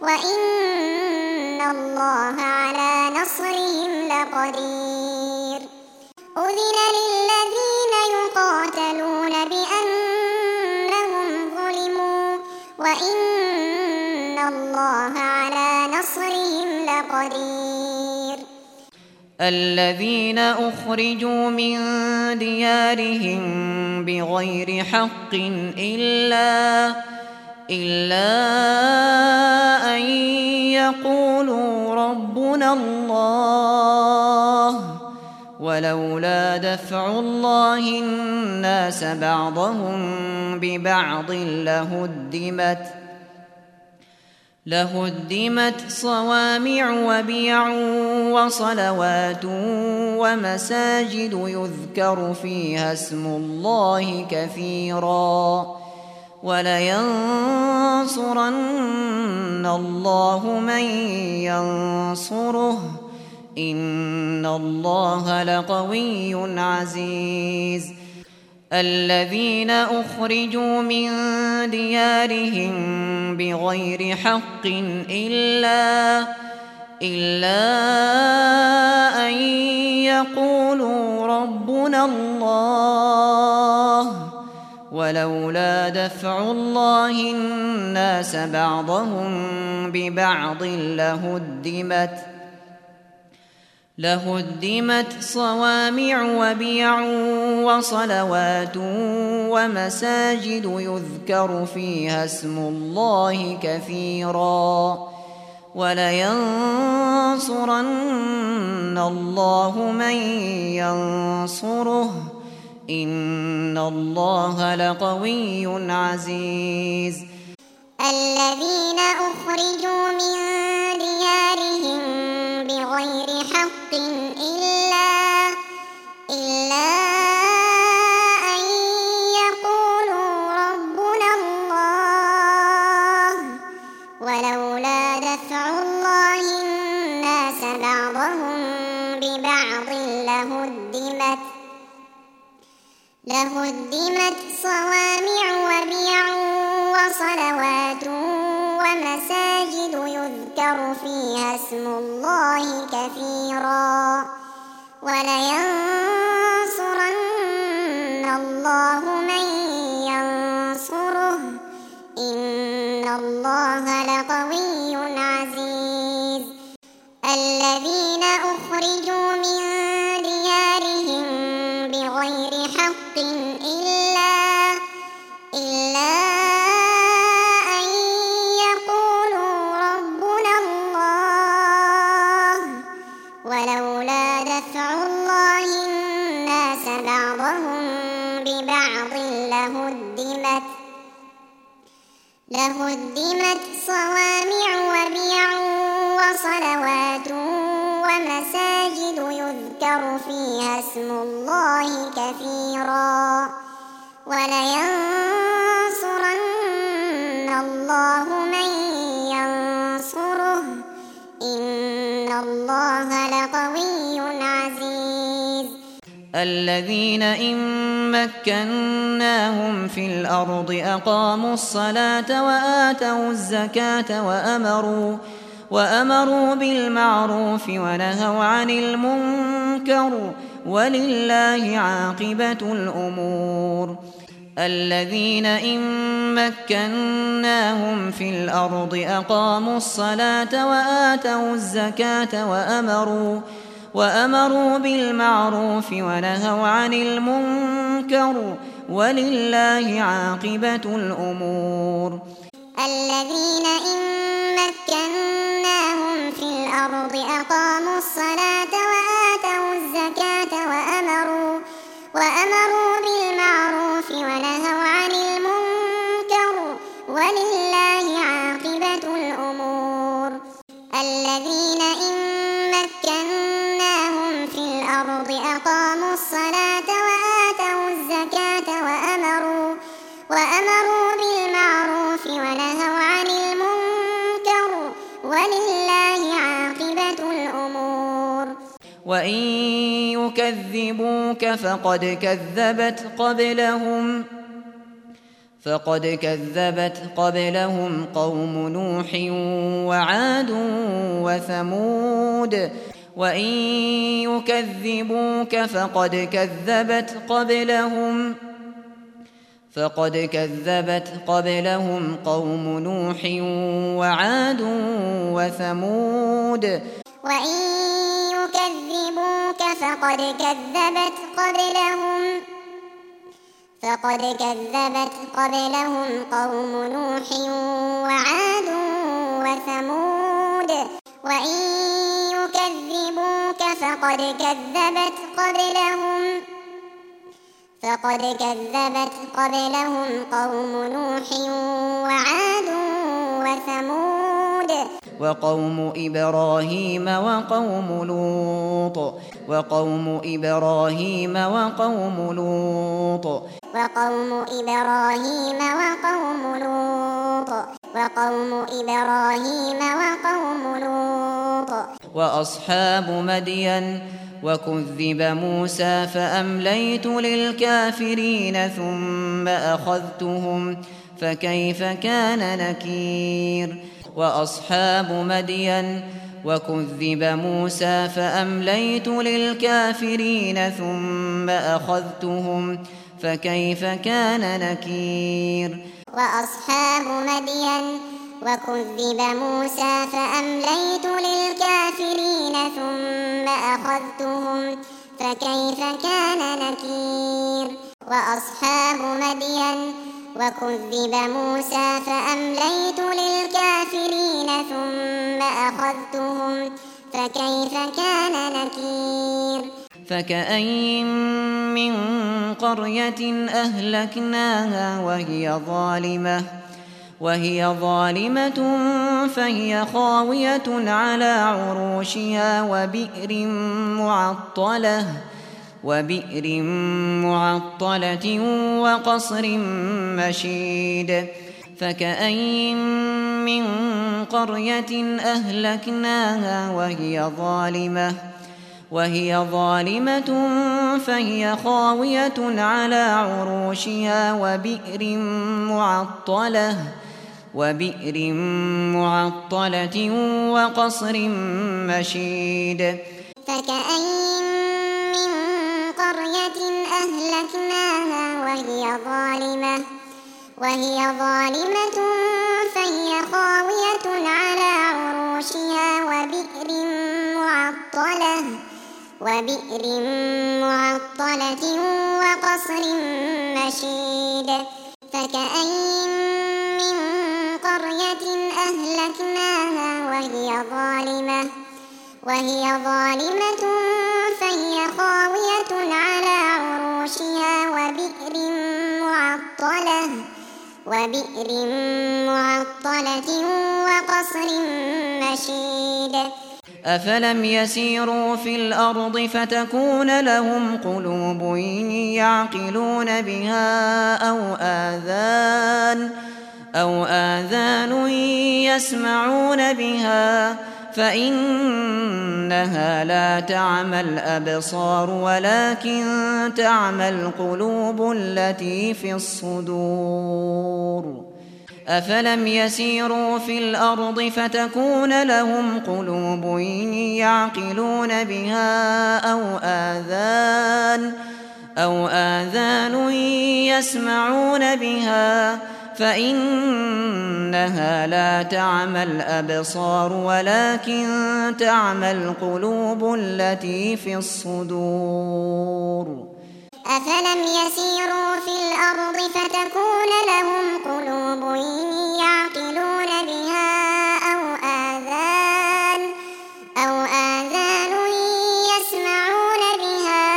وإن الله على نصرهم لقدير أذن للذين يقاتلون بأنهم ظلموا وإن الله على نصرهم لقدير الذين أخرجوا من ديارهم بغير حق إلا إلا أن يقولوا ربنا الله ولولا دفع الله الناس بعضهم ببعض لهدمت لهدمت صوامع وبيع وصلوات ومساجد يذكر فيها اسم الله كثيرا ولينصرن الله من ينصره إن الله لقوي عزيز الذين أخرجوا من ديارهم بغير حق إلا, إلا أن يقولوا ربنا الله ولولا دفع الله الناس بعضهم ببعض لهدمت لهدمت صوامع وبيع وصلوات ومساجد يذكر فيها اسم الله كثيرا ولينصرن الله من ينصره إن الله لقوي عزيز الذين أخرجوا من ديارهم بغير حق إلا, إلا أن يقولوا ربنا الله ولولا دفع الله الناس بعضهم ببعض لهدمت لهدمت صوامع وبيع وصلوات ومساجد يذكر فيها اسم الله كثيرا ولينصرن الله من ينصره إن الله لقوي عزيز الذين أخرجوا من ديارهم بغير حق إلا, إلا أن يقولوا ربنا الله ولولا دفع الله الناس بعضهم ببعض لهدمت لهدمت صوامع وبيع وصلوات ومساجد يذكر فيها اسم الله كثيرا ولينصرن الله من ينصره إن الله لقوي عزيز الذين إن مكناهم في الأرض أقاموا الصلاة وآتوا الزكاة وأمروا وأمروا بالمعروف ونهوا عن المنكر ولله عاقبة الأمور الذين إن مكناهم في الأرض أقاموا الصلاة وآتوا الزكاة وأمروا وأمروا بالمعروف ونهوا عن المنكر ولله عاقبة الأمور الذين إن مكناهم في الأرض أقاموا الصلاة وآتوا الزكاة وأمروا وأمروا بالمعروف ونهوا عن المنكر ولله عاقبة الأمور الذين إن مكناهم في الأرض أقاموا الصلاة وآتوا الزكاة وأمروا وأمروا بالمعروف ونهوا عن المنكر ولله عاقبة الأمور وإن يكذبوك فقد كذبت قبلهم فقد كذبت قبلهم قوم نوح وعاد وثمود وإن يكذبوك فقد كذبت قبلهم فقد كذبت قبلهم قوم نوح وعاد وثمود وإن يكذبوك فقد كذبت قبلهم فقد كذبت قبلهم قوم نوح وعاد وثمود وإن يكذبوك فقد كذبت قبلهم فقد كذبت قبلهم قوم نوح وعاد وثمود وقوم إبراهيم وقوم لوط وقوم إبراهيم وقوم لوط وقوم إبراهيم وقوم لوط وقوم إبراهيم وقوم لوط وأصحاب مدين وكذب موسى فأمليت للكافرين ثم أخذتهم فكيف كان نكير وأصحاب مدين وكذب موسى فأمليت للكافرين ثم أخذتهم فكيف كان نكير وأصحاب مدين وكذب موسى فأمليت للكافرين ثم أخذتهم فكيف كان نكير وأصحاب مدين وكذب موسى فأمليت للكافرين ثم أخذتهم فكيف كان نكير فكأين من قرية أهلكناها وهي ظالمة وهي ظالمة فهي خاوية على عروشها وبئر معطلة وبئر معطلة وقصر مشيد فكأين من قرية أهلكناها وهي ظالمة وهي ظالمة فهي خاوية على عروشها وبئر معطلة وبئر معطلة وقصر مشيد فكأين من قرية أهلكناها وهي ظالمة وهي ظالمة فهي خاوية على عروشها وبئر معطلة وبئر معطلة وقصر مشيد فكأين من قرية أهلكناها وهي ظالمة وهي ظالمة فهي خاوية على عروشها وبئر معطلة وبئر معطلة وقصر مشيد أفلم يسيروا في الأرض فتكون لهم قلوب يعقلون بها أو آذان أو آذان يسمعون بها فإنها لا تعمى الأبصار ولكن تعمى القلوب التي في الصدور أفلم يسيروا في الأرض فتكون لهم قلوب يعقلون بها أو آذان أو آذان يسمعون بها فإنها لا تعمى الأبصار ولكن تعمى القلوب التي في الصدور أفلم يسيروا في الأرض فتكون لهم قلوب يعقلون بها أو آذان أو آذان يسمعون بها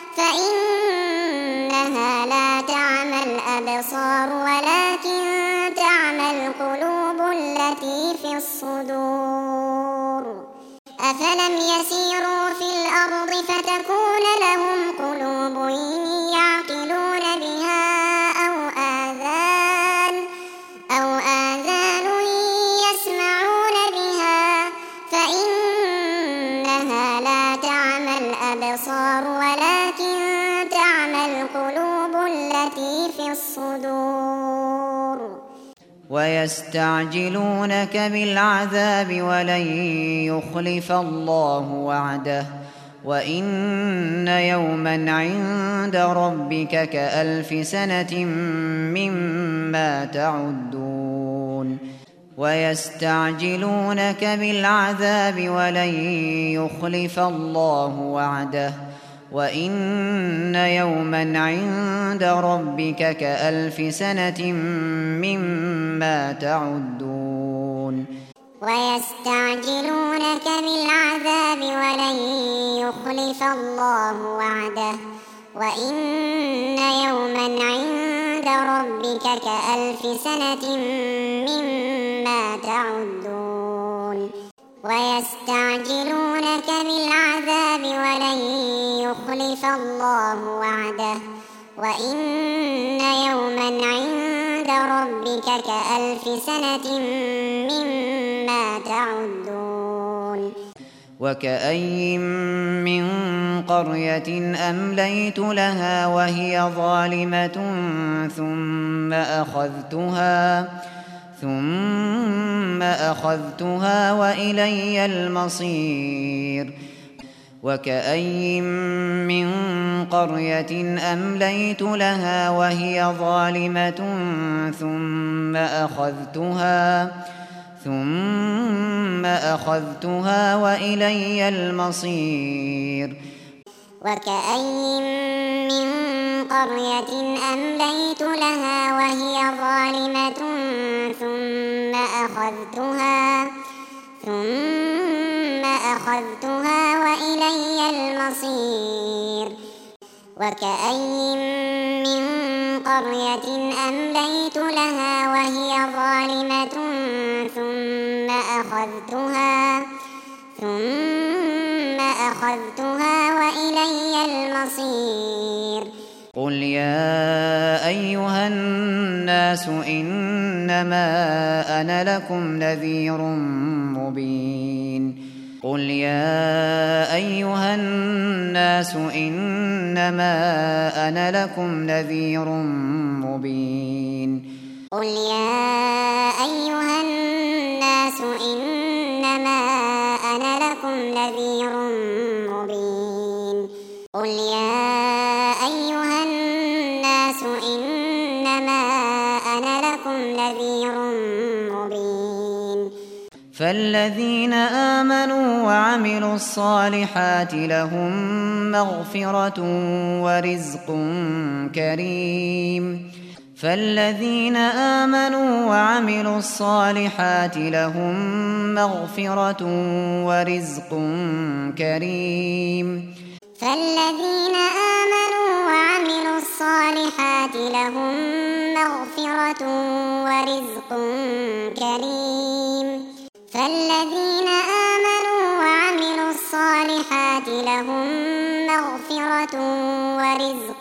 فإنها لا تعمى الأبصار ولكن تعمى القلوب التي في الصدور أفلم يسيروا في الأرض فتكون لهم قلوب يعقلون بها أو آذان أو آذان يسمعون بها فإنها لا تعمى الأبصار ولكن تعمى القلوب التي في الصدور ويستعجلونك بالعذاب ولن يخلف الله وعده وإن يوما عند ربك كألف سنة مما تعدون ويستعجلونك بالعذاب ولن يخلف الله وعده وإن يوما عند ربك كألف سنة مما تعدون ويستعجلونك بالعذاب ولن يخلف الله وعده وإن يوما عند ربك كألف سنة مما تعدون ويستعجلونك بالعذاب ولن يخلف الله وعده وإن يوما عند ربك كألف سنة مما تعدون وكأين من قرية أمليت لها وهي ظالمة ثم أخذتها ثم أخذتها وإلي المصير وكأين من قرية أمليت لها وهي ظالمة ثم أخذتها ثم أخذتها وإلي المصير وكأين من قرية أمليت لها وهي ظالمة ثم أخذتها ثم أخذتها وإلي المصير وكأين من قرية أمليت لها وهي ظالمة ثم أخذتها ثم أخذتها وإلي المصير قل يا أيها الناس إنما أنا لكم نذير مبين قل يا أيها الناس إنما أنا لكم نذير مبين قل يا أيها الناس إنما أنا لكم نذير مبين قل يا أيها الناس إنما أنا لكم نذير مبين فالذين آمنوا وعملوا الصالحات لهم مغفرة ورزق كريم فالذين آمنوا وعملوا الصالحات لهم مغفرة ورزق كريم فالذين آمنوا وعملوا الصالحات لهم مغفرة ورزق كريم فالذين آمنوا وعملوا الصالحات لهم مغفرة ورزق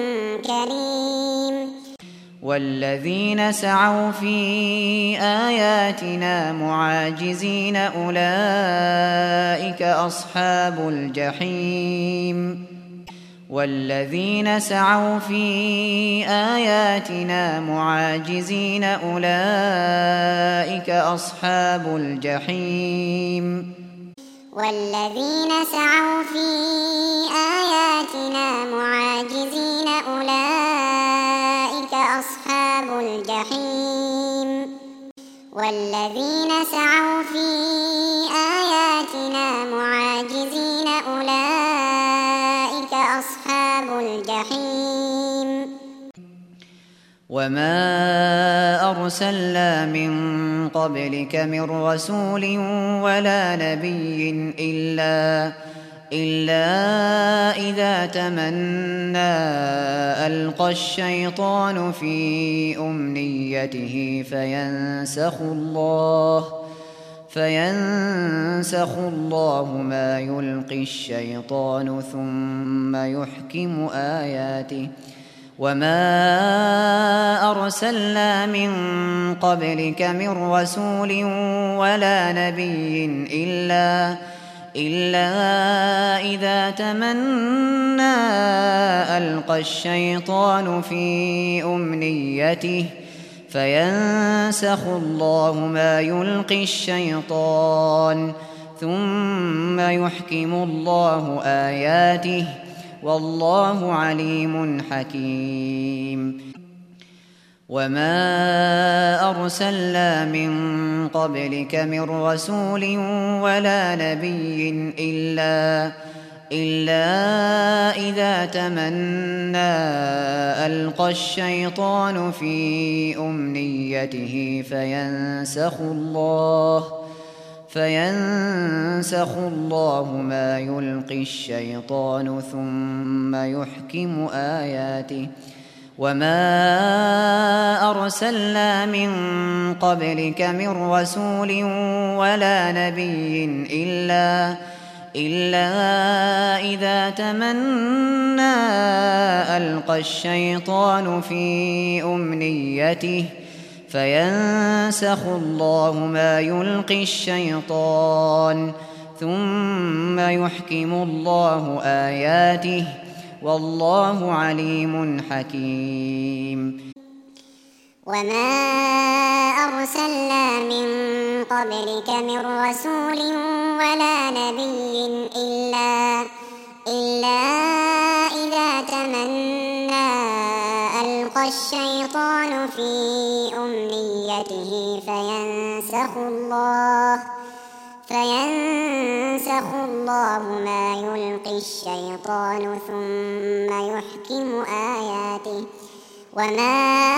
كريم والذين سعوا في آياتنا معاجزين أولئك أصحاب الجحيم والذين سعوا في آياتنا معاجزين أولئك أصحاب الجحيم والذين سعوا في آياتنا معاجزين أولئك أصحاب الجحيم والذين سعوا في آياتنا معاجزين أولئك أصحاب الجحيم وما أرسلنا من قبلك من رسول ولا نبي إلا إلا إذا تمنى ألقى الشيطان في أمنيته فينسخ الله فينسخ الله ما يلقي الشيطان ثم يحكم آياته وما أرسلنا من قبلك من رسول ولا نبي إلا إلا إذا تمنى ألقى الشيطان في أمنيته فينسخ الله ما يلقي الشيطان ثم يحكم الله آياته والله عليم حكيم وما أرسلنا من قبلك من رسول ولا نبي إلا إلا إذا تمنى ألقى الشيطان في أمنيته فينسخ الله فينسخ الله ما يلقي الشيطان ثم يحكم آياته وما أرسلنا من قبلك من رسول ولا نبي إلا إلا إذا تمنى ألقى الشيطان في أمنيته فينسخ الله ما يلقي الشيطان ثم يحكم الله آياته والله عليم حكيم. وما أرسلنا من قبلك من رسول ولا نبي إلا إلا إذا تمنى ألقى الشيطان في أمنيته فينسخ الله فينسخ الله ما يلقي الشيطان ثم يحكم آياته. وما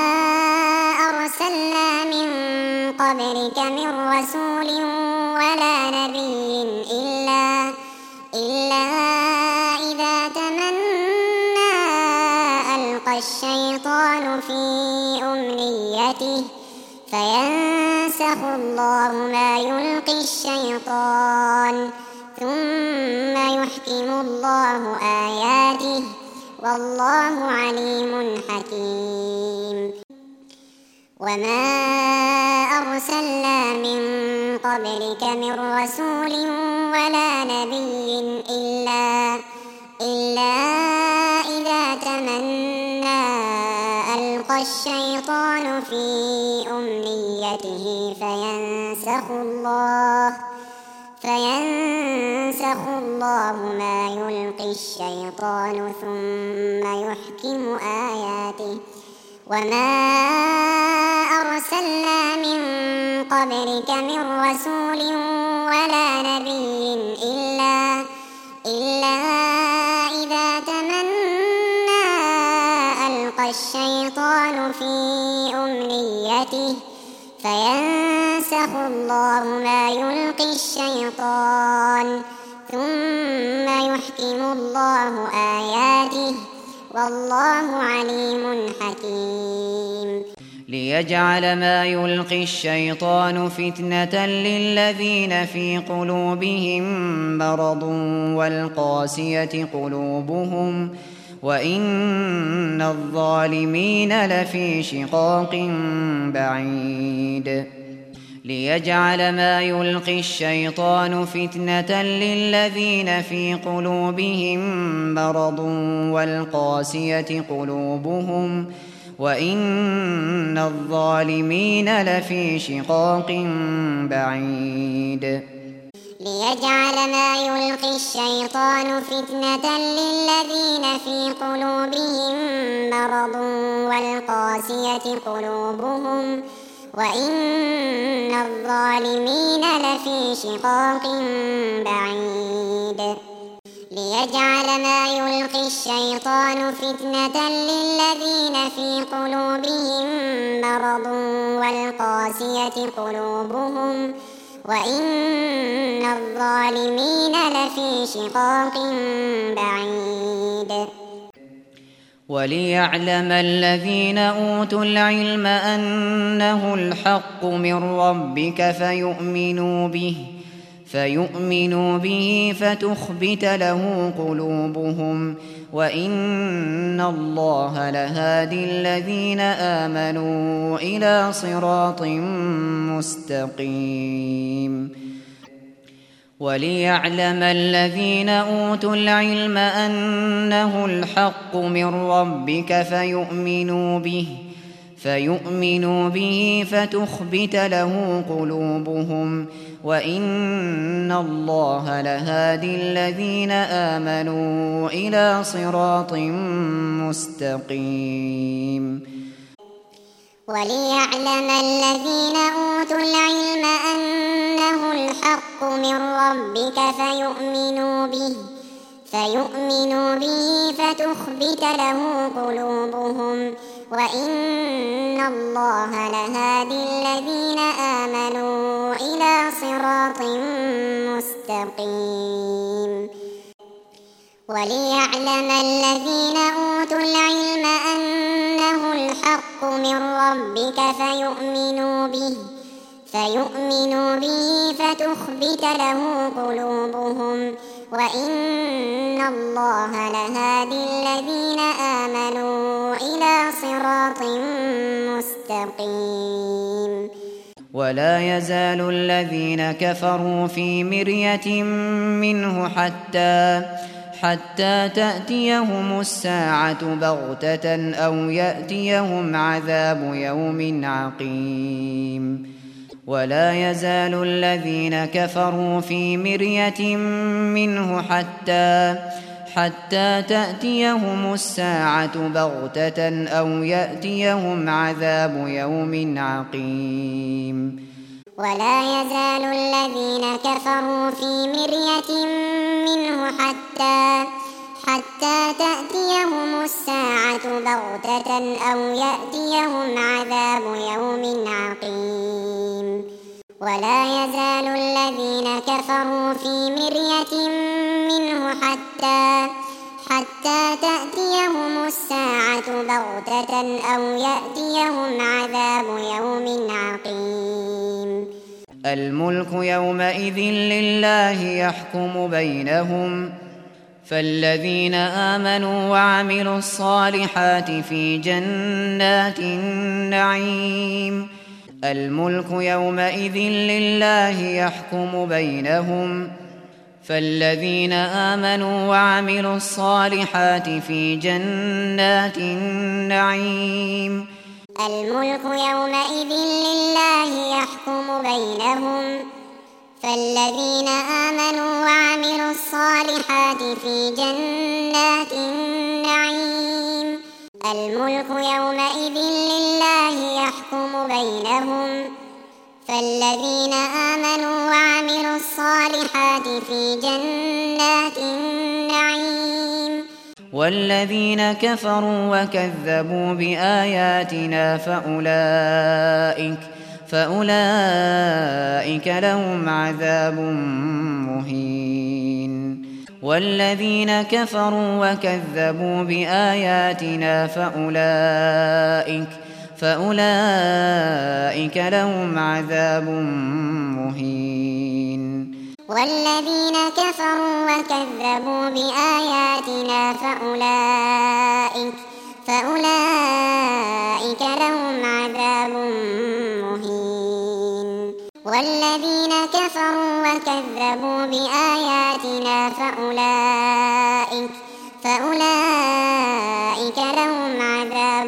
أرسلنا من قبلك من رسول ولا نبي إلا إلا إذا تمنى ألقى الشيطان في أمنيته فينسخ الله ما يلقي الشيطان ثم يحكم الله آياته والله عليم حكيم. وما أرسلنا من قبلك من رسول ولا نبي إلا إلا إذا تمنى ألقى الشيطان في أمنيته فينسخ الله فينسخ الله ما يلقي الشيطان ثم يحكم آياته. وما أرسلنا من قبلك من رسول ولا نبي إلا إلا إذا تمنى ألقى الشيطان في أمنيته فينسخ الله ما يلقي الشيطان ثم يحكم الله آياته والله عليم حكيم. ليجعل ما يلقي الشيطان فتنة للذين في قلوبهم مرض والقاسية قلوبهم وإن الظالمين لفي شقاق بعيد. ليجعل ما يلقي الشيطان فتنة للذين في قلوبهم مرض والقاسية قلوبهم وإن الظالمين لفي شقاق بعيد. ليجعل ما يلقي الشيطان فتنة للذين في قلوبهم مرض والقاسية قلوبهم وإن الظالمين لفي شقاق بعيد. ليجعل ما يلقي الشيطان فتنة للذين في قلوبهم مرض والقاسية قلوبهم وإن الظالمين لفي شقاق بعيد. وليعلم الذين أوتوا العلم أنه الحق من ربك فيؤمنوا به فيؤمنوا به فتخبت له قلوبهم وإن الله لهادي الذين آمنوا إلى صراط مستقيم. وليعلم الذين أوتوا العلم أنه الحق من ربك فيؤمنوا به فيؤمنوا به فتخبت له قلوبهم وإن الله لهادي الذين آمنوا إلى صراط مستقيم. وليعلم الذين أوتوا العلم أنه الحق من ربك فيؤمنوا به فيؤمنوا به فتخبت له قلوبهم وإن الله لهادي الذين آمنوا إلى صراط مستقيم. وليعلم الذين أوتوا العلم أنه من ربك فيؤمنوا به فيؤمنوا به فتخبت له قلوبهم وإن الله لهادي الذين آمنوا إلى صراط مستقيم. ولا يزال الذين كفروا في مرية منه حتى حتى تأتيهم الساعة بغتة أو يأتيهم عذاب يوم عقيم. ولا يزال الذين كفروا في مرية منه حتى حتى تأتيهم الساعة بغتة أو يأتيهم عذاب يوم عقيم. ولا يزال الذين كفروا في مرية منه حتى حتى تأتيهم الساعة بغتة أو يأتيهم عذاب يوم عقيم. ولا يزال الذين كفروا في مرية منه حتى حتى تأتيهم الساعة بغتة أو يأتيهم عذاب يوم عقيم. الملك يومئذ لله يحكم بينهم فالذين آمنوا وعملوا الصالحات في جنات النعيم. الملك يومئذ لله يحكم بينهم فالذين آمنوا وعملوا الصالحات في جنات النعيم. الملك يومئذ لله يحكم بينهم فالذين آمنوا وعملوا الصالحات في جنات النعيم. الملك يومئذ لله يحكم بينهم فالذين آمنوا وعملوا الصالحات في جنات النعيم. والذين كفروا وكذبوا بآياتنا فأولئك فأولئك لهم عذاب مهين. والذين كفروا وكذبوا بآياتنا فأولئك فأولئك لهم عذاب مهين. والذين كفروا وكذبوا بآياتنا فأولئك فأولئك لهم عذاب مهين. والذين كفروا وكذبوا بآياتنا فأولئك فأولئك لهم عذاب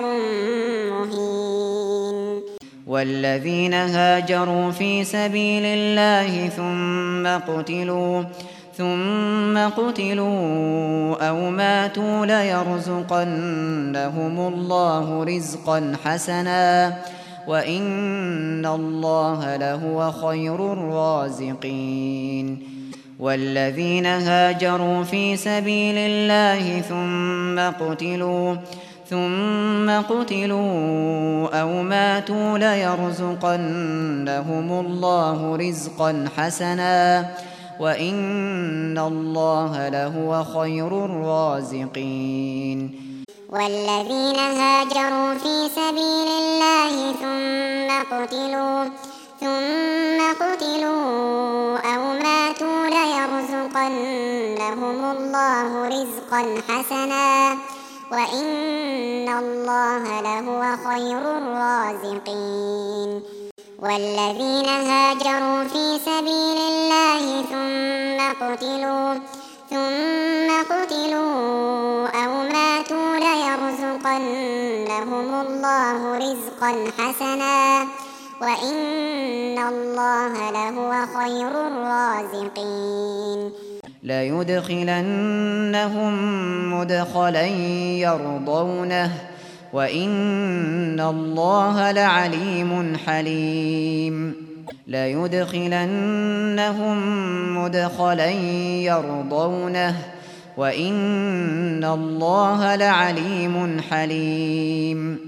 مهين. والذين هاجروا في سبيل الله ثم قتلوا ثم قتلوا أو ماتوا ليرزقنهم الله رزقا حسنا وإن الله لهو خير الرازقين. والذين هاجروا في سبيل الله ثم قتلوا ثم قتلوا أو ماتوا ليرزقنهم الله رزقا حسنا وإن الله لهو خير الرازقين. والذين هاجروا في سبيل الله ثم قتلوا ثم قتلوا أو ماتوا ليرزقنهم الله رزقا حسنا وإن الله لهو خير الرازقين. والذين هاجروا في سبيل الله ثم قتلوا ثم قتلوا أو ماتوا ليرزقنهم الله رزقا حسنا وإن الله لهو خير الرازقين. ليدخلنهم مدخلا يرضونه وإن الله لعليم حليم. ليدخلنهم مدخلا يرضونه وإن الله لعليم حليم.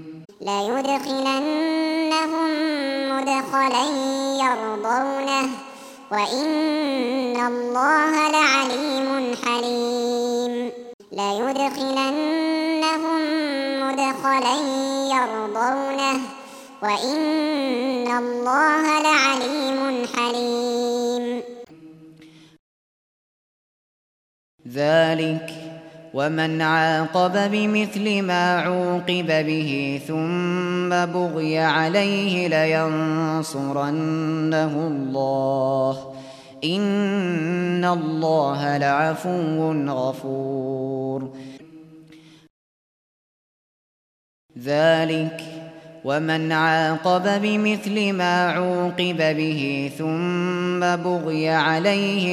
ليدخلنهم مدخلا يرضونه وإن الله لعليم حليم. ليدخلنهم مدخلا يرضونه وإن الله لعليم حليم. ذلك ومن عاقب بمثل ما عوقب به ثم بغي عليه لينصرنه الله إن الله لعفو غفور. ذلك ومن عاقب بمثل ما عوقب به ثم بغي عليه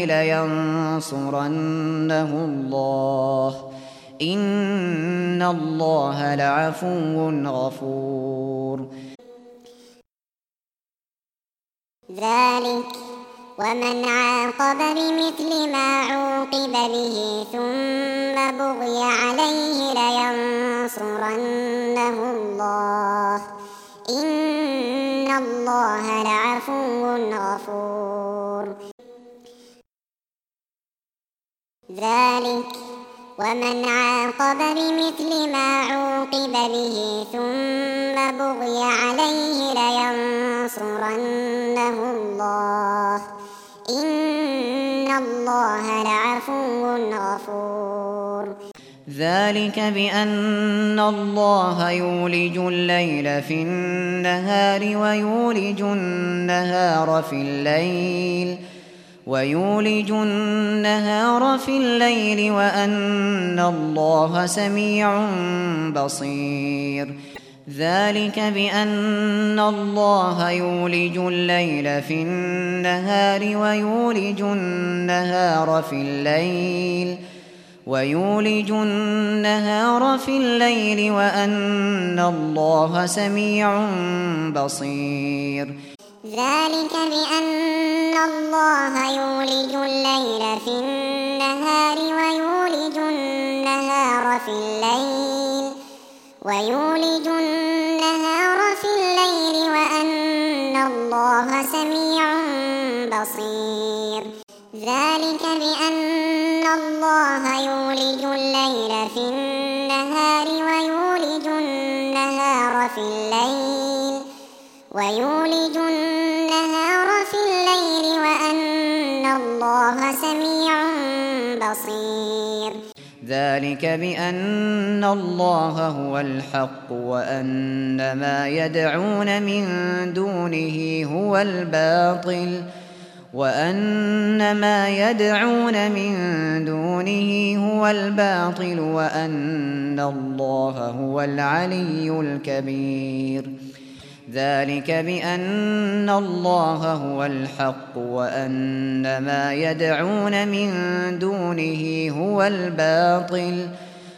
لينصرنه الله إن الله لعفو غفور. ذلك ومن عاقب بمثل ما عوقب به ثم بغي عليه لينصرنه الله إن الله لعفو غفور. ذلك ومن عاقب بمثل ما عوقب به ثم بغي عليه لينصرنه الله إن الله لعفو غفور. ذلك بأن الله يولج الليل في النهار ويولج النهار في الليل ويولج النهار في الليل وأن الله سميع بصير. ذلك بأن الله يولج الليل في النهار ويولج النهار في الليل ويولج النهار في الليل وأن الله سميع بصير. ذلك بأن الله يولج الليل في النهار ويولج النهار في الليل ويولج النهار في الليل وأن الله سميع بصير. ذلك بأن الله يولج الليل في النهار ويولج النهار في الليل ويولج النهار في الليل وأن الله سميع بصير. ذلك بأن الله هو الحق وأن ما يدعون من دونه هو الباطل وأن ما يدعون من دونه هو الباطل وأن الله هو العلي الكبير. ذلك بأن الله هو الحق وأن ما يدعون من دونه هو الباطل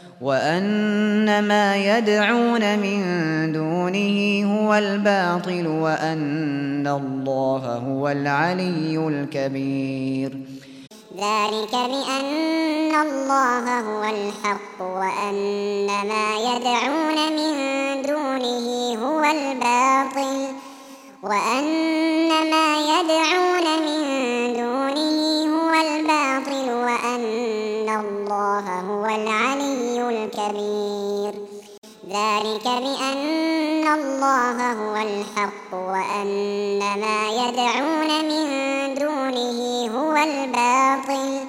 وأن ما يدعون من دونه هو الباطل وأن الله هو العلي الكبير. ذلك بأن الله هو الحق وأن ما يدعون من دونه هو الباطل وأن ما يدعون من دونه هو الباطل وأن الله هو العلي الكبير. ذلك بأن الله هو الحق وأن ما يدعون من دونه هو الباطل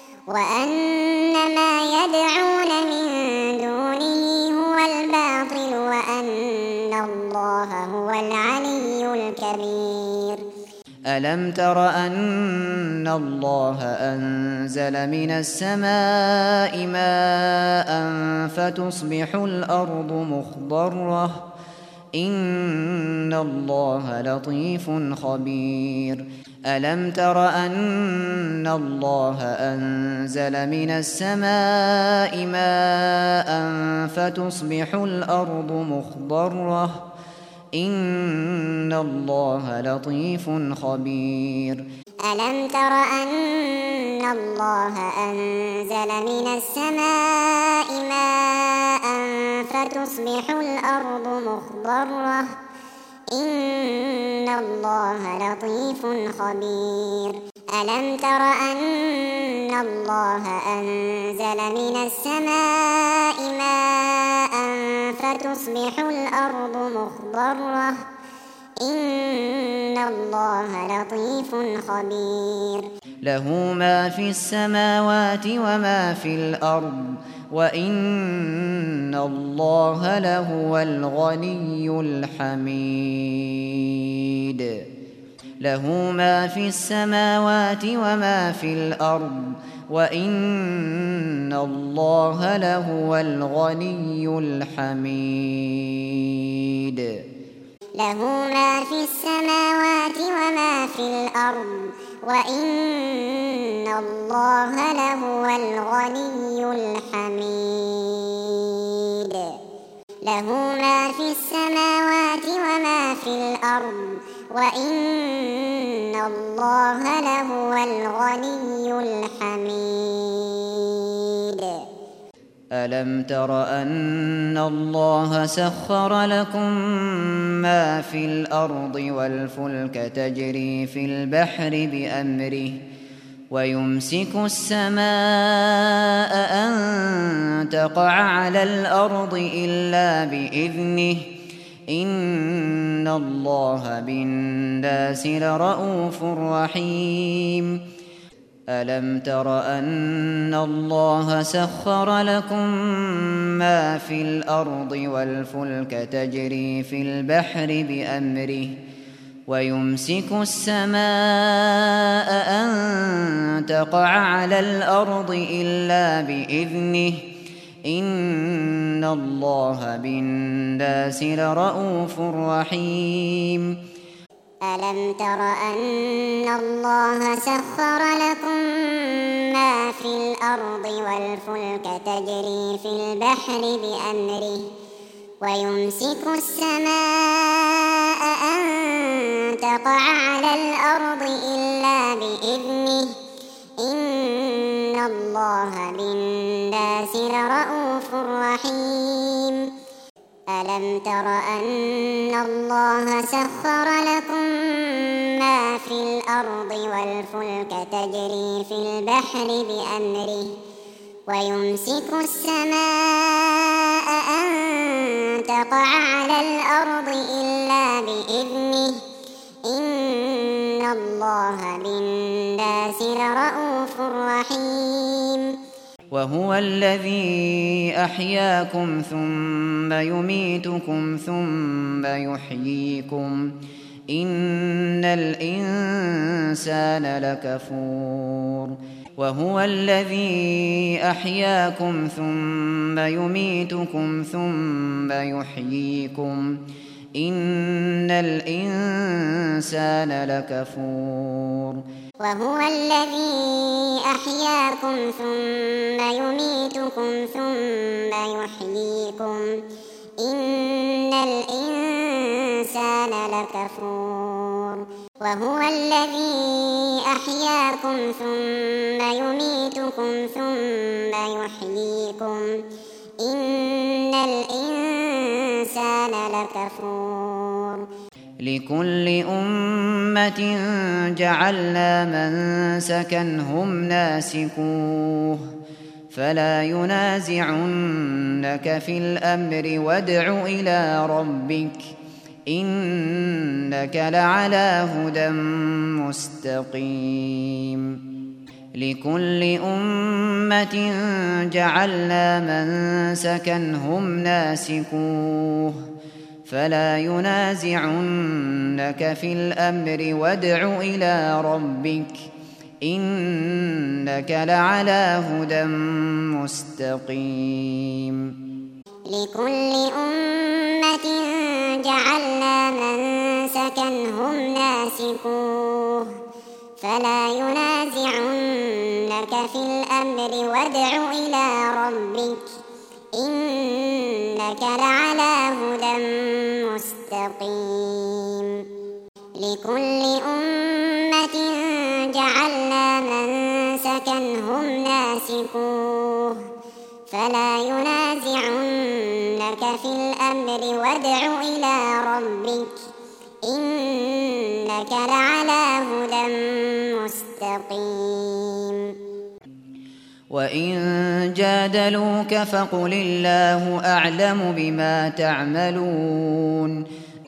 وأن ما يدعون من دونه هو الباطل وأن الله هو العلي الكبير. ألم تر أن الله أنزل من السماء ماء فتصبح الأرض مخضرة إن الله لطيف خبير. ألم تر أن الله أنزل من السماء ماء فتصبح الأرض مخضرة إن الله لطيف خبير. ألم تر أن الله أنزل من السماء ماء فتصبح الأرض مخضرة إن الله لطيف خبير. ألم تر أن الله أنزل من السماء ماء فتصبح الأرض مخضرة إن الله لطيف خبير له ما في السماوات وما في الأرض وإن الله لهو الغني الحميد له ما في السماوات وما في الأرض وإن الله لهو الغني الحميد له ما في السماوات وما في الأرض وإن الله لهو الغني الحميد له ما في السماوات وما في الأرض وإن الله لهو الغني الحميد ألم تر أن الله سخر لكم ما في الأرض والفلك تجري في البحر بأمره ويمسك السماء أن تقع على الأرض إلا بإذنه إن الله بالناس لرءوف رحيم ألم تر أن الله سخر لكم ما في الأرض والفلك تجري في البحر بأمره ويمسك السماء أن تقع على الأرض إلا بإذنه إن الله بالناس لرءوف رحيم ألم تر أن الله سخر لكم ما في الأرض والفلك تجري في البحر بأمره ويمسك السماء أن تقع على الأرض إلا بإذنه إن الله بالناس لرءوف رحيم ألم تر أن الله سخر لكم ما في الأرض والفلك تجري في البحر بأمره ويمسك السماء أن تقع على الأرض إلا بإذنه إن الله بالناس لرءوف رحيم وهو الذي أحياكم ثم يميتكم ثم يحييكم إن الإنسان لكفور وهو الذي أحياكم ثم يميتكم ثم يحييكم إن الإنسان لكفور وهو الذي أحياكم ثم يميتكم ثم يحييكم إن الإنسان لكفور وهو الذي أحياكم ثم يميتكم ثم يحييكم إن الإنسان لكفور لكل أمة جعلنا منسكا هم ناسكوه فلا ينازعنك في الأمر وادع إلى ربك إنك لعلى هدى مستقيم لكل أمة جعلنا منسكا هم ناسكوه فلا ينازعنك في الأمر وادع إلى ربك إنك لعلى هدى مستقيم لكل أمة جعلنا منسكا هم ناسكوه فلا ينازعنك في الأمر وادع إلى ربك إنك لعلى هدى مستقيم لكل أمة جعلنا منسكا هم ناسكوه فلا ينازعنك في الأمر وادع إلى ربك إنك لعلى هدى مستقيم وإن جادلوك فقل الله أعلم بما تعملون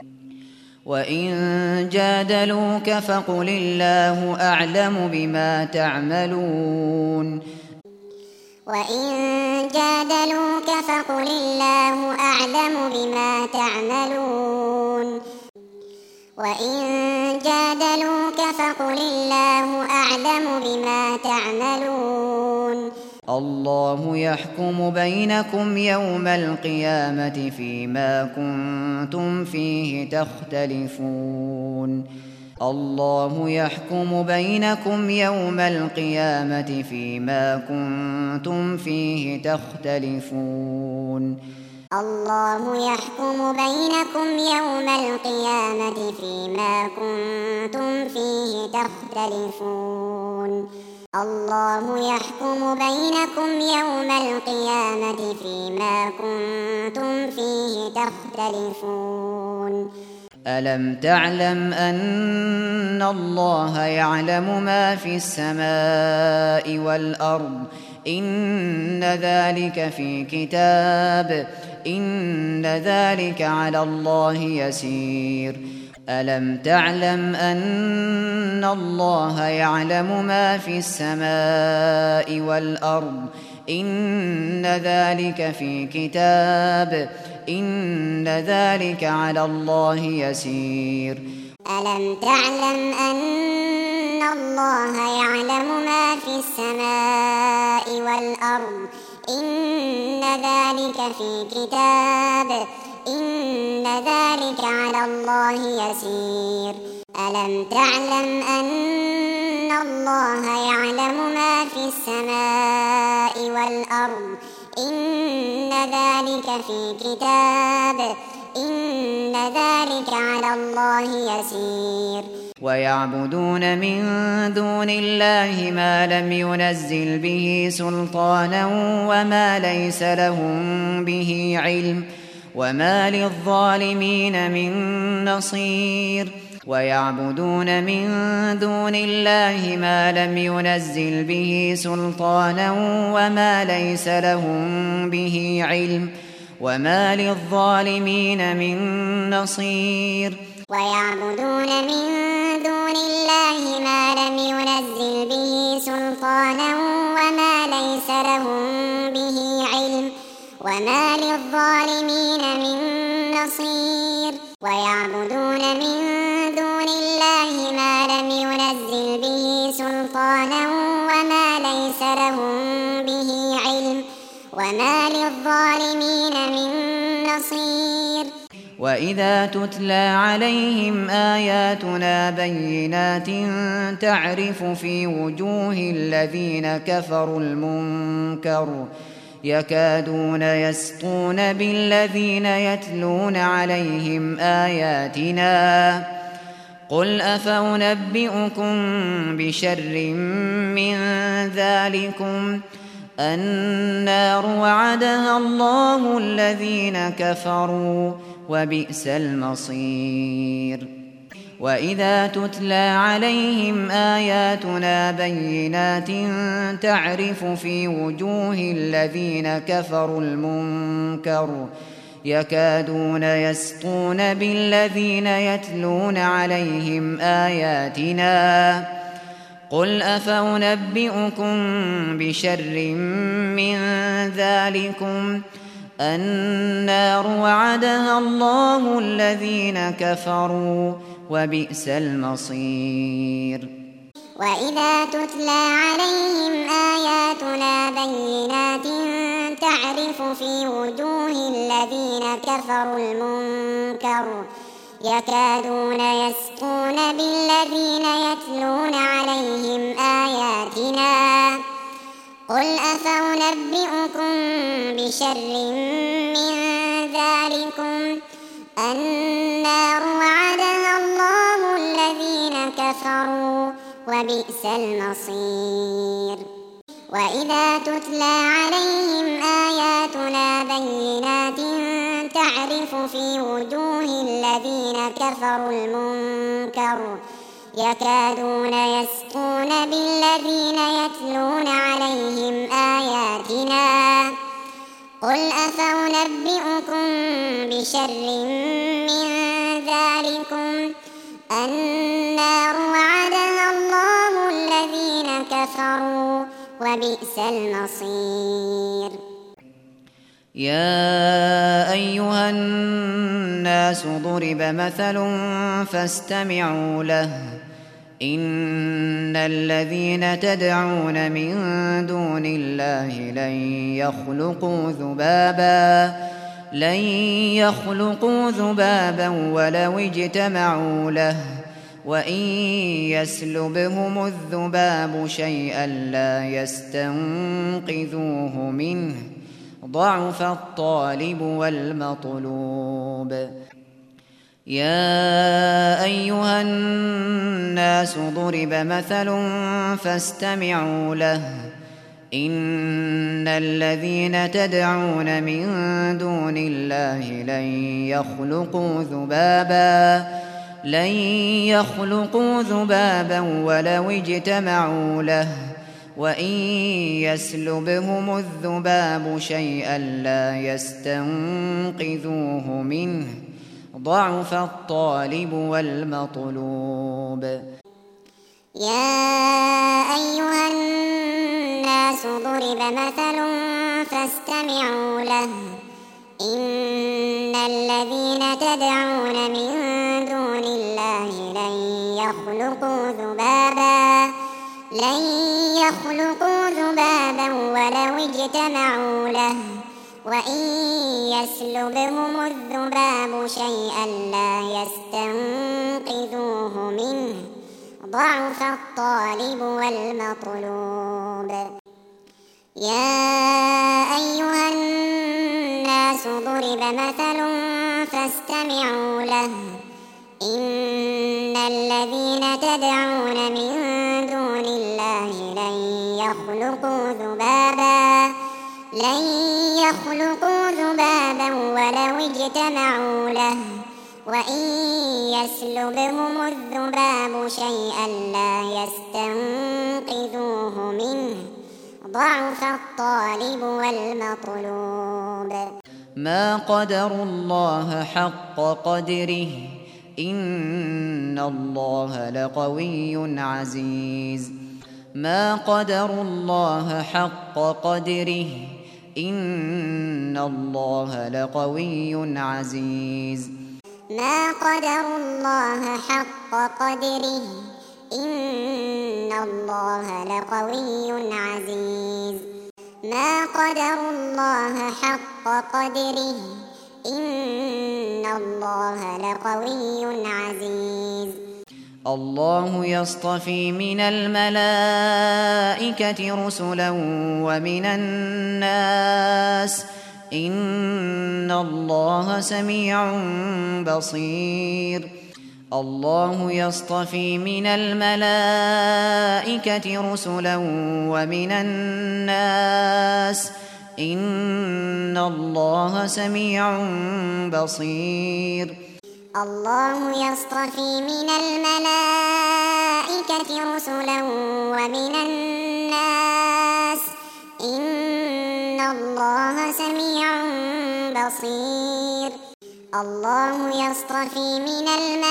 وإن جادلوك فقل الله أعلم بما تعملون وإن جادلوك فقل الله أعلم بما تعملون وإن جادلوك فقل الله أعلم بما تعملون الله يحكم بينكم يوم القيامة فيما كنتم فيه تختلفون الله يحكم بينكم يوم القيامة فيما كنتم فيه تختلفون الله يحكم بينكم يوم القيامة فيما كنتم فيه تختلفون الله يحكم بينكم يوم القيامة فيما كنتم فيه تختلفون ألم تعلم أن الله يعلم ما في السماء والأرض إن ذلك في كتاب إن ذلك على الله يسير ألم تعلم أن الله يعلم ما في السماء والأرض إن ذلك في كتاب إن ذلك على الله يسير ألم تعلم أن الله يعلم ما في السماء والأرض إن ذلك في كتاب إن ذلك على الله يسير ألم تعلم أن الله يعلم ما في السماء والأرض إن ذلك في كتاب إن ذلك على الله يسير ويعبدون من دون الله ما لم ينزل به سلطانا وما ليس لهم به علم وما للظالمين من نصير ويعبدون من دون الله ما لم ينزل به سلطانا وما ليس لهم به علم وما للظالمين من نصير ويعبدون من دون الله ما لم ينزل به سلطانا وما ليس لهم به علم وما للظالمين من نصير ويعبدون من دون الله ما لم ينزل به سلطانا وما ليس لهم به علم وما للظالمين من نصير وإذا تتلى عليهم آياتنا بينات تعرف في وجوه الذين كفروا المنكر يكادون يسطون بالذين يتلون عليهم آياتنا قل أفأنبئكم بشر من ذلكم النار وعدها الله الذين كفروا وبئس المصير وإذا تتلى عليهم آياتنا بينات تعرف في وجوه الذين كفروا المنكر يكادون يسطون بالذين يتلون عليهم آياتنا قل أفأنبئكم بشر من ذلكم النار وعدها الله الذين كفروا وبئس المصير وإذا تتلى عليهم آياتنا بينات تعرف في وجوه الذين كفروا المنكر يكادون يسطون بالذين يتلون عليهم آياتنا قل أفأنبئكم بشر من ذلكم النار وعدها الله الذين كفروا وبئس المصير وإذا تتلى عليهم آياتنا بينات تعرف في وجوه الذين كفروا المنكر يكادون يسطون بالذين يتلون عليهم آياتنا آياتنا قل أفأنبئكم بشر من ذلكم النار وعدها الله الذين كفروا وبئس المصير. يا أيها الناس ضرب مثل فاستمعوا له إن الذين تدعون من دون الله لن يخلقوا ذبابا لن يخلقوا ذبابا ولو اجتمعوا له وإن يسلبهم الذباب شيئا لا يستنقذوه منه ضعف الطالب والمطلوب. يا أيها الناس ضرب مثل فاستمعوا له إن الذين تدعون من دون الله لن يخلقوا ذبابا لن يخلقوا ذبابا ولو اجتمعوا له وإن يسلبهم الذباب شيئا لا يستنقذوه منه ضعف الطالب والمطلوب. يا أيها الناس ضرب مثل فاستمعوا له إن الذين تدعون من دون الله لن يخلقوا ذبابا لن يخلقوا ذبابا ولو اجتمعوا له وإن يسلبهم الذباب شيئا لا يستنقذوه منه ضعف الطالب والمطلوب. يا أيها الناس ضرب مثل فاستمعوا له إن الذين تدعون من دون الله لن يخلقوا ذبابا لن يخلقوا ذبابا ولو اجتمعوا له وإن يسلبهم الذباب شيئا لا يستنقذوه منه ضعف الطالب والمطلوب. ما قدروا الله حق قدره إن الله لقوي عزيز. ما قدروا الله حق قدره إن الله لقوي عزيز. ما قدروا الله حق قدره إن الله لقوي عزيز. ما قدروا الله حق قدره إن الله لقوي عزيز. الله يصطفي من الملائكة رسلا ومن الناس إن الله سميع بصير. الله يصطفي من الملائكة رسلا ومن الناس إن الله سميع بصير. الله يصطفي من الملائكة رسلا ومن الناس إن الله سميع بصير. الله يصطفي من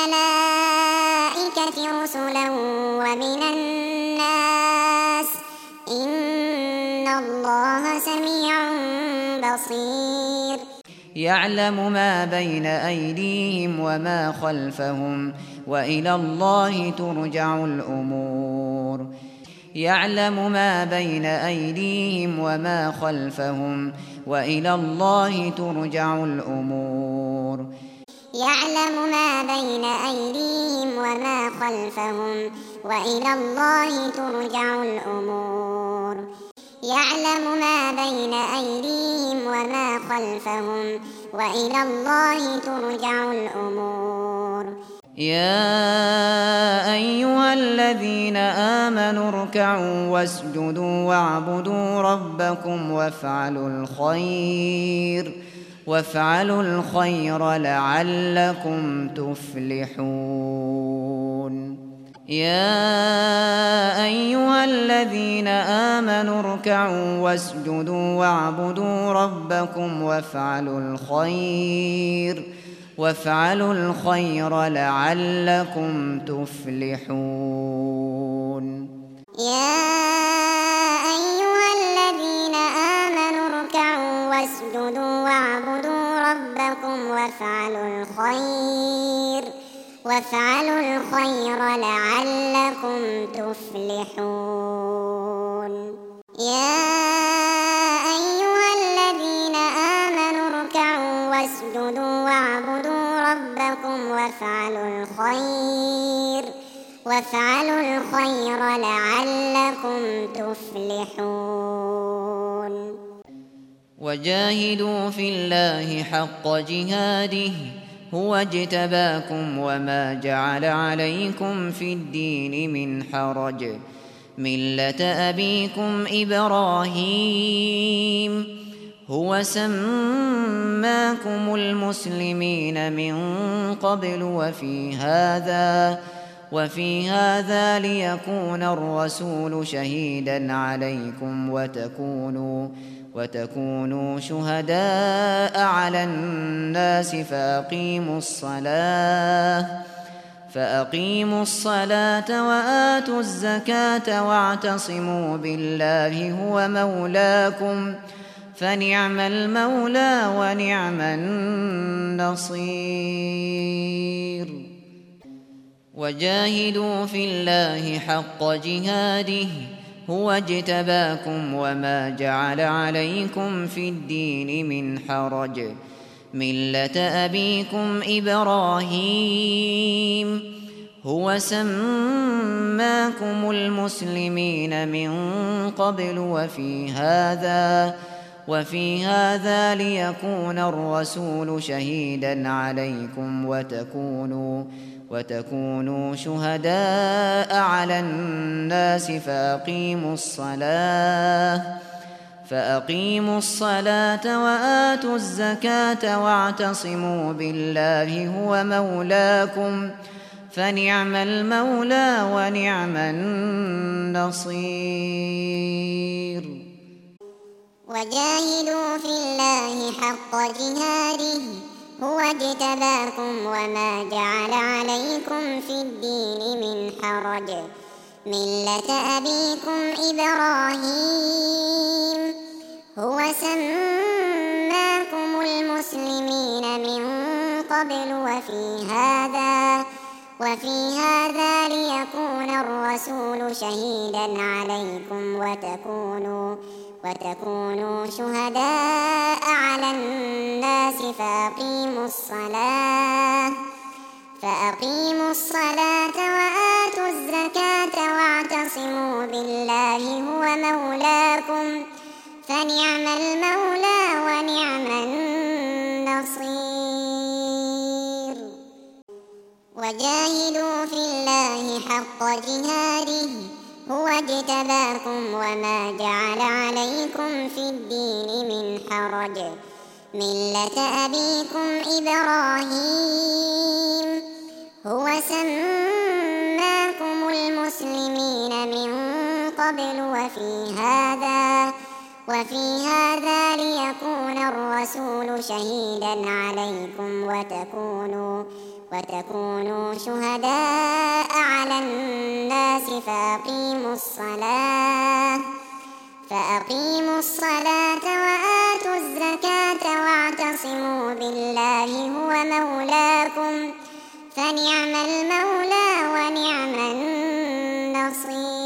الملائكة رسلا ومن الناس إن الله سميع بصير. يعلم ما بين أيديهم وما خلفهم وإلى الله ترجع الأمور. يعلم ما بين أيديهم وما خلفهم وإلى الله ترجع الأمور. يعلم ما بين أيديهم وما خلفهم وإلى الله ترجع الأمور. يعلم ما بين أيديهم وما خلفهم وإلى الله ترجع الأمور. يا أيها الذين آمنوا اركعوا واسجدوا واعبدوا ربكم وافعلوا الخير وافعلوا الخير لعلكم تفلحون. يا أيها الذين آمنوا اركعوا واسجدوا واعبدوا ربكم وافعلوا الخير وافعلوا الخير لعلكم تفلحون. يا أيها الذين آمنوا اركعوا واسجدوا واعبدوا ربكم وافعلوا الخير وافعلوا الخير لعلكم تفلحون. يا أيها الذين آمنوا اركعوا واسجدوا واعبدوا ربكم وافعلوا الخير وافعلوا الخير لعلكم تفلحون. وجاهدوا في الله حق جهاده هو اجتباكم وما جعل عليكم في الدين من حرج ملة أبيكم إبراهيم هو سماكم المسلمين من قبل وفي هذا وفي هذا ليكون الرسول شهيدا عليكم وتكونوا وتكونوا شهداء على الناس فأقيموا الصلاة فأقيموا الصلاة وآتوا الزكاة واعتصموا بالله هو مولاكم فنعم المولى ونعم النصير. وجاهدوا في الله حق جهاده هو اجتباكم وما جعل عليكم في الدين من حرج ملة أبيكم إبراهيم هو سماكم المسلمين من قبل وفي هذا وفي هذا ليكون الرسول شهيدا عليكم وتكونوا وتكونوا شهداء على الناس فأقيموا الصلاة فأقيموا الصلاة وآتوا الزكاة واعتصموا بالله هو مولاكم فنعم المولى ونعم النصير. وجاهدوا في الله حق جهاده هو اجتباكم وما جعل عليكم في الدين من حرج ملة أبيكم إبراهيم هو سماكم المسلمين من قبل وفي هذا وفي هذا ليكون الرسول شهيدا عليكم وتكونوا وتكونوا شهداء على الناس فأقيموا الصلاة فأقيموا الصلاة وآتوا الزكاة واعتصموا بالله هو مولاكم فنعم المولى ونعم النصير. وجاهدوا في الله حق جهاده هو اجتباكم وما جعل عليكم في الدين من حرج ملة أبيكم إبراهيم هو سماكم المسلمين من قبل وفي هذا وفي هذا ليكون الرسول شهيدا عليكم وتكونوا وتكونوا شهداء على الناس فأقيموا الصلاة فأقيموا الصلاة وآتوا الزكاة واعتصموا بالله هو مولاكم فنعم المولى ونعم النصير.